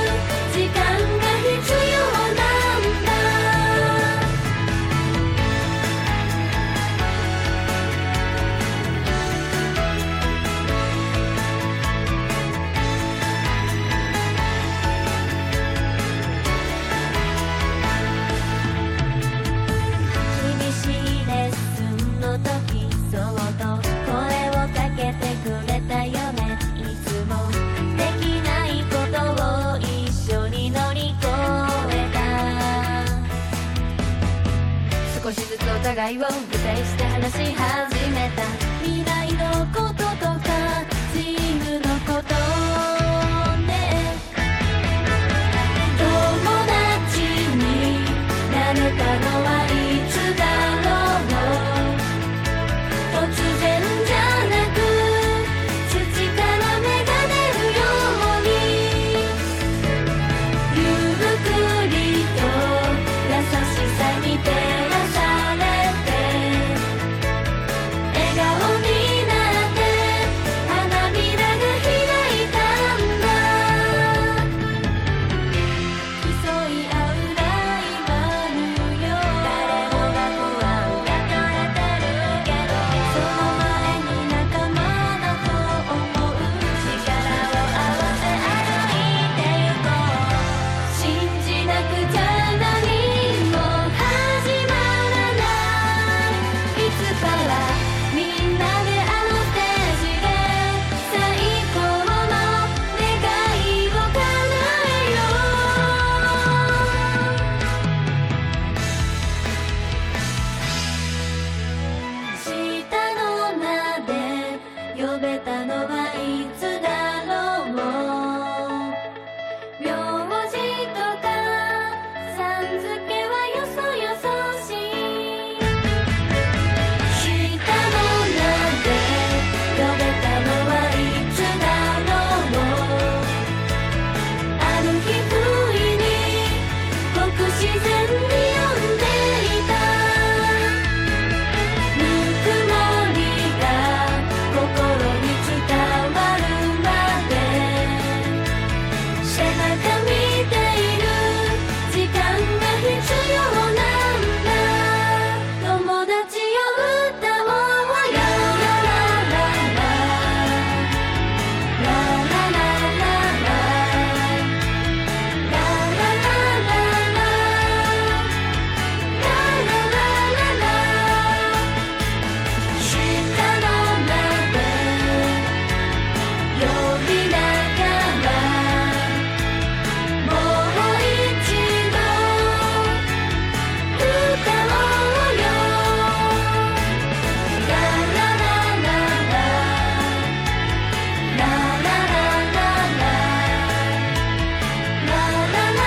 互いを具体して話し始めた未来のこととかチームのことね友達になれたのはいつだろう突然じゃなく土から芽が出るようにゆっくりと優しさに照らされて笑顔になって花びらが開いたんだ競い合うライバルよ誰もが不安抱えてるけどその前に仲間だと思う力を合わせ歩いてゆこう信じなくちゃ何も始まらないいつからみんなであのステージで最高の願いを叶えよう下の名で呼べたのはいつだろう名字とかさん付けはよそよそしい下の名で呼べたのはいつだろうある日不意にごく自然に呼んでいたぬくもりが心に伝わるまで背中見ている時間が必要なんだ友達よ歌おうよラララララララララララ下の名で呼びながらもう一度歌おうよラララララララララララララララ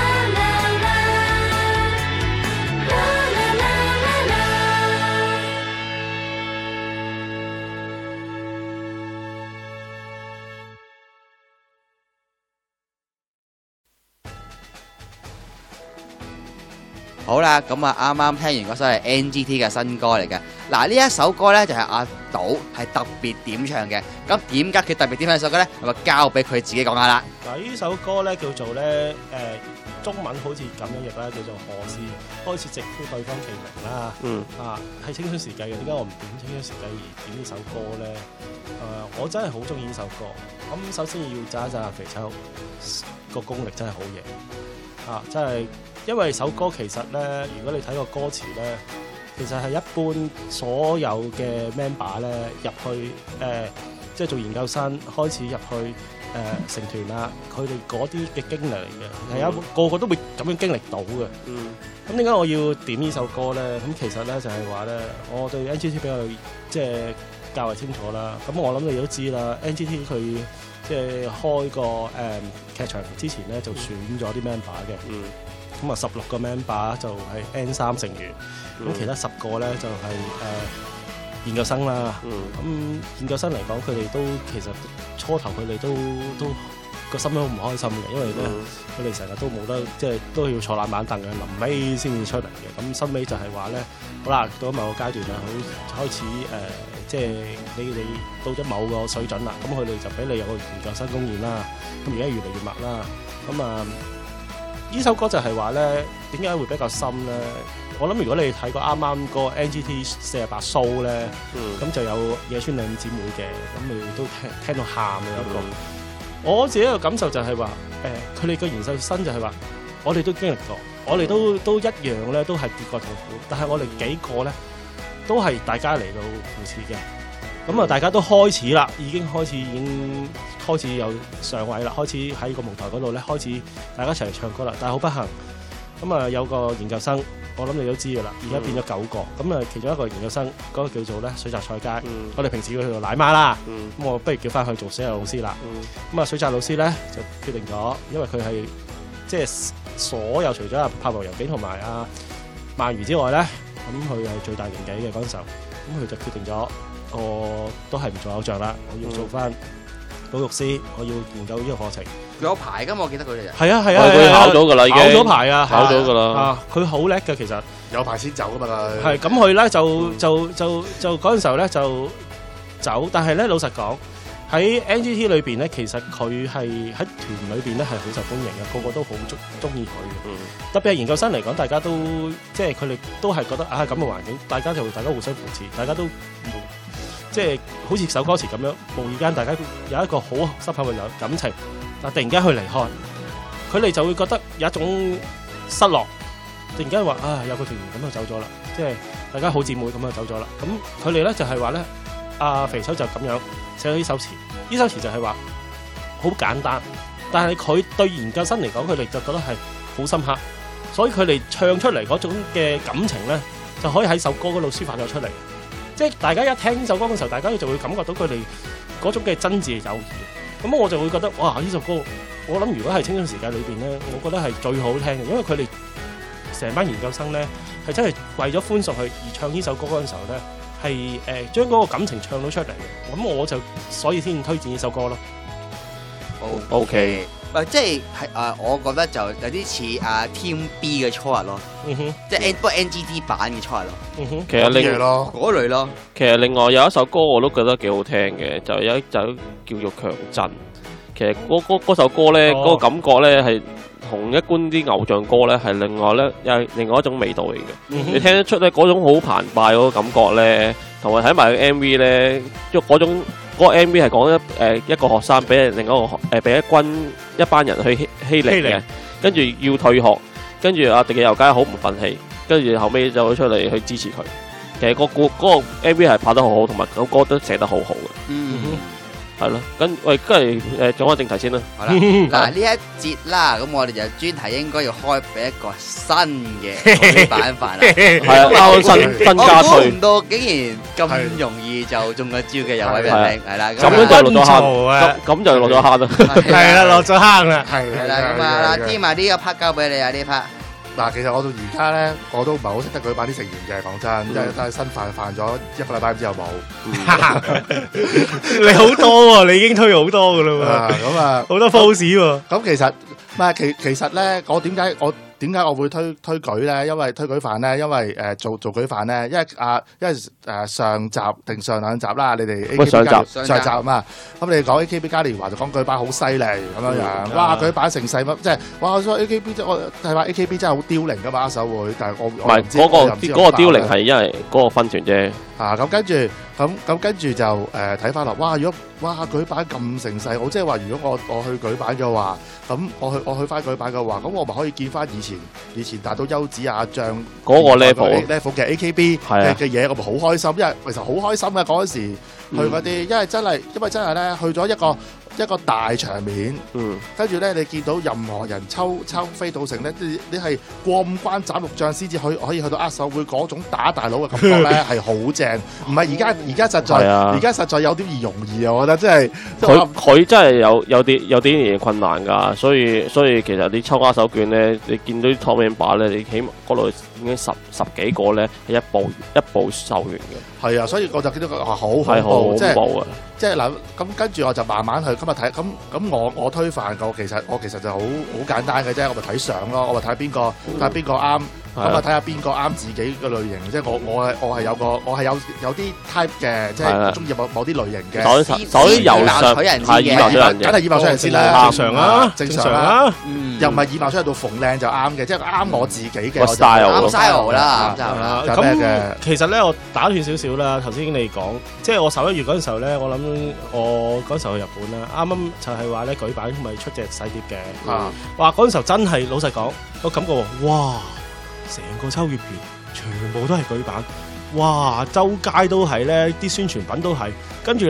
好啦，咁啊啱啱聽完嗰首係 N G T 嘅新歌嚟嘅。嗱呢一首歌呢，就係阿島係特別點唱嘅。咁點解佢特別點唱呢首歌呢？咁啊交俾佢自己講下啦。 嗱，呢首歌咧叫做咧誒中文好似咁樣譯啦，叫做何時開始直呼對方其名啦。 嗯啊，係青春時計嘅，點解我唔點青春時計而點呢首歌咧？誒、我真係好中意呢首歌。咁首先要讚一讚阿肥秋個功力真係好嘢啊！真係因為首歌其實咧，如果你睇個歌詞咧，其實係一般所有嘅 member 咧入去誒、呃，即係做研究生開始入去。誒、成團啦，佢哋嗰啲嘅經歷嚟嘅，係有個個都會咁樣經歷到嘅。 嗯， 咁點解我要點呢首歌咧？咁其實咧就係話咧，我對 N G T 比較即係較為清楚啦。咁我諗你都知啦 ，N G T 佢即係開個誒、呃、劇場之前咧就選咗啲 member 嘅。 嗯。 咁啊，十六個 member 就係 N 三成員，咁、嗯、其他十個咧就係、是、誒、呃、研究生啦。咁、嗯、研究生嚟講，佢哋都其實初頭佢哋都都個心都好唔開心嘅，因為咧佢哋成日都冇得即係都要坐冷板凳嘅，臨尾先至出嚟嘅。咁新尾就係話咧，好啦，到咗某個階段啦，好開始誒、呃，即係你哋到咗某個水準啦，咁佢哋就俾你有個研究生公演啦。咁而家越嚟越密啦，咁啊呢首歌就係話咧，點解會比較深咧？我諗如果你睇過啱啱個 N G T 四十八 show 咧，咁、嗯、就有野村兩姊妹嘅，咁你都聽聽到喊嘅一個。嗯、我自己嘅感受就係話，誒佢哋個研究生就係話，我哋都經歷過，我哋都都一樣咧，都係跌過痛苦，但係我哋幾個咧都係大家嚟到扶持嘅。咁啊，大家都開始啦，已經開始已經開始有上位啦，開始喺個舞台嗰度咧，開始大家一齊唱歌啦。但係好不幸，咁啊有個研究生， 我諗你都知㗎啦，而家變咗九個，咁啊其中一個研究生嗰個叫做咧水澤菜街，我哋平時叫佢做奶媽啦，咁我不如叫翻佢做水澤老師啦。咁啊水澤老師咧就決定咗，因為佢係即係所有除咗阿柏木由紀同埋阿鰻魚之外咧，咁佢係最大年紀嘅嗰陣時候，咁佢就決定咗，我都係唔做偶像啦，我要做翻保育師，我要研究呢個課程。 佢有牌㗎嘛？我記得佢哋係啊係啊， 佢考咗㗎啦，已經考咗牌啊， 考咗㗎啦。 啊，佢好叻嘅其實。 有排先走噶嘛佢。 係咁佢咧就就就就嗰陣時候咧就走，但係咧老實講喺 N G T 裏邊咧，其實佢係喺團裏邊咧係好受歡迎嘅，個個都好中中意佢嘅。嗯、特別係研究生嚟講，大家都即係佢哋都係覺得啊咁嘅環境，大家就大家互相扶持，大家都即係好似首歌詞咁樣，無意間大家有一個好深厚嘅感情，但突然間佢離開，佢哋就會覺得有一種失落。突然間話啊有個團員咁就走咗啦，即係大家好姊妹咁就走咗啦。咁佢哋咧就係話咧，阿肥秋就咁樣寫咗呢首詞，呢首詞就係話好簡單，但係佢對研究生嚟講，佢哋就覺得係好深刻，所以佢哋唱出嚟嗰種嘅感情咧，就可以喺首歌嗰度抒發咗出嚟。即係大家一聽呢首歌嘅時候，大家就會感覺到佢哋嗰種嘅真摯友誼。咁我就會覺得哇！呢首歌我諗如果係青春時間裏邊咧，我覺得係最好聽嘅，因為佢哋成班研究生咧，係真係為咗歡送佢而唱呢首歌嗰陣時候咧，係誒將嗰個感情唱到出嚟嘅。咁我就所以先推薦呢首歌咯。 O K， 唔即係係啊，我覺得就有啲似啊 Team B 嘅初日咯， 嗯哼， 即係 N 不過 N G T 版嘅初日咯。 嗯哼， 其實另咯嗰類咯。 其實另外有一首歌我都覺得幾好聽嘅，就有一首叫做《強震》。其實嗰嗰嗰首歌咧，嗰、哦、個感覺咧係同一般啲偶像歌咧係另外咧又係另外一種味道嚟嘅。嗯、你聽得出咧嗰種好澎湃嗰個感覺咧，同埋睇埋個 M V 咧，即係嗰種嗰、嗰個 M V 係講一誒、呃、一個學生俾另一個學誒俾一軍一班人去欺欺凌嘅，跟住要退學，跟住阿迪嘅遊街好唔憤氣，跟住後尾就出嚟去支持佢。其實、嗰個、嗰個 M V 係拍得好好，同埋首歌都寫得好好嘅。嗯。係咯，跟喂，跟住誒講下正題先啦。好啦，嗱呢一節啦，咁我哋就專題應該要開俾一個新嘅板塊啦。係啊，啱新新加推。我估唔到竟然咁容易就中咗招嘅，有位靚靚係啦。咁樣就落咗坑，咁就落咗坑啦。 係啦，落咗坑啦。 係啦，咁啊，嗱，添埋呢個 part 交俾你啊，呢 part。 嗱，其實我到而家咧，我都唔係好識得舉辦啲成員嘅，講真，因為都係新犯犯咗一個禮拜之後冇。 你好多喎，你已經推好多噶啦喎。 咁啊， 好多 pose 喎。 咁其實唔係其其實咧，我點解我點解我會推推舉咧？因為推舉飯咧，因為誒做做舉飯咧，因為啊，因為誒上集定上兩集啦，你哋 A K B 上集上集啊嘛，咁你講 A K B 嘉年華就講舉辦好犀利咁樣樣，哇舉辦成世乜即係哇！我 A K B 即係我係話 A K B 真係好凋零噶嘛，握手會，但係我唔係嗰個嗰個凋零係因為嗰個分團啫。 啊咁跟住咁咁跟住就誒睇翻落，哇！如果哇舉辦咁盛世，我即係話如果我我去舉辦嘅話，咁我去我去翻舉辦嘅話，咁我咪可以見翻以前以前達到優子亞將嗰個 level level 嘅 A K B 嘅嘅嘢，我咪好開心，因為其實好開心嘅嗰陣時去嗰啲，因為真係因為真係咧去咗一個一個大場面，嗯，跟住咧你見到任何人抽抽飛到成咧，你你係過五關斬六將先至可以可以去到握手會嗰種打大佬嘅感覺咧係好正，唔係而家而家實在而家實在有啲易容易啊！我覺得真係佢佢真係有有啲有啲嘢困難㗎，所以所以其實你抽握手券咧，你見到啲 top member 咧，你起碼嗰度已經十十幾個咧係一步一步售完嘅。 係啊，所以我就見到佢話好恐怖，即係即係嗱咁跟住我就慢慢去今日睇咁咁我我推飯個其實我其實就好好簡單嘅啫，我咪睇相咯，我咪睇邊個睇下邊個啱。咁啊睇下邊個啱自己嘅類型，即係我我係我係有個我係有有啲 type 嘅，即係中意某某啲類型嘅。 首首先由上係以貌取人嘅， 梗係以貌取人先啦， 正常啊， 正常啊，又唔係以貌取人到逢靚就啱嘅，即係啱我自己嘅 style style 啦，啦。 咁其實咧，我打斷少少啦。頭先你講，即係我十一月嗰陣時候咧，我諗我嗰陣時候去日本啦，啱啱就係話咧舉辦咪出隻細碟嘅，哇嗰陣時候真係老實講，我感覺哇！成個秋葉原全部都係舉辦，哇！周街都係咧，啲宣傳品都係，跟住咧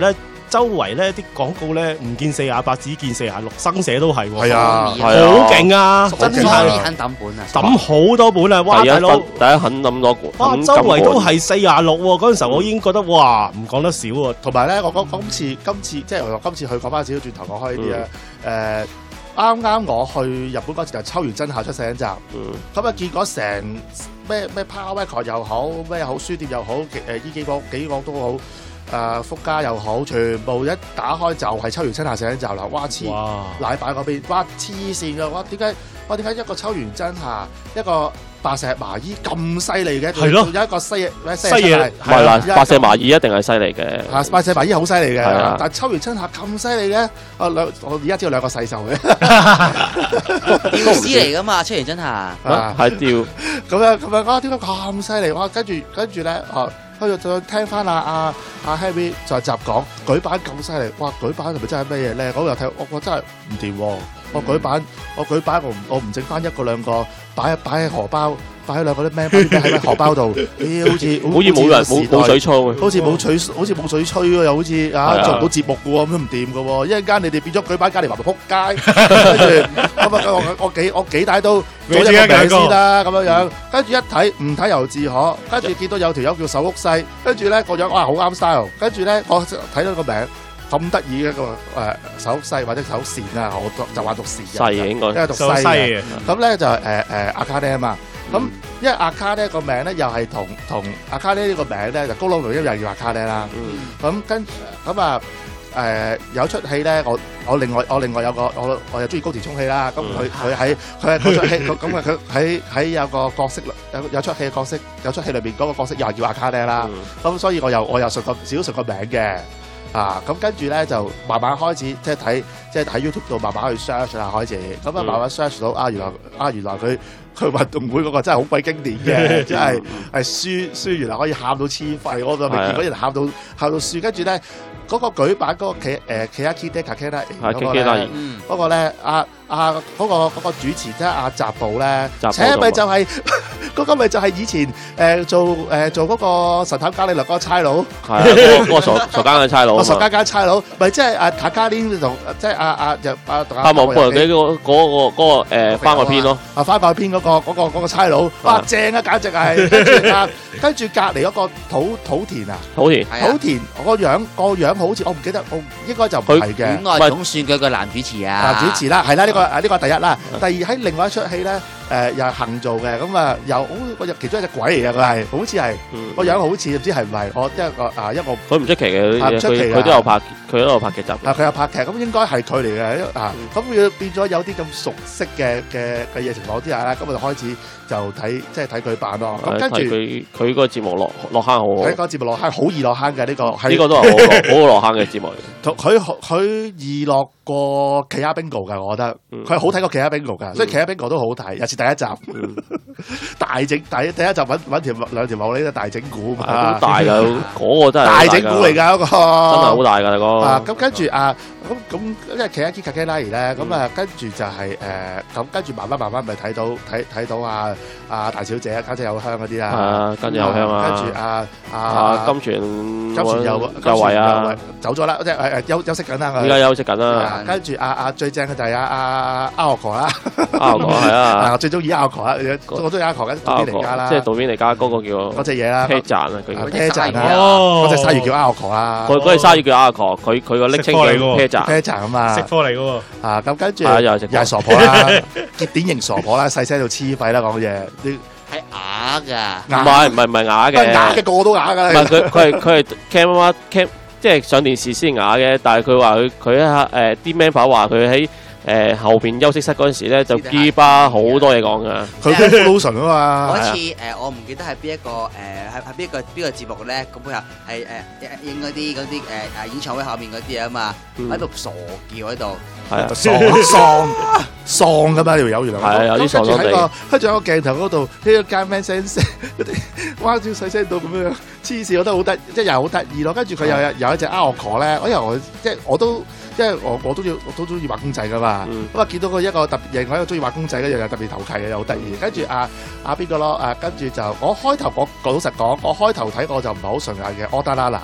周圍咧啲廣告咧唔見四廿八，只見四廿六，生寫都係喎。 係啊， 好勁啊！ 真係係肯抌本啊！ 抌好多本啊！哇，大佬， 大家肯抌多本， 哇，周圍都係四廿六喎。嗰陣時候我已經覺得哇，唔講得少喎。 同埋咧，我講今次今次即係我今次去講翻少少轉頭講開呢啲啊。誒，啱啱我去日本嗰次就秋元真夏出寫真集，咁啊結果成咩咩 Power Record 又好，咩好書店又好，誒呢幾個幾個都好。誒福家又好，全部一打開就係秋元真夏寫真集啦！哇黐奶板嗰邊，哇黐線㗎！哇點解哇點解一個秋元真夏一個白石麻衣咁犀利嘅？ 係咯， 有一個西嘢西嘢唔係啦，白石麻衣一定係犀利嘅。 啊，白石麻衣好犀利嘅， 啊、 但係秋元真夏咁犀利嘅，我兩我而家知道兩個細獸嘅， 吊絲嚟㗎嘛，秋元真夏啊係吊咁樣咁樣啊！點解咁犀利？哇！跟住跟住咧啊！跟住就聽翻阿阿阿 Harry 就係集講舉版咁犀利，哇！舉版係咪真係咩嘢咧？我又睇我我真係唔掂喎！我舉版我舉版我唔我唔整翻一個兩個擺擺喺荷包，擺喺兩個啲咩喺喺荷包度，咦？好似好似冇人冇冇水操嘅， 好似冇水好似冇水吹喎，又好似啊做唔到節目嘅喎，咁都唔掂嘅喎！一陣間你哋變咗舉版隔離話咪撲街，跟住咁啊我我幾我幾大都做一個名先啦咁樣樣，跟住一睇唔睇由自可，跟住見到有條友叫手屋西，跟住咧個樣哇好啱 style，跟住咧我睇到個名。咁得意嘅一個誒手勢或者手線啊，我就話讀線嘅， 細嘅應該， 因為讀西嘅。咁咧就誒誒阿卡呢啊嘛。咁因為阿卡呢個名咧又係同同阿卡呢呢個名咧就高朗度因為又叫阿卡呢啦。咁跟咁啊誒有出戲咧，我我另外我另外有個我我又中意高田充希啦。咁佢佢喺佢喺嗰出戲咁啊佢喺喺有個角色有有出戲嘅角色有出戲裏邊嗰個角色又係叫阿卡呢啦。咁所以我又我又順個少順個名嘅。啊，咁跟住咧就慢慢開始即係睇，即係喺 YouTube 度慢慢去 search 啦，開始咁啊慢慢 search 到啊，原來啊原來佢佢運動會嗰個真係好鬼經典嘅，即係係輸輸原來可以喊到黐肺，我就未見過人喊到喊到輸，跟住咧嗰個舉辦嗰個企誒企阿 Kide Kakena 嗰個咧，嗰個咧啊啊嗰個嗰個主持即係阿澤部咧，且咪就係嗰個咪就係以前誒做誒做嗰個神探伽利略嗰個差佬， 係啊嗰個傻傻更嘅差佬。 傻家家差佬，咪即係阿卡卡連同即係阿阿就阿阿莫布人嘅嗰個嗰個嗰個誒番外篇咯， 啊番外篇嗰個嗰個嗰個差佬，哇正啊簡直係，跟住啊跟住隔離嗰個土土田啊， 土田土田個樣個樣好似我唔記得，我應該就唔係嘅。 戀愛總算佢個男主持啊， 男主持啦，係啦呢個呢個第一啦，第二喺另外一出戲咧。誒又係行做嘅，咁啊又好個其中一隻鬼嚟嘅，佢係好似係個樣好似唔知係唔係我一個啊一個佢唔出奇嘅， 唔出奇佢都有拍佢都有拍劇集。 啊佢有拍劇，咁應該係佢嚟嘅啊，咁佢變咗有啲咁熟悉嘅嘅嘅嘢情況之下咧，咁我就開始就睇即係睇佢扮咯。咁跟住佢佢個節目落落坑好好， 睇個節目落坑好易落坑嘅呢個， 呢個都係好好落坑嘅節目。 佢佢易落過企下 bingo 㗎，我覺得佢係好睇過企下 bingo 㗎，所以企下 bingo 都好睇，尤其第一集。大整第第一集揾揾條兩條毛呢個大整蠱嘛， 好大㗎，嗰個真係大整蠱嚟㗎嗰個， 真係好大㗎大哥。 啊咁跟住啊咁咁因為企一 Kakena 咧，咁啊跟住就係誒咁跟住慢慢慢慢咪睇到睇睇到啊啊大小姐家姐有香嗰啲啦， 啊家姐有香啊， 跟住啊啊金泉金泉有有位啊走咗啦，即係誒休休息緊啦， 而家休息緊啦。 跟住啊啊最正嘅就係啊啊阿學啦， 阿學係啊， 我最中意阿學啦，我中意阿學嘅杜邊尼加啦， 即係杜邊尼加嗰個叫嗰隻嘢啦， 啤贊啊，佢啤贊啊，嗰隻鯊魚叫阿學啦， 佢嗰隻鯊魚叫阿學，佢佢個昵稱叫啤贊， 啤贊啊嘛， 食科嚟嘅喎， 啊咁跟住又係傻婆啦，典型傻婆啦，細聲到黐肺啦講嘢，啲係啞㗎， 唔係唔係唔係啞嘅， 啞嘅個個都啞㗎， 唔係佢佢係佢係 cam cam 即係上電視先啞嘅，但係佢話佢佢喺誒啲 member 話佢喺。誒後邊休息室嗰陣時咧，就基巴好多嘢講噶。 佢叫 Fusion 啊嘛。 嗰次誒，我唔記得係邊一個誒，係係邊一個邊個節目咧？咁佢話係誒影嗰啲嗰啲誒誒演唱會後面嗰啲啊嘛，喺度傻叫喺度。 係啊， 喪喪喪咁嘛條友原來。 係啊，有啲喪喪地。 跟住喺個鏡頭嗰度，呢個街 man 聲聲嗰啲，哇！照細聲到咁樣，黐線，我覺得好得，即係又好得意咯。跟住佢又有有一隻阿學婆咧，我又我即係我都。因為我我都要我都中意畫公仔噶嘛，咁啊見到佢一個特別另外一個中意畫公仔嘅又又特別投契嘅又好得意，跟住啊啊邊個咯啊跟住就我開頭我老實講，我開頭睇我就唔係好順眼嘅柯丹拉娜，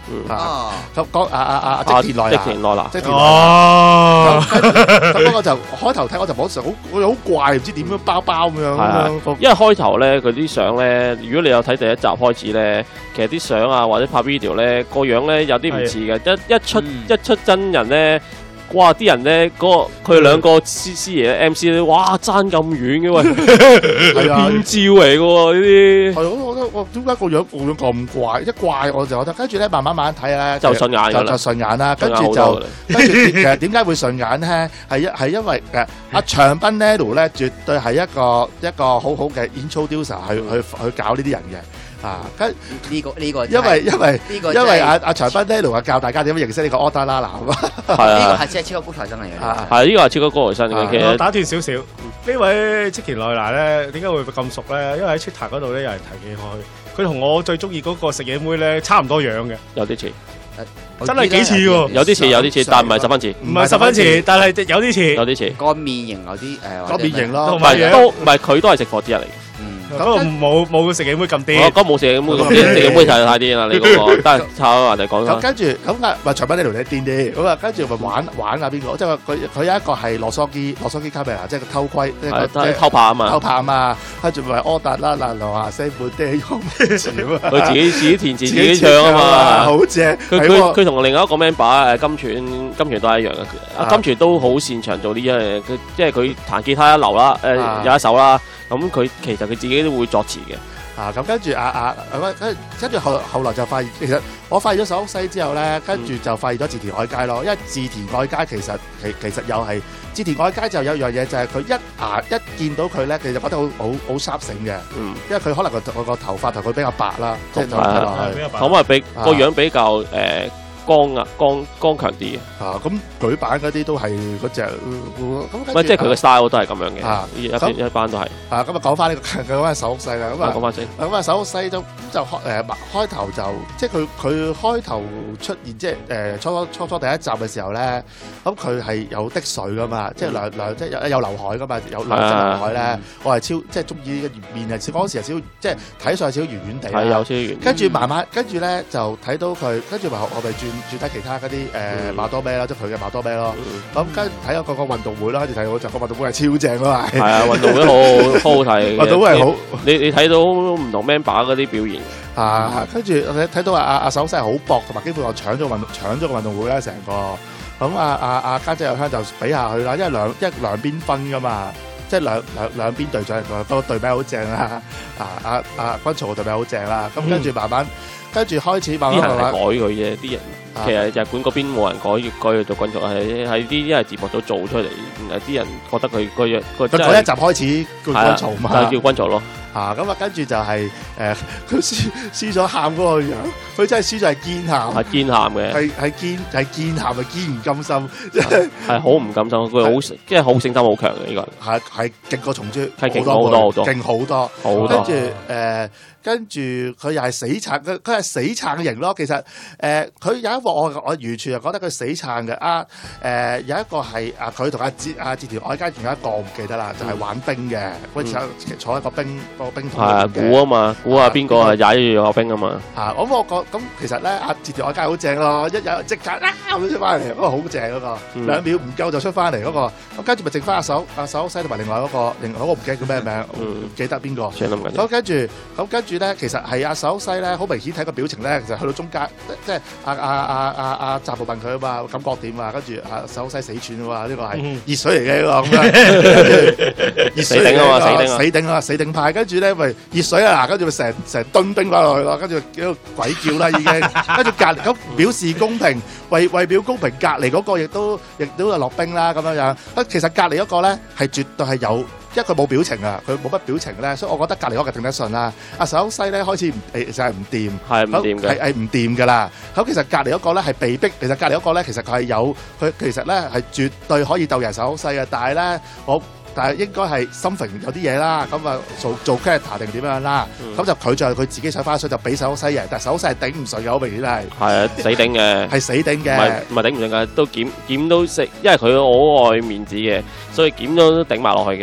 啊咁講啊啊啊織田內織田內啦， 織田內哦， 咁我就開頭睇我就冇好我好怪，唔知點樣包包咁樣。 係啊，因為開頭咧佢啲相咧，如果你有睇第一集開始咧，其實啲相啊或者拍 video 咧個樣咧有啲唔似嘅，一一出一出真人咧。哇！啲人咧，嗰個佢哋兩個師師爺 M C 咧，哇爭咁遠嘅喂， 係啊， 變照嚟嘅喎呢啲。 係我覺得我點解個樣個樣咁怪？一怪我就覺得，跟住咧慢慢慢慢睇咧， 就順眼㗎啦， 就順眼啦。跟住就跟住其實點解會順眼咧？係一係因為誒阿長濱 Nero 咧，絕對係一個一個好好嘅 introducer 去去去搞呢啲人嘅。啊，跟呢個呢個， 因為因為呢個因為阿阿長濱 Nero 啊教大家點樣認識呢個 Order 啦嗱， 係啊， 呢個係真係超級高材生嚟嘅， 係呢個係超級高材生嘅。其實打斷少少，呢位織田內娜咧點解會咁熟咧？因為喺 Twitter 嗰度咧有人提起佢，佢同我最中意嗰個食嘢妹咧差唔多樣嘅， 有啲似。 真係幾似喎， 有啲似有啲似，但唔係十分似， 唔係十分似，但係有啲似， 有啲似個面型有啲誒， 個面型咯， 同埋都唔係佢都係食貨之一嚟嘅。 嗰個冇冇食嘢妹咁癲， 我嗰冇食嘢妹咁癲，食嘢妹太太癲啦！你嗰個，但係炒人哋講咁跟住咁啊，咪長濱呢條你癲啲，咁啊跟住咪玩玩下邊個？即係佢佢有一個係羅梭基羅梭基卡比拉，即係個偷窺，即係即係偷拍啊嘛， 偷拍啊嘛，跟住咪柯達啦嗱，羅下西本爹用咩潮啊？ 佢自己自己填詞自己唱啊嘛， 好正！ 佢佢佢同另外一個 member 誒金泉金泉都係一樣嘅，金泉都好擅長做呢樣嘢，佢即係佢彈吉他一流啦，誒有一手啦。咁佢其實佢自己都會作詞嘅， 啊咁跟住啊啊，跟跟住後後來就發現，其實我發現咗手屋西之後咧，跟住就發現咗志田愛街咯，因為志田愛街其實其其實又係志田愛街就有一樣嘢就係佢一牙一見到佢咧，其實覺得好好好煞性嘅，嗯，因為佢可能個個頭髮同佢比較白啦，即係睇落去， 咁啊比個樣比較誒。光啊，光光強啲嘅啊！咁舉版嗰啲都係嗰隻，咁唔係即係佢嘅 style 都係咁樣嘅，啊一一班都係啊。 咁啊講翻呢個講翻手屋西啦，咁啊講翻先， 咁啊手屋西都就開誒開頭就即係佢佢開頭出現即係誒初初初初第一集嘅時候咧，咁佢係有滴水噶嘛，即係兩兩即係有有劉海噶嘛，有兩隻劉海咧，我係超即係中意嘅面係嗰陣時係少即係睇上去少圓圓地係有少圓， 跟住慢慢跟住咧就睇到佢，跟住話我咪轉。轉睇其他嗰啲誒馬多咩啦，即係佢嘅馬多咩咯。咁跟睇咗個個運動會啦，跟住睇到就個運動會係超正咯，係。係啊，運動會好好好睇。運動會係好，你你睇到唔同 member 嗰啲表現。啊，跟住睇睇到阿阿阿手勢係好薄，同埋基本上搶咗運搶咗個運動會咧，成個。咁阿阿阿家姐有香就比下去啦，因為兩一兩邊分噶嘛，即係兩兩兩邊隊長個對比好正啦。啊阿阿軍曹嘅對比好正啦。咁跟住慢慢。跟住開始慢慢慢慢改佢啫，啲人其實日本嗰邊冇人改，改佢做軍曹，係係啲因為字幕組做出嚟，啲人覺得佢個樣個真係嗰一集開始叫軍曹嘛，就叫軍曹咯。啊，咁啊跟住就係誒佢輸輸咗喊嗰個樣，佢真係輸咗係堅喊，係堅喊嘅，係係堅係堅喊，係堅唔甘心，即係係好唔甘心，佢好即係好勝心好強嘅呢個人，係係勁過松珠，係勁好多好多，勁好多好多，跟住誒。跟住佢又係死撐，佢佢係死撐型咯。其實誒，佢有一個我我完全係覺得佢死撐嘅啊誒，有一個係啊，佢同阿志阿志田愛街仲有一個我唔記得啦，就係玩冰嘅，嗰陣坐喺個冰個冰桶。係啊，估啊嘛，估下邊個係踩住個冰啊嘛。嚇！咁我覺咁其實咧，阿志田愛街好正咯，一有即刻啊咁出翻嚟，嗰個好正嗰個，兩秒唔夠就出翻嚟嗰個。咁跟住咪剩翻阿手阿手西同埋另外嗰個，另外嗰個唔記得叫咩名，唔記得邊個。咁跟住咁跟住。咧，其實係阿手西咧，好明顯睇個表情咧，其實去到中間，即係阿阿阿阿阿澤部問佢啊嘛，感覺點啊？跟住阿手西死喘啊嘛，呢個係熱水嚟嘅呢個咁樣，熱水頂啊嘛，死頂啊，死頂啊，死頂派。跟住咧咪熱水啊，嗱，跟住咪成成噸冰翻落去咯，跟住叫鬼叫啦已經。跟住隔離咁表示公平，為為表公平，隔離嗰個亦都亦都係落冰啦咁樣樣。啊，其實隔離嗰個咧係絕對係有。因為佢冇表情啊，佢冇乜表情咧，所以我覺得隔離嗰個頂得順啦。阿手西咧開始誒就係唔掂，係唔掂嘅，係係唔掂噶啦。咁其實隔離嗰個咧係被逼，其實隔離嗰個咧其實佢係有佢其實咧係絕對可以鬥贏手西嘅，但係咧我但係應該係心情有啲嘢啦，咁啊做做 character 定點樣啦，咁就佢就佢自己想翻水就俾手西贏，但係手西係頂唔順嘅，好明顯係係啊死頂嘅，係死頂嘅，唔係唔係頂唔順㗎，都檢檢都食，因為佢好愛面子嘅，所以檢都頂埋落去嘅。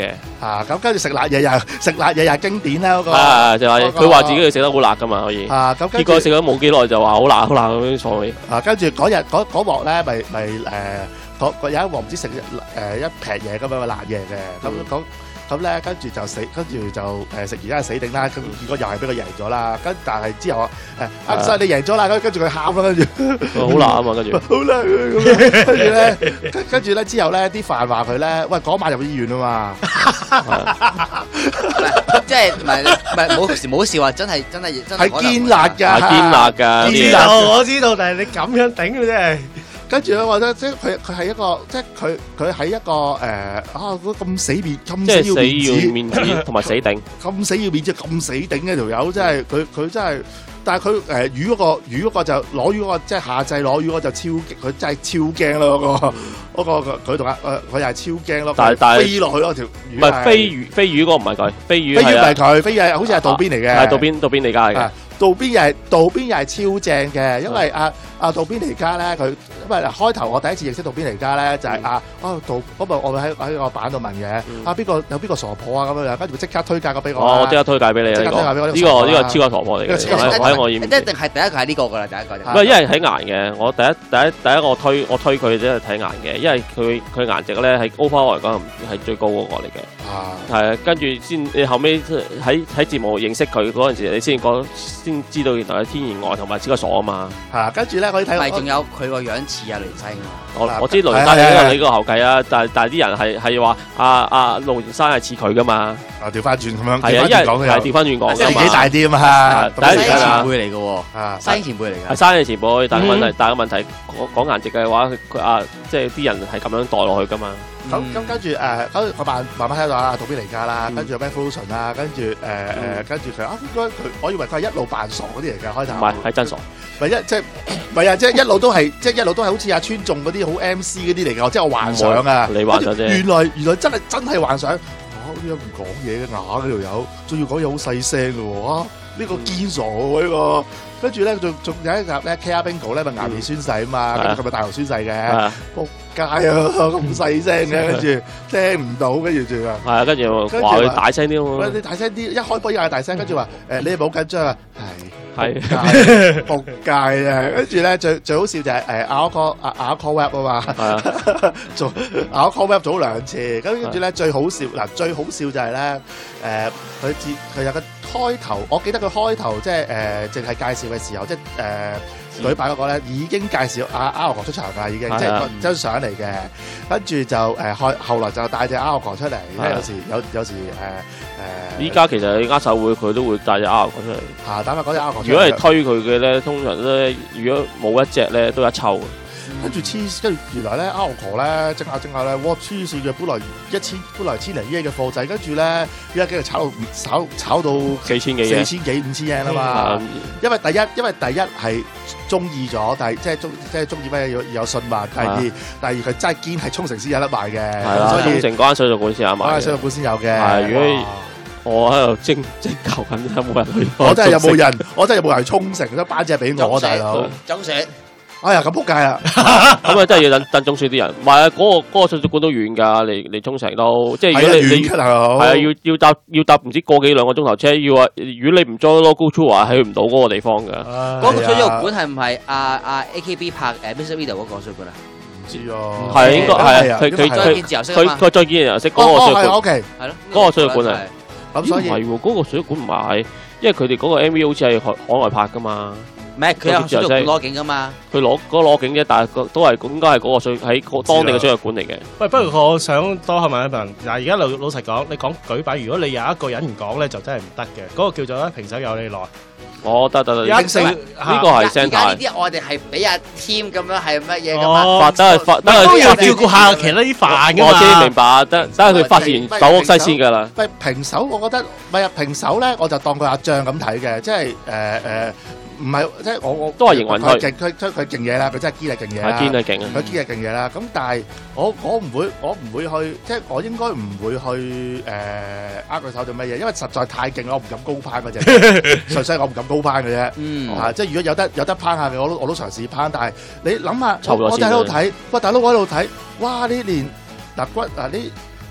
嚇咁跟住食辣嘢又食辣嘢又係經典啦嗰個。 啊就話嗰個佢話自己要食得好辣噶嘛，可以。 啊咁跟住結果食咗冇幾耐就話好辣好辣咁樣坐起。 啊跟住嗰日嗰嗰幕咧咪咪誒嗰嗰有一幕唔知食誒一劈嘢咁樣嘅辣嘢嘅咁咁。咁咧，跟住就死，跟住就誒食而家係死定啦。咁結果又係俾佢贏咗啦。跟但係之後誒，阿生你贏咗啦。跟跟住佢喊啦，跟住好辣啊嘛，跟住好辣咁樣。跟住咧，跟跟住咧之後咧，啲飯話佢咧，喂嗰晚入咗醫院啊嘛。 即係唔係唔係冇時冇笑話，真係真係真係堅辣㗎， 係堅辣㗎。 堅辣我知道，但係你咁樣頂嘅真係。 跟住咧，我覺得即係佢佢係一個，即係佢佢係一個誒啊咁死面咁死要面子， 面子同埋死頂， 咁死要面子咁死頂嘅條友，真係佢佢真係。但係佢誒魚嗰個魚嗰個就攞魚嗰個即係下制攞魚嗰個就超佢真係超驚咯嗰個嗰個佢同阿誒佢又係超驚咯，但係但係飛落去咯條魚唔係飛魚飛魚嗰個唔係佢，飛魚飛魚唔係佢，飛魚係好似係渡邊嚟嘅， 係渡邊渡邊嚟㗎嘅。 渡邊又係渡邊又係超正嘅，因為阿阿渡邊嚟家咧，佢因為開頭我第一次認識渡邊嚟家咧，就係啊啊渡嗰個我咪喺喺個版度問嘅，啊邊個有邊個傻婆啊咁樣樣，跟住即刻推介個俾我。 哦，我即刻推介俾你啊！呢個呢個呢個超級傻婆嚟嘅，喺我演。 一定係第一個係呢個㗎啦，第一個就。 唔係，因為睇顏嘅，我第一第一第一個推我推佢即係睇顏嘅，因為佢佢顏值咧喺 overall 嚟講係最高嗰個嚟嘅。啊，係啊，跟住先你後尾喺喺節目認識佢嗰陣時，你先講先知道原來係天然呆同埋超級傻啊嘛。 係，跟住咧可以睇。 係，仲有佢個樣似阿雷生㗎。 我我知雷生係你個後繼啊，但係但係啲人係係話阿阿盧連生係似佢噶嘛。啊，調翻轉咁樣，係啊，因為係調翻轉講， 年紀大啲啊嘛。 第一前輩嚟嘅喎，啊，生前輩嚟嘅。係生嘅前輩，但係問題，但係問題講講顏值嘅話，佢啊，即係啲人係咁樣代落去噶嘛。 咁咁跟住誒，咁我慢慢慢睇到啊，渡邊嚟家啦，跟住有咩 Fusion 啦，跟住誒誒，跟住佢啊，應該佢，我以為佢係一路扮傻嗰啲嚟嘅開頭。唔係，係真傻。唔係一即係唔係啊！即係一路都係，即係一路都係好似阿川眾嗰啲好 M C 嗰啲嚟㗎，即係我幻想啊！ 你幻想啫。原來原來真係真係幻想。啊！呢個唔講嘢嘅啞嗰條友，仲要講嘢好細聲嘅喎。啊！呢個堅傻喎呢個。跟住咧，仲仲有一集咧 ，K R Bingo 咧咪岩面宣誓啊嘛，跟住佢咪大頭宣誓嘅，仆街啊咁細聲嘅，跟住聽唔到，跟住仲啊， 係啊，跟住話佢大聲啲喎， 喂你大聲啲，一開波已經係大聲，跟住話誒你係咪好緊張啊？係係仆街啊！跟住咧最最好笑就係誒阿 call 阿阿 call web 啊嘛，做阿 call web 做咗兩次，咁跟住咧最好笑嗱最好笑就係咧誒佢自佢有個開頭，我記得佢開頭即係誒淨係介紹嘅時候，即係誒舉辦嗰個咧已經介紹阿阿牛哥出場㗎，已經即係張相嚟嘅，跟住就誒開後來就帶隻阿牛哥出嚟，因為有時有有時誒誒。 依家其實握手會佢都會帶隻阿牛哥出嚟。 嚇，等下嗰隻阿牛哥。 如果係推佢嘅咧，通常咧，如果冇一隻咧，都一抽。 跟住黐，跟住原來咧阿牛哥咧整下整下咧，哇黐線嘅，本來一千本來千零 yen 嘅貨仔，跟住咧而家幾日炒到炒炒到四千幾， 四千幾五千 yen 啊嘛。因為第一因為第一係中意咗，但係即係中即係中意咩有有信物。第二第二佢真係堅係沖繩先有得賣嘅， 所以沖繩關水族館先有賣。 關水族館先有嘅。 係如果我喺度徵徵求緊，有冇人去？ 我真係有冇人？我真係有冇人去沖繩？得班隻俾我大佬。 中雪。 哎呀，咁撲街啦！ 咁啊，真係要等等中雪啲人。唔係啊，嗰個嗰個水族館都遠㗎，嚟嚟沖繩都。即係如果你你係啊，要要搭要搭唔知個幾兩個鐘頭車，要話如果你唔 join local tour 係去唔到嗰個地方㗎。 嗰個水族館係唔係阿阿 A K B 拍誒 Music Video 嗰個水館啊？ 唔知啊。 係應該係啊，佢佢再見自由式佢佢再見自由式嗰個水族館。 O K， 係咯， 嗰個水族館係。 咁所以唔係喎，嗰個水族館唔係，因為佢哋嗰個 M V 好似係海海外拍㗎嘛。 唔係，佢有水族館攞景噶嘛？佢攞嗰攞景啫，但係都係應該係嗰個水喺個當地嘅水族館嚟嘅。 喂，不過我想多問一問，嗱，而家老老實講，你講舉辦，如果你有一個人唔講咧，就真係唔得嘅。嗰個叫做咧平手有你來。 哦，得得得， 一成呢個係聲帶。 而家呢啲我哋係俾阿 Team 咁樣係乜嘢噶嘛？ 發得係發， 都要照顧下其他啲飯噶嘛。 我知明白，得等佢發完首屋西先㗎啦。 喂，平手我覺得，唔係平手咧，我就當佢阿將咁睇嘅，即係誒誒。唔係，即係我我都係營運佢， 佢佢佢勁嘢啦，佢真係堅係勁嘢啦， 堅係勁啊！ 佢堅係勁嘢啦。咁但係我我唔會，我唔會去，即係我應該唔會去誒呃佢手做乜嘢，因為實在太勁，我唔敢高攀嗰隻，純粹我唔敢高攀嘅啫。嗯，啊，即係如果有得有得攀下嘅，我都我都嘗試攀。但係你諗下，我就喺度睇，喂大佬我喺度睇，哇呢年嗱骨嗱呢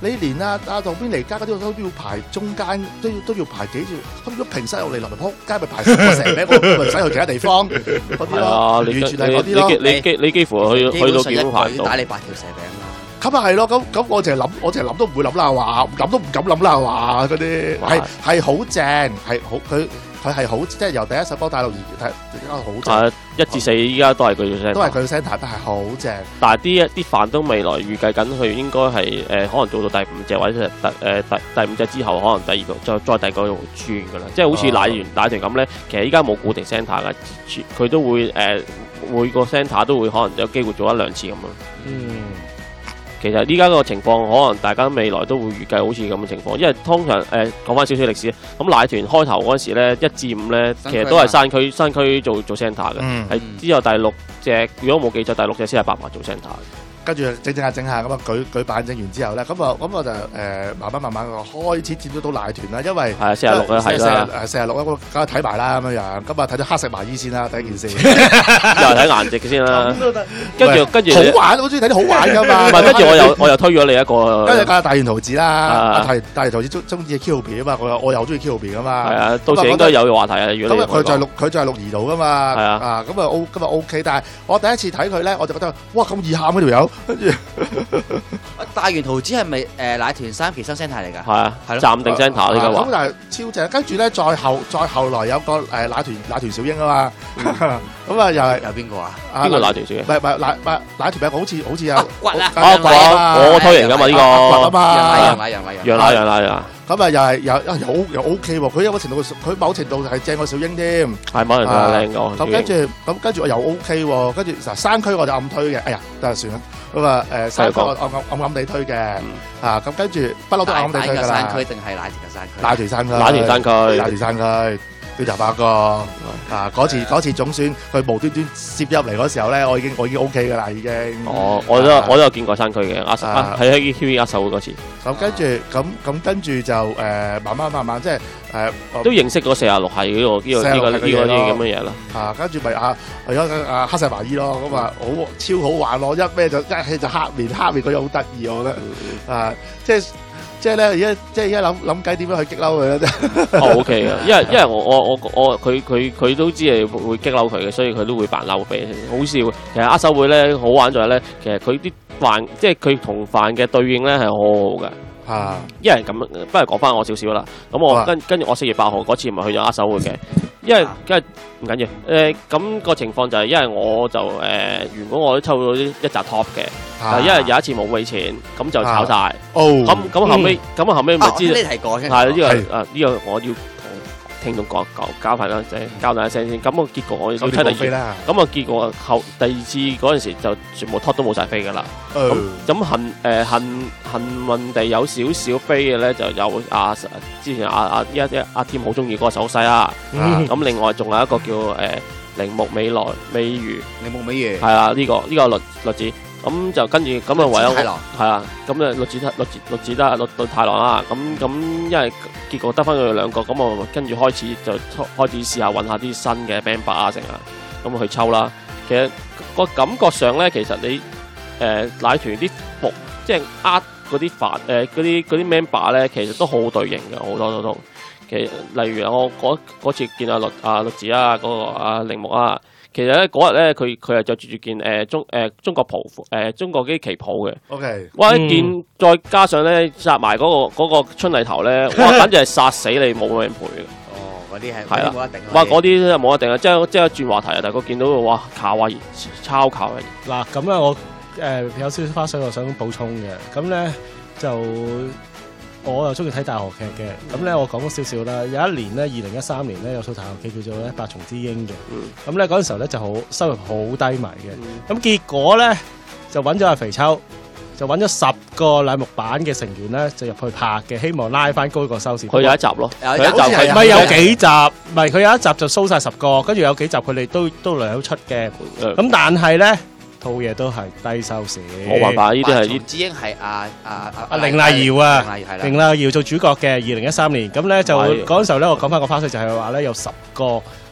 你連啊啊路邊嚟家嗰啲都要排中間，都要都要排幾條。咁如果平西落嚟落嚟撲街，咪排成個成名，我咪使去其他地方嗰啲咯。完全係嗰啲咯。 你你你幾乎去去到幾多排到？ 打你八條蛇餅啦。 咁啊係咯，咁咁我淨係諗，我淨係諗都唔會諗啦，話諗都唔敢諗啦，話嗰啲係係好正，係好佢佢係好，即係由第一首歌大陸而係而家好正。 一至四依家都係佢嘅聲， 都係佢嘅聲彈得係好正。 但係啲啲飯都未來預計緊，佢應該係誒可能做到第五隻或者第誒第第五隻之後，可能第二個再再第二個轉㗎啦。即係好似奶源奶團咁咧，其實依家冇固定聲彈㗎，佢都會誒每個聲彈都會可能有機會做一兩次咁樣。 嗯。 其實依家個情況，可能大家未來都會預計好似咁嘅情況，因為通常誒講翻少少歷史，咁奶團開頭嗰陣時咧，一至五咧，其實都係山區山區做做 centre 嘅，係之後第六隻，如果冇記錯，第六隻先係白馬做 centre。跟住整整下整下咁啊，舉舉辦整完之後咧，咁啊咁我就誒慢慢慢慢開始接觸到奶團啦，因為係四十六啦，係啦，誒四十六啦，我梗係睇埋啦咁樣樣，咁啊睇咗黑石麻衣先啦，第一件事，又係睇顏值嘅先啦，跟住跟住好玩，我中意睇啲好玩噶嘛，唔係跟住我又我又推咗你一個，跟住加大元桃子啦，大大元桃子中中意 Q B 啊嘛，我又我又中意 Q B 噶嘛，係啊，到時應該有話題啊，如果你佢就係六佢就係六兒度噶嘛，係啊，啊咁啊 O 今日 O K，但係我第一次睇佢咧，我就覺得哇咁易喊嗰條友，跟住。 大元桃子係咪誒奶團三期新聲態嚟㗎？係啊，係咯，暫定聲態呢個話。咁但係超正，跟住咧再後再後來有個誒奶團奶團小英啊嘛，咁啊又係有邊個啊？邊個奶團小英？唔係唔係奶奶奶團名好似好似有骨啊！ 我推型㗎嘛呢個。 骨啊嘛！ 羊奶羊奶羊奶羊奶羊奶啊！ 咁啊又係又又又 O K 喎，佢有個程度佢某程度係正過小英添。係某程度係靚過。咁跟住咁跟住我又 O K 喎，跟住嗱山區我就暗推嘅，哎呀得啦算啦。咁啊誒山區我暗暗暗暗地推嘅，啊咁跟住不嬲都暗暗地推㗎啦。山區定係奶團嘅山區？奶團山區。奶團山區。奶團山區。佢就八個啊！嗰次嗰次總選佢無端端攝入嚟嗰時候咧，我已經我已經 O K 㗎啦，已經。哦，我都我都有見過山區嘅，握手喺喺 T V 握手嗰次。咁跟住咁咁跟住就誒慢慢慢慢即係誒都認識咗四廿六係呢個呢個呢個呢個啲咁嘅嘢啦。啊，跟住咪啊而家啊黑晒麻衣咯，咁啊好超好玩咯！一咩就一起就黑面黑面，佢好得意我覺得啊，即係。即係咧，而家即係而家諗諗計點樣去激嬲佢咧？ 哦 OK 嘅，因為因為我我我我佢佢佢都知係會激嬲佢嘅，所以佢都會扮嬲俾。好笑，其實握手會咧好玩在係咧，其實佢啲飯即係佢同飯嘅對應咧係好好嘅。啊，因為咁，不如講翻我少少啦。咁我跟跟住我四月八號嗰次咪去咗握手會嘅，因為因為唔緊要。誒咁個情況就係因為我就誒原本我都抽到一紮 top 嘅。係，因為有一次冇俾錢，咁就炒晒。哦，咁咁後尾，咁後尾咪知。你提過先。係呢個啊，呢個我要同聽眾講講交份啦，即係交代一聲先。咁個結果我要睇第二。咁啊結果後第二次嗰陣時就全部 top 都冇晒飛㗎啦。咁咁幸誒幸幸運地有少少飛嘅咧，就有啊之前啊啊一一阿添好中意嗰個手勢啊。咁另外仲有一個叫誒鈴木美來美如。鈴木美如。係啊，呢個呢個律律子。咁就跟住咁啊，唯有係啊，咁啊綠子綠子綠子得綠綠太郎啦，咁咁因為結果得翻佢哋兩個，咁我跟住開始就開始試下揾下啲新嘅 member 啊，成啊，咁去抽啦。其實個感覺上咧，其實你誒、呃、奶團啲服，即係呃嗰啲飯誒嗰啲嗰啲 member 咧，其實都好對應嘅，好多都都。其實例如我嗰嗰次見阿綠阿綠子啊，嗰、嗰個阿鈴木啊。其實咧嗰日咧，佢佢係着住住件誒中誒中國袍誒中國啲旗袍嘅。O K。哇！一件再加上咧紮埋嗰個嗰個春麗頭咧，哇！簡直係殺死你冇人陪嘅。哦，嗰啲係係啦，冇得頂。哇！嗰啲冇得頂啊！即係即係轉話題啊！但係佢見到哇卡哇伊超卡哇伊。 嗱咁咧，我誒有少少花絮，我想補充嘅。咁咧就。我又中意睇大河劇嘅，咁咧我講咗少少啦。有一年咧，二零一三年咧有套大河劇叫做咧《八重之鷹》嘅，咁咧嗰陣時候咧就好收入好低迷嘅，咁結果咧就揾咗阿肥秋，就揾咗十個乃木坂嘅成員咧就入去拍嘅，希望拉翻高個收視。佢有一集咯，有一集唔係有幾集，唔係佢有一集就 show 晒十個，跟住有幾集佢哋都都兩出嘅，咁但係咧。套嘢都係低收視，冇辦法，呢啲係呢。子英係阿阿阿凌麗瑤啊，凌麗瑤做主角嘅二零一三年，咁咧就嗰陣時候咧，我講翻個花絮就係話咧有十個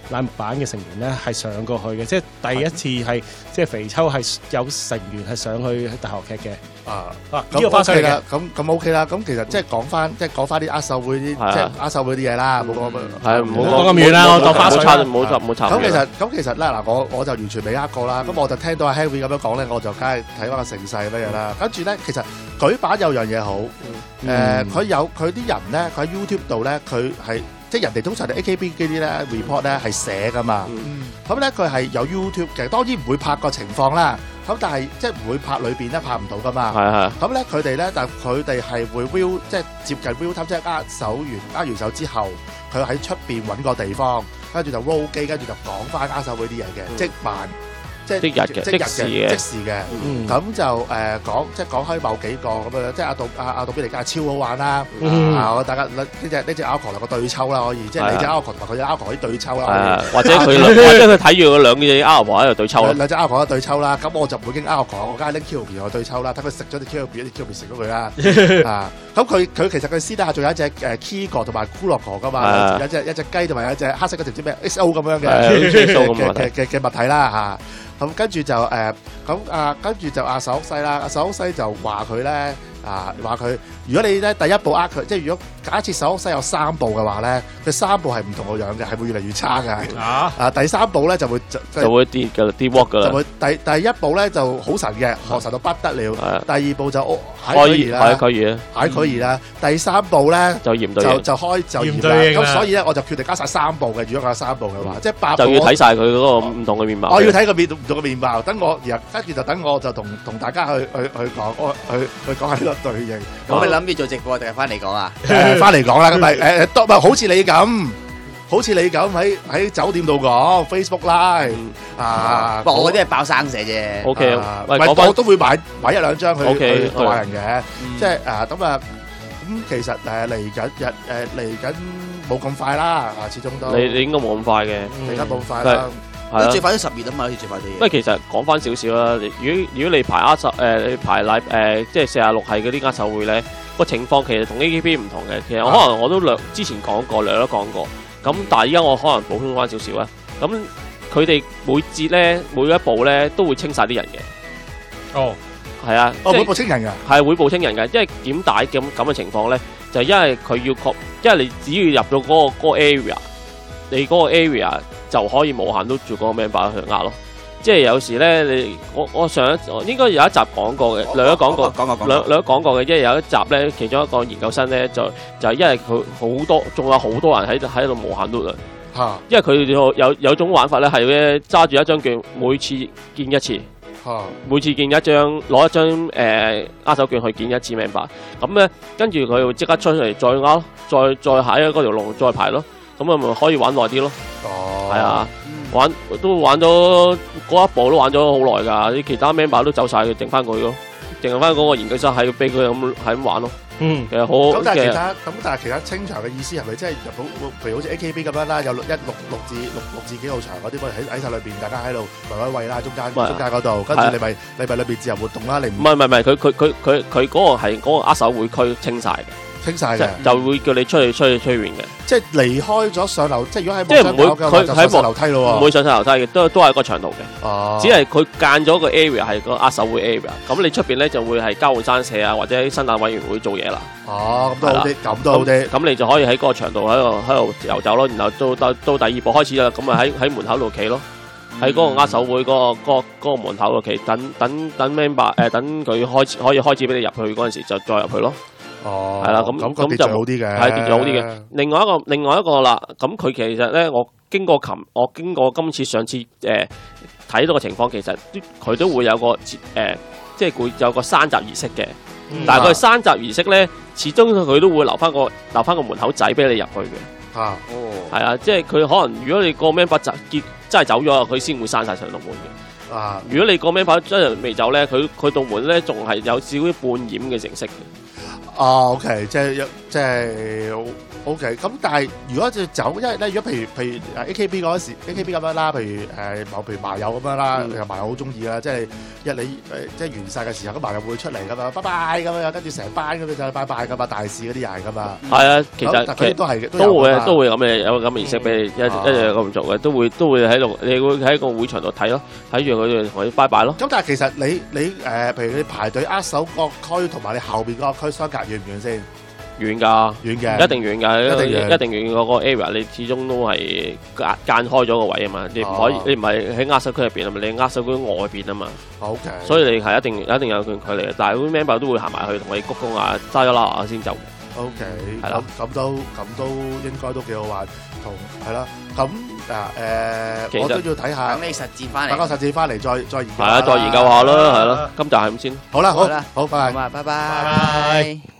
乃木坂嘅成員咧係上過去嘅，即係第一次係即係肥秋係有成員係上去大學劇嘅。 啊啊， 咁 OK 啦，咁咁 OK 啦，咁其實即係講翻，即係講翻啲握手會啲，即係握手會啲嘢啦，冇講係唔好講咁遠啦，我當花絮啦， 唔好插唔好插。 咁其實咁其實咧嗱，我我就完全未呃過啦，咁我就聽到阿 Henry 咁樣講咧，我就梗係睇翻個盛世乜嘢啦。跟住咧，其實舉辦有樣嘢好，誒佢有佢啲人咧，佢喺 YouTube 度咧，佢係即係人哋通常啲 A K B 嗰啲咧 report 咧係寫噶嘛，咁咧佢係有 YouTube 嘅，當然唔會拍個情況啦。咁但係即係唔會拍裏邊咧，拍唔到噶嘛。係係。咁咧佢哋咧，但佢哋係會 real 即係接近 real time，即係握手完握完手之後，佢喺出邊揾個地方，跟住就 roll 機，跟住就講翻握手會啲嘢嘅，即慢。即係即日嘅，即時嘅， 即時嘅。咁就誒講，即係講開某幾個咁樣，即係阿杜阿阿杜比尼加超好玩啦。啊，我大家呢隻呢隻 Alco 個對抽啦，可以，即係你隻 Alco 同埋佢隻 Alco 可以對抽啦。 或者佢或者佢睇住嗰兩隻 Alco 喺度對抽啦。 兩隻 Alco 喺度對抽啦，咁我就唔會經 Alco，我梗係拎 Q B 去對抽啦，睇佢食咗啲 Q B，啲 Q B 食咗佢啦。啊，咁佢佢其實佢私底下仲有一隻誒 Kigo 同埋 Kuroko 噶嘛，有隻一隻雞同埋有隻黑色嗰條唔知咩 X O 咁樣嘅嘅嘅嘅物體啦嚇。咁跟住就誒，咁啊跟住就阿手西啦，阿手西就話佢咧啊話佢，如果你咧第一步呃佢，即係如果假設手西有三步嘅話咧，佢三步係唔同個樣嘅，係會越嚟越差嘅。啊啊第三步咧就會就就會跌㗎啦，跌 walk 㗎啦。 就會第第一步咧就好神嘅，學神到不得了。第二步就可以啦，可以啊， 係可以啦。第三步咧就嚴對就就開就嚴啦。咁所以咧我就決定加晒三步嘅，如果加三步嘅話，即係八步就要睇晒佢嗰個唔同嘅面貌。 我要睇個面唔同嘅面貌，等我然後跟住就等我就同同大家去去去講，我去去講下呢個對應。 咁你諗住做直播定係翻嚟講啊？ 誒，翻嚟講啦，咁咪誒，當咪好似你咁，好似你咁喺喺酒店度講 Facebook Live 啊。 不過我嗰啲係爆生蛇啫。 O K， 喂，我都會買買一兩張去去話人嘅， 嗯、 即係啊咁啊咁其實誒嚟緊日誒嚟緊冇咁快啦，啊始終都你你應該冇咁快嘅， 嚟緊冇咁快啦。 係最快都十月啊嘛，好似最快啲嘢。 不過其實講翻少少啦，如果如果你排握手誒，你排禮誒，即係四廿六係嗰啲握手會咧，個情況其實同 A K B 唔同嘅。其實可能我都略之前講過，略都講過。咁但係依家我可能補充翻少少啦。咁佢哋每節咧，每一步咧都會清晒啲人嘅。哦，係啊， 哦，會報清人㗎， 係會報清人㗎。因為點解咁咁嘅情況咧？就係因為佢要確，因為你只要入到嗰個嗰個 area，你嗰個 area。就可以無限都做嗰個 member 去呃咯，即係有時咧，你我我上一應該有一集講過嘅，兩都講過，兩兩都講過嘅，因為有一集咧，其中一個研究生咧就就係因為佢好多，仲有好多人喺喺度無限都啊，嚇，因為佢有有有種玩法咧係咧揸住一張券，每次見一次，嚇，每次見一張攞一張誒握手券去見一次 member，咁咧跟住佢會即刻出嚟再呃，再再喺嗰條龍再排咯。咁啊，咪可以玩耐啲咯。哦，係啊，玩都玩咗嗰一步都玩咗好耐㗎，啲其他 member 都走晒，佢剩翻佢咯，剩翻嗰個研究生係俾佢咁係咁玩咯。嗯，其實好。咁但係其他咁但係其他清場嘅意思係咪即係入到譬如好似 A K B 咁樣啦，有六一六六至六六至幾號場嗰啲，咪喺喺曬裏邊，大家喺度圍圍圍啦，中間中間嗰度，跟住你咪你咪裏邊自由活動啦，你唔係唔係唔係，佢佢佢佢佢嗰個係嗰個握手會區清晒嘅。 清晒嘅， 就會叫你出去出去出完嘅， 即係離開咗上樓，即係如果喺即係唔會佢喺上樓梯咯， 唔會上上樓梯嘅，都都係個長途嘅。哦，只係佢間咗個 area 係個握手會 area，咁你出邊咧就會係交換生社啊，或者生產委員會做嘢啦。 哦，咁都好啲，咁都好啲。 咁你就可以喺嗰個長度喺度喺度遊走咯，然後到到到第二步開始啦，咁啊喺喺門口度企咯，喺嗰個握手會嗰個嗰嗰個門口度企，等等等 member 誒等佢開始可以開始俾你入去嗰陣時就再入去咯。哦，係啦，咁咁就好啲嘅，係秩序好啲嘅。另外一個，另外一個啦，咁佢其實咧，我經過琴，我經過今次上次誒睇到個情況，其實佢都會有個誒、呃，即係會有個山集儀式嘅。嗯、但係佢山集儀式咧，始終佢都會留翻個留翻個門口仔俾你入去嘅。啊，哦，係啊，即係佢可能如果你個 member 結真係走咗，佢先會閂晒上道門嘅。啊，如果你個 member 真係未走咧，佢佢道門咧仲係有少少半掩嘅形式嘅。 哦 ，OK，即係即係 O K。咁但係如果要走，因為咧，如果譬如譬如 A K B 嗰時 A K B 咁樣啦，譬如誒某譬如麻友咁樣啦，又麻友好中意啦，即係一你誒即係完晒嘅時候，咁麻友會出嚟噶嘛，拜拜咁樣，跟住成班咁樣就拜拜噶嘛，大使嗰啲人噶嘛。 係啊，其實其實都係都會都會咁嘅有咁嘅儀式俾你一一樣咁做嘅，都會都會喺度，你會喺個會場度睇咯，睇住佢哋同佢拜拜咯。 咁但係其實你你誒，譬如你排隊握手個區同埋你後邊嗰個區相隔遠唔遠先？ 遠㗎， 遠嘅， 一定遠㗎， 一定遠， 一定遠嗰個 area，你始終都係間間開咗個位啊嘛，你唔可以，你唔係喺握手區入邊啊嘛，你握手區外邊啊嘛。 OK。所以你係一定一定有段距離嘅，但係啲 member 都會行埋去同你鞠躬啊、揸咗啦先走。 OK。 係啦， 咁都咁都應該都幾好玩，同係啦。咁嗱誒，我都要睇下。 等你實戰翻嚟。 等我實戰翻嚟，再再研究。 係啊，再研究下啦，係咯。今集係咁先。 好啦，好，好，拜拜。 好啊，拜拜。